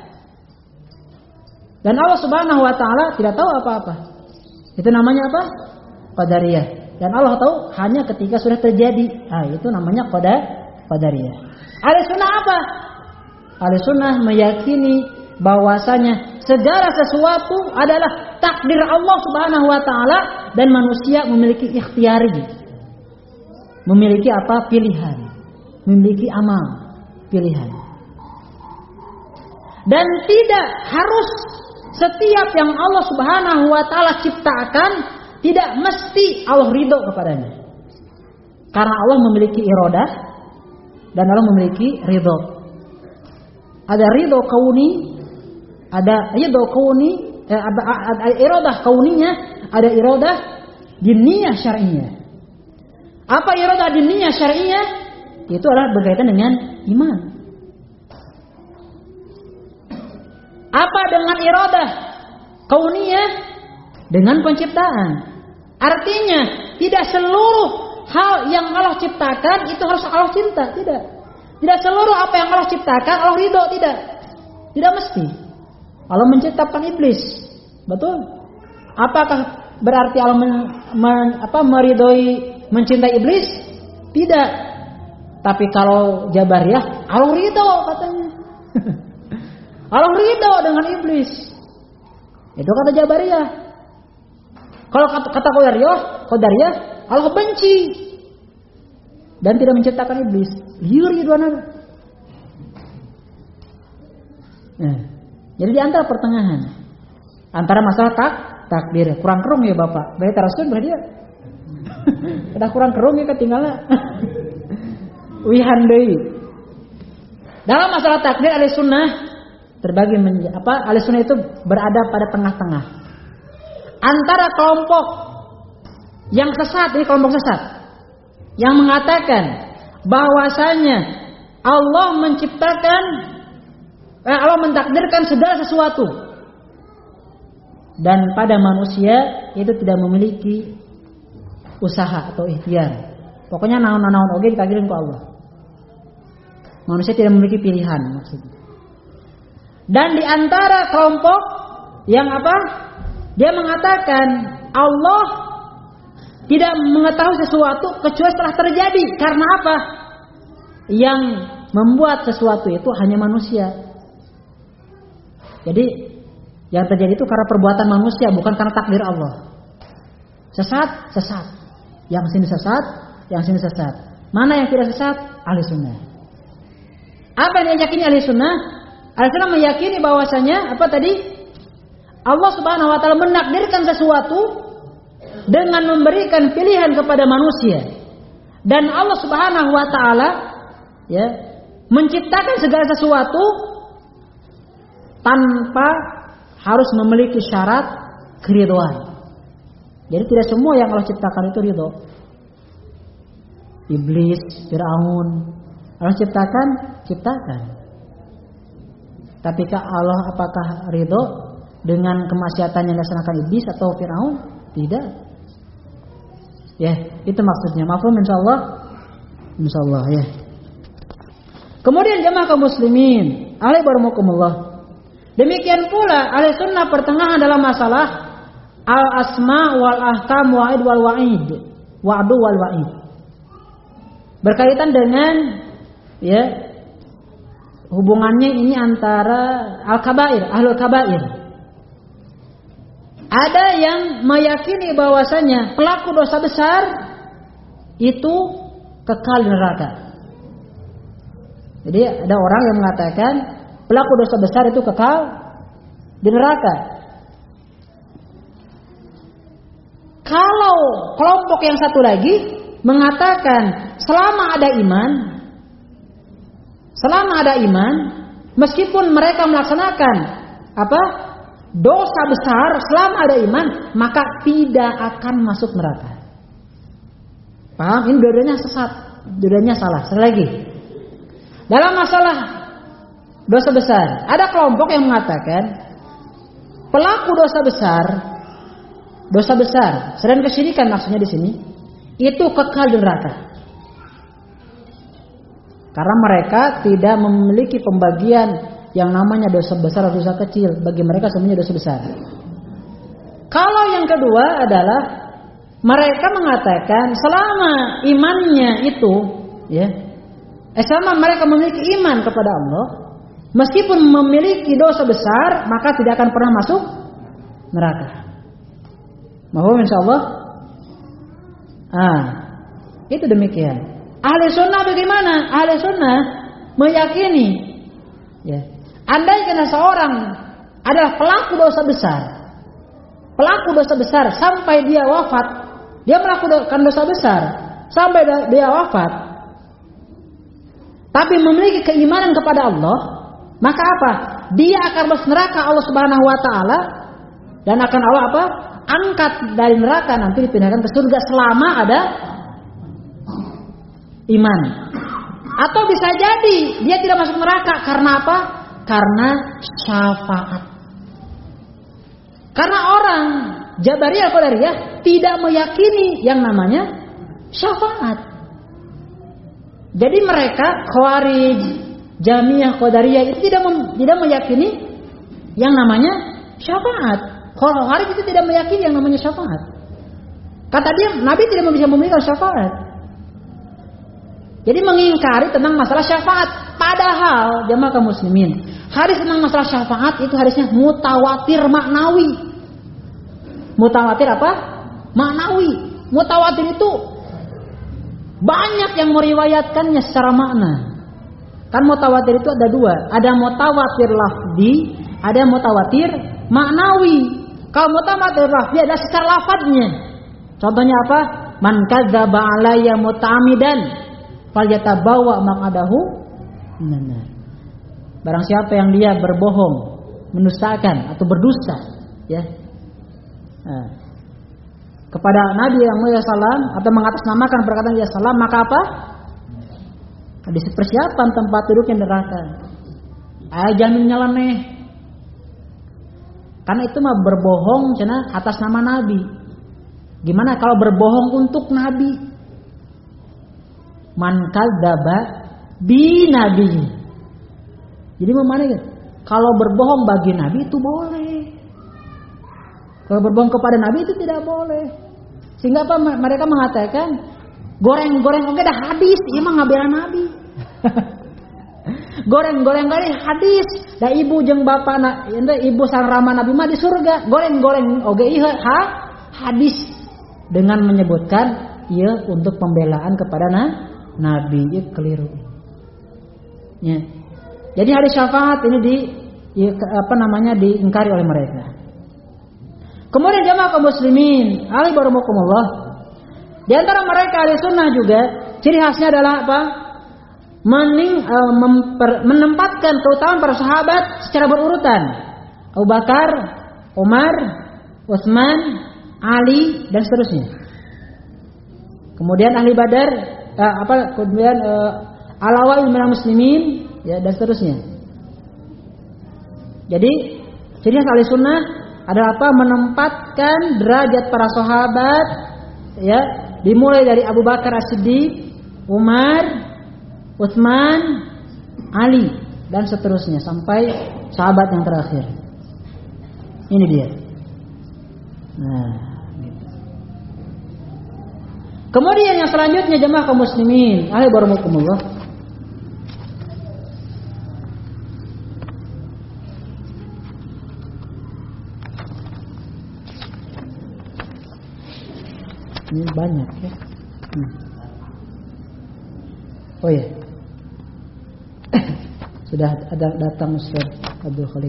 dan Allah Subhanahu wa taala tidak tahu apa-apa. Itu namanya apa? Qadariyah. Dan Allah tahu hanya ketika sudah terjadi. Ah, itu namanya qadar qadariyah. Ahlussunnah apa? Ahlussunnah meyakini bahwasanya segala sesuatu adalah takdir Allah Subhanahu wa taala dan manusia memiliki ikhtiari. Memiliki apa? Pilihan. Memiliki amal, pilihan. Dan tidak harus setiap yang Allah Subhanahu wa taala ciptakan tidak mesti Allah ridho kepadanya. Karena Allah memiliki iradah dan Allah memiliki ridho. Ada ridho kauni, ada ridho kauni, eh, ada, ada iradah kauninya, ada iradah diniyah syar'iyah. Apa iradah diniyah syar'iyah? Itu adalah berkaitan dengan iman. Apa dengan iradah kauniyah? Dengan penciptaan. Artinya tidak seluruh hal yang Allah ciptakan itu harus Allah cinta, tidak. Tidak seluruh apa yang Allah ciptakan Allah ridho, tidak. Tidak mesti. Allah menciptakan iblis, betul? Apakah berarti Allah men, men, apa, meridhoi, mencintai iblis? Tidak. Tapi kalau Jabariyah, Allah ridho katanya. Allah ridho dengan iblis. Itu kata Jabariyah. Kalau kata, kata Qadariyah, Qadariyah Allah benci dan tidak menciptakan iblis. Yuri dua nama. Nah, jadi di antara pertengahan antara masalah tak takdir kurang kerung ya Bapak. Baik tarasun berarti ya. Udah kurang kerung ya ketinggalan. Wihandai. Dalam masalah takdir Ahlussunnah terbagi menjadi apa? Ahlussunnah itu berada pada tengah-tengah. Antara kelompok yang sesat, ini kelompok sesat yang mengatakan bahwasanya Allah menciptakan eh, Allah mentakdirkan segala sesuatu dan pada manusia itu tidak memiliki usaha atau ikhtiar. Pokoknya naon-naon oge ditakdirin ku Allah. Manusia tidak memiliki pilihan maksudnya. Dan di antara kelompok yang apa? Dia mengatakan Allah tidak mengetahui sesuatu kecuali setelah terjadi. Karena apa? Yang membuat sesuatu itu hanya manusia. Jadi yang terjadi itu karena perbuatan manusia, bukan karena takdir Allah. Sesat, sesat. Yang sini sesat, yang sini sesat. Mana yang tidak sesat? Ahlussunnah. Apa yang diyakini Ahlussunnah? Ahlussunnah meyakini bahwasanya apa tadi? Allah Subhanahu wa taala menakdirkan sesuatu dengan memberikan pilihan kepada manusia. Dan Allah Subhanahu wa taala ya, menciptakan segala sesuatu tanpa harus memiliki syarat keridhaan. Jadi tidak semua yang Allah ciptakan itu ridho. Iblis, Firaun, Allah ciptakan, ciptakan. Tapi Allah apakah ridho dengan kemaksiatan yang dilaksanakan iblis atau Firaun? Tidak. Ya, itu maksudnya. Mafhum insyaallah. Insyaallah ya. Kemudian jamaah kaum muslimin, ahli barakallahu. Demikian pula ahli sunnah pertengahan dalam masalah al asma wal ahkam wa'id wal wa'id, wa'du wal wa'id. Berkaitan dengan ya hubungannya ini antara al kabair, ahlul kabair. Ada yang meyakini bahwasanya pelaku dosa besar itu kekal di neraka. Jadi ada orang yang mengatakan pelaku dosa besar itu kekal di neraka. Kalau kelompok yang satu lagi mengatakan selama ada iman, selama ada iman, meskipun mereka melaksanakan apa dosa besar, selama ada iman maka tidak akan masuk neraka. Paham? Ini dua-duanya sesat, dua-duanya salah. Sekali lagi, dalam masalah dosa besar, ada kelompok yang mengatakan pelaku dosa besar, dosa besar, selain kesyirikan maksudnya di sini, itu kekal di neraka. Karena mereka tidak memiliki pembagian yang namanya dosa besar atau dosa kecil. Bagi mereka semuanya dosa besar. Kalau yang kedua adalah mereka mengatakan selama imannya itu, ya, eh, selama mereka memiliki iman kepada Allah, meskipun memiliki dosa besar, maka tidak akan pernah masuk neraka. Mohon insyaallah. Ah, itu demikian. Ahli sunnah bagaimana? Ahli sunnah meyakini, ya, andai kena seorang adalah pelaku dosa besar, pelaku dosa besar sampai dia wafat, dia melakukan dosa besar sampai dia wafat, tapi memiliki keimanan kepada Allah, maka apa? Dia akan masuk neraka Allah Subhanahu wa taala dan akan Allah apa? Angkat dari neraka, nanti dipindahkan ke surga selama ada iman. Atau bisa jadi dia tidak masuk neraka karena apa? Karena syafaat. Karena orang Jabariyah Qadariyah tidak meyakini yang namanya syafaat. Jadi mereka Khawarij, Jahmiyah, Qadariyah itu tidak mem, tidak meyakini yang namanya syafaat. Khawarij itu tidak meyakini yang namanya syafaat. Kata dia Nabi tidak bisa memberikan syafaat. Jadi mengingkari tentang masalah syafaat. Padahal jamaah kaum muslimin, hadis tentang masalah syafaat itu hadisnya mutawatir maknawi. Mutawatir apa? Maknawi. Mutawatir itu banyak yang meriwayatkannya secara makna. Kan mutawatir itu ada dua. Ada mutawatir lafzi, ada mutawatir maknawi. Kalau mutawatir lafzi adalah secara lafadznya. Contohnya apa? Man kadzdzaba alayya muta'ammidan falyatabawa maq'adahu minan nar. Barang siapa yang dia berbohong, mendustakan atau berdusta, ya, nah, kepada Nabi yang mulia salam atau mengatasnamakan perkataan dia salam, maka apa? Ada persiapan tempat duduknya neraka. Ah, jangan nyeleneh. Karena itu mah berbohong cenah atas nama Nabi. Gimana kalau berbohong untuk Nabi? Man kadzdzaba bi nabi. Jadi memana kalau berbohong bagi Nabi itu boleh. Kalau berbohong kepada Nabi itu tidak boleh. Sehingga apa mereka mengatakan goreng-goreng oke dah hadis, ieu mah ngabela Nabi. Goreng-goreng kali hadis, da ibu jeung bapana, ibu sang rama Nabi mah di surga. Goreng-goreng oge ieu ha hadis dengan menyebutkan ieu untuk pembelaan kepada na Nabi, itu keliru. Ya. Jadi hari syafaat ini di ya, apa namanya diingkari oleh mereka. Kemudian jamaah kaum muslimin, ahli barakallahu. Di antara mereka ahli sunnah juga ciri khasnya adalah apa? Mening, uh, memper, menempatkan keutamaan para sahabat secara berurutan. Abu Bakar, Umar, Utsman, Ali dan seterusnya. Kemudian ahli Badar, uh, apa? Kemudian uh, al-awail minal muslimin, ya dan seterusnya. Jadi ciri khas ahli sunnah adalah apa? Menempatkan derajat para sahabat, ya, dimulai dari Abu Bakar As-Siddiq, Umar, Utsman, Ali, dan seterusnya sampai sahabat yang terakhir. Ini dia. Nah, gitu. Kemudian yang selanjutnya jemaah kaum muslimin, ahli barakallahu. Ini banyak ya. Hmm. Oh ya. Sudah ada datang Ustaz Abdul Khaliq.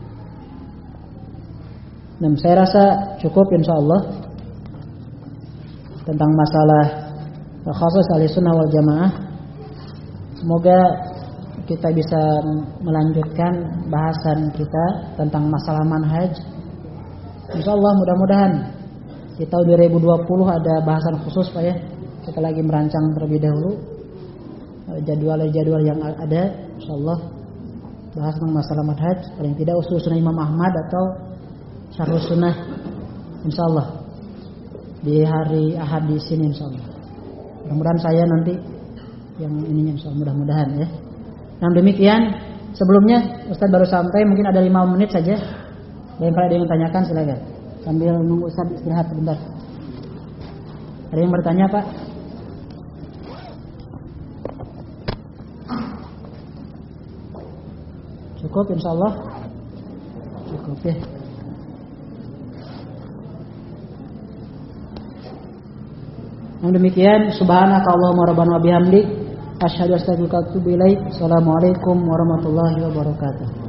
Nah, saya rasa cukup insyaallah tentang masalah khusus Ahlussunnah wal Jamaah. Semoga kita bisa melanjutkan bahasan kita tentang masalah manhaj. Insyaallah mudah-mudahan di tahun dua ribu dua puluh ada bahasan khusus Pak ya. Kita lagi merancang terlebih dahulu jadwal-jadwal yang ada, insyaallah bahas tentang masalah manhaj, paling tidak usul sunnah Imam Ahmad atau syarh sunnah, insyaallah di hari Ahad di sini insyaallah. Mudah-mudahan saya nanti yang ininya insyaallah, mudah-mudahan ya. Nah demikian, sebelumnya Ustaz baru sampai, mungkin ada lima menit saja. Dan kalau ada yang tanyakan silakan. Sambil nunggu Ustaz istirahat sebentar. Ada yang bertanya Pak? Cukup insyaallah. Cukup ya. Yang demikian, subhanaka Allahumma rabbana wa bihamdik asyhadu an la ilaha illa anta astaghfiruka wa atubu ilaik. Assalamualaikum warahmatullahi wabarakatuh.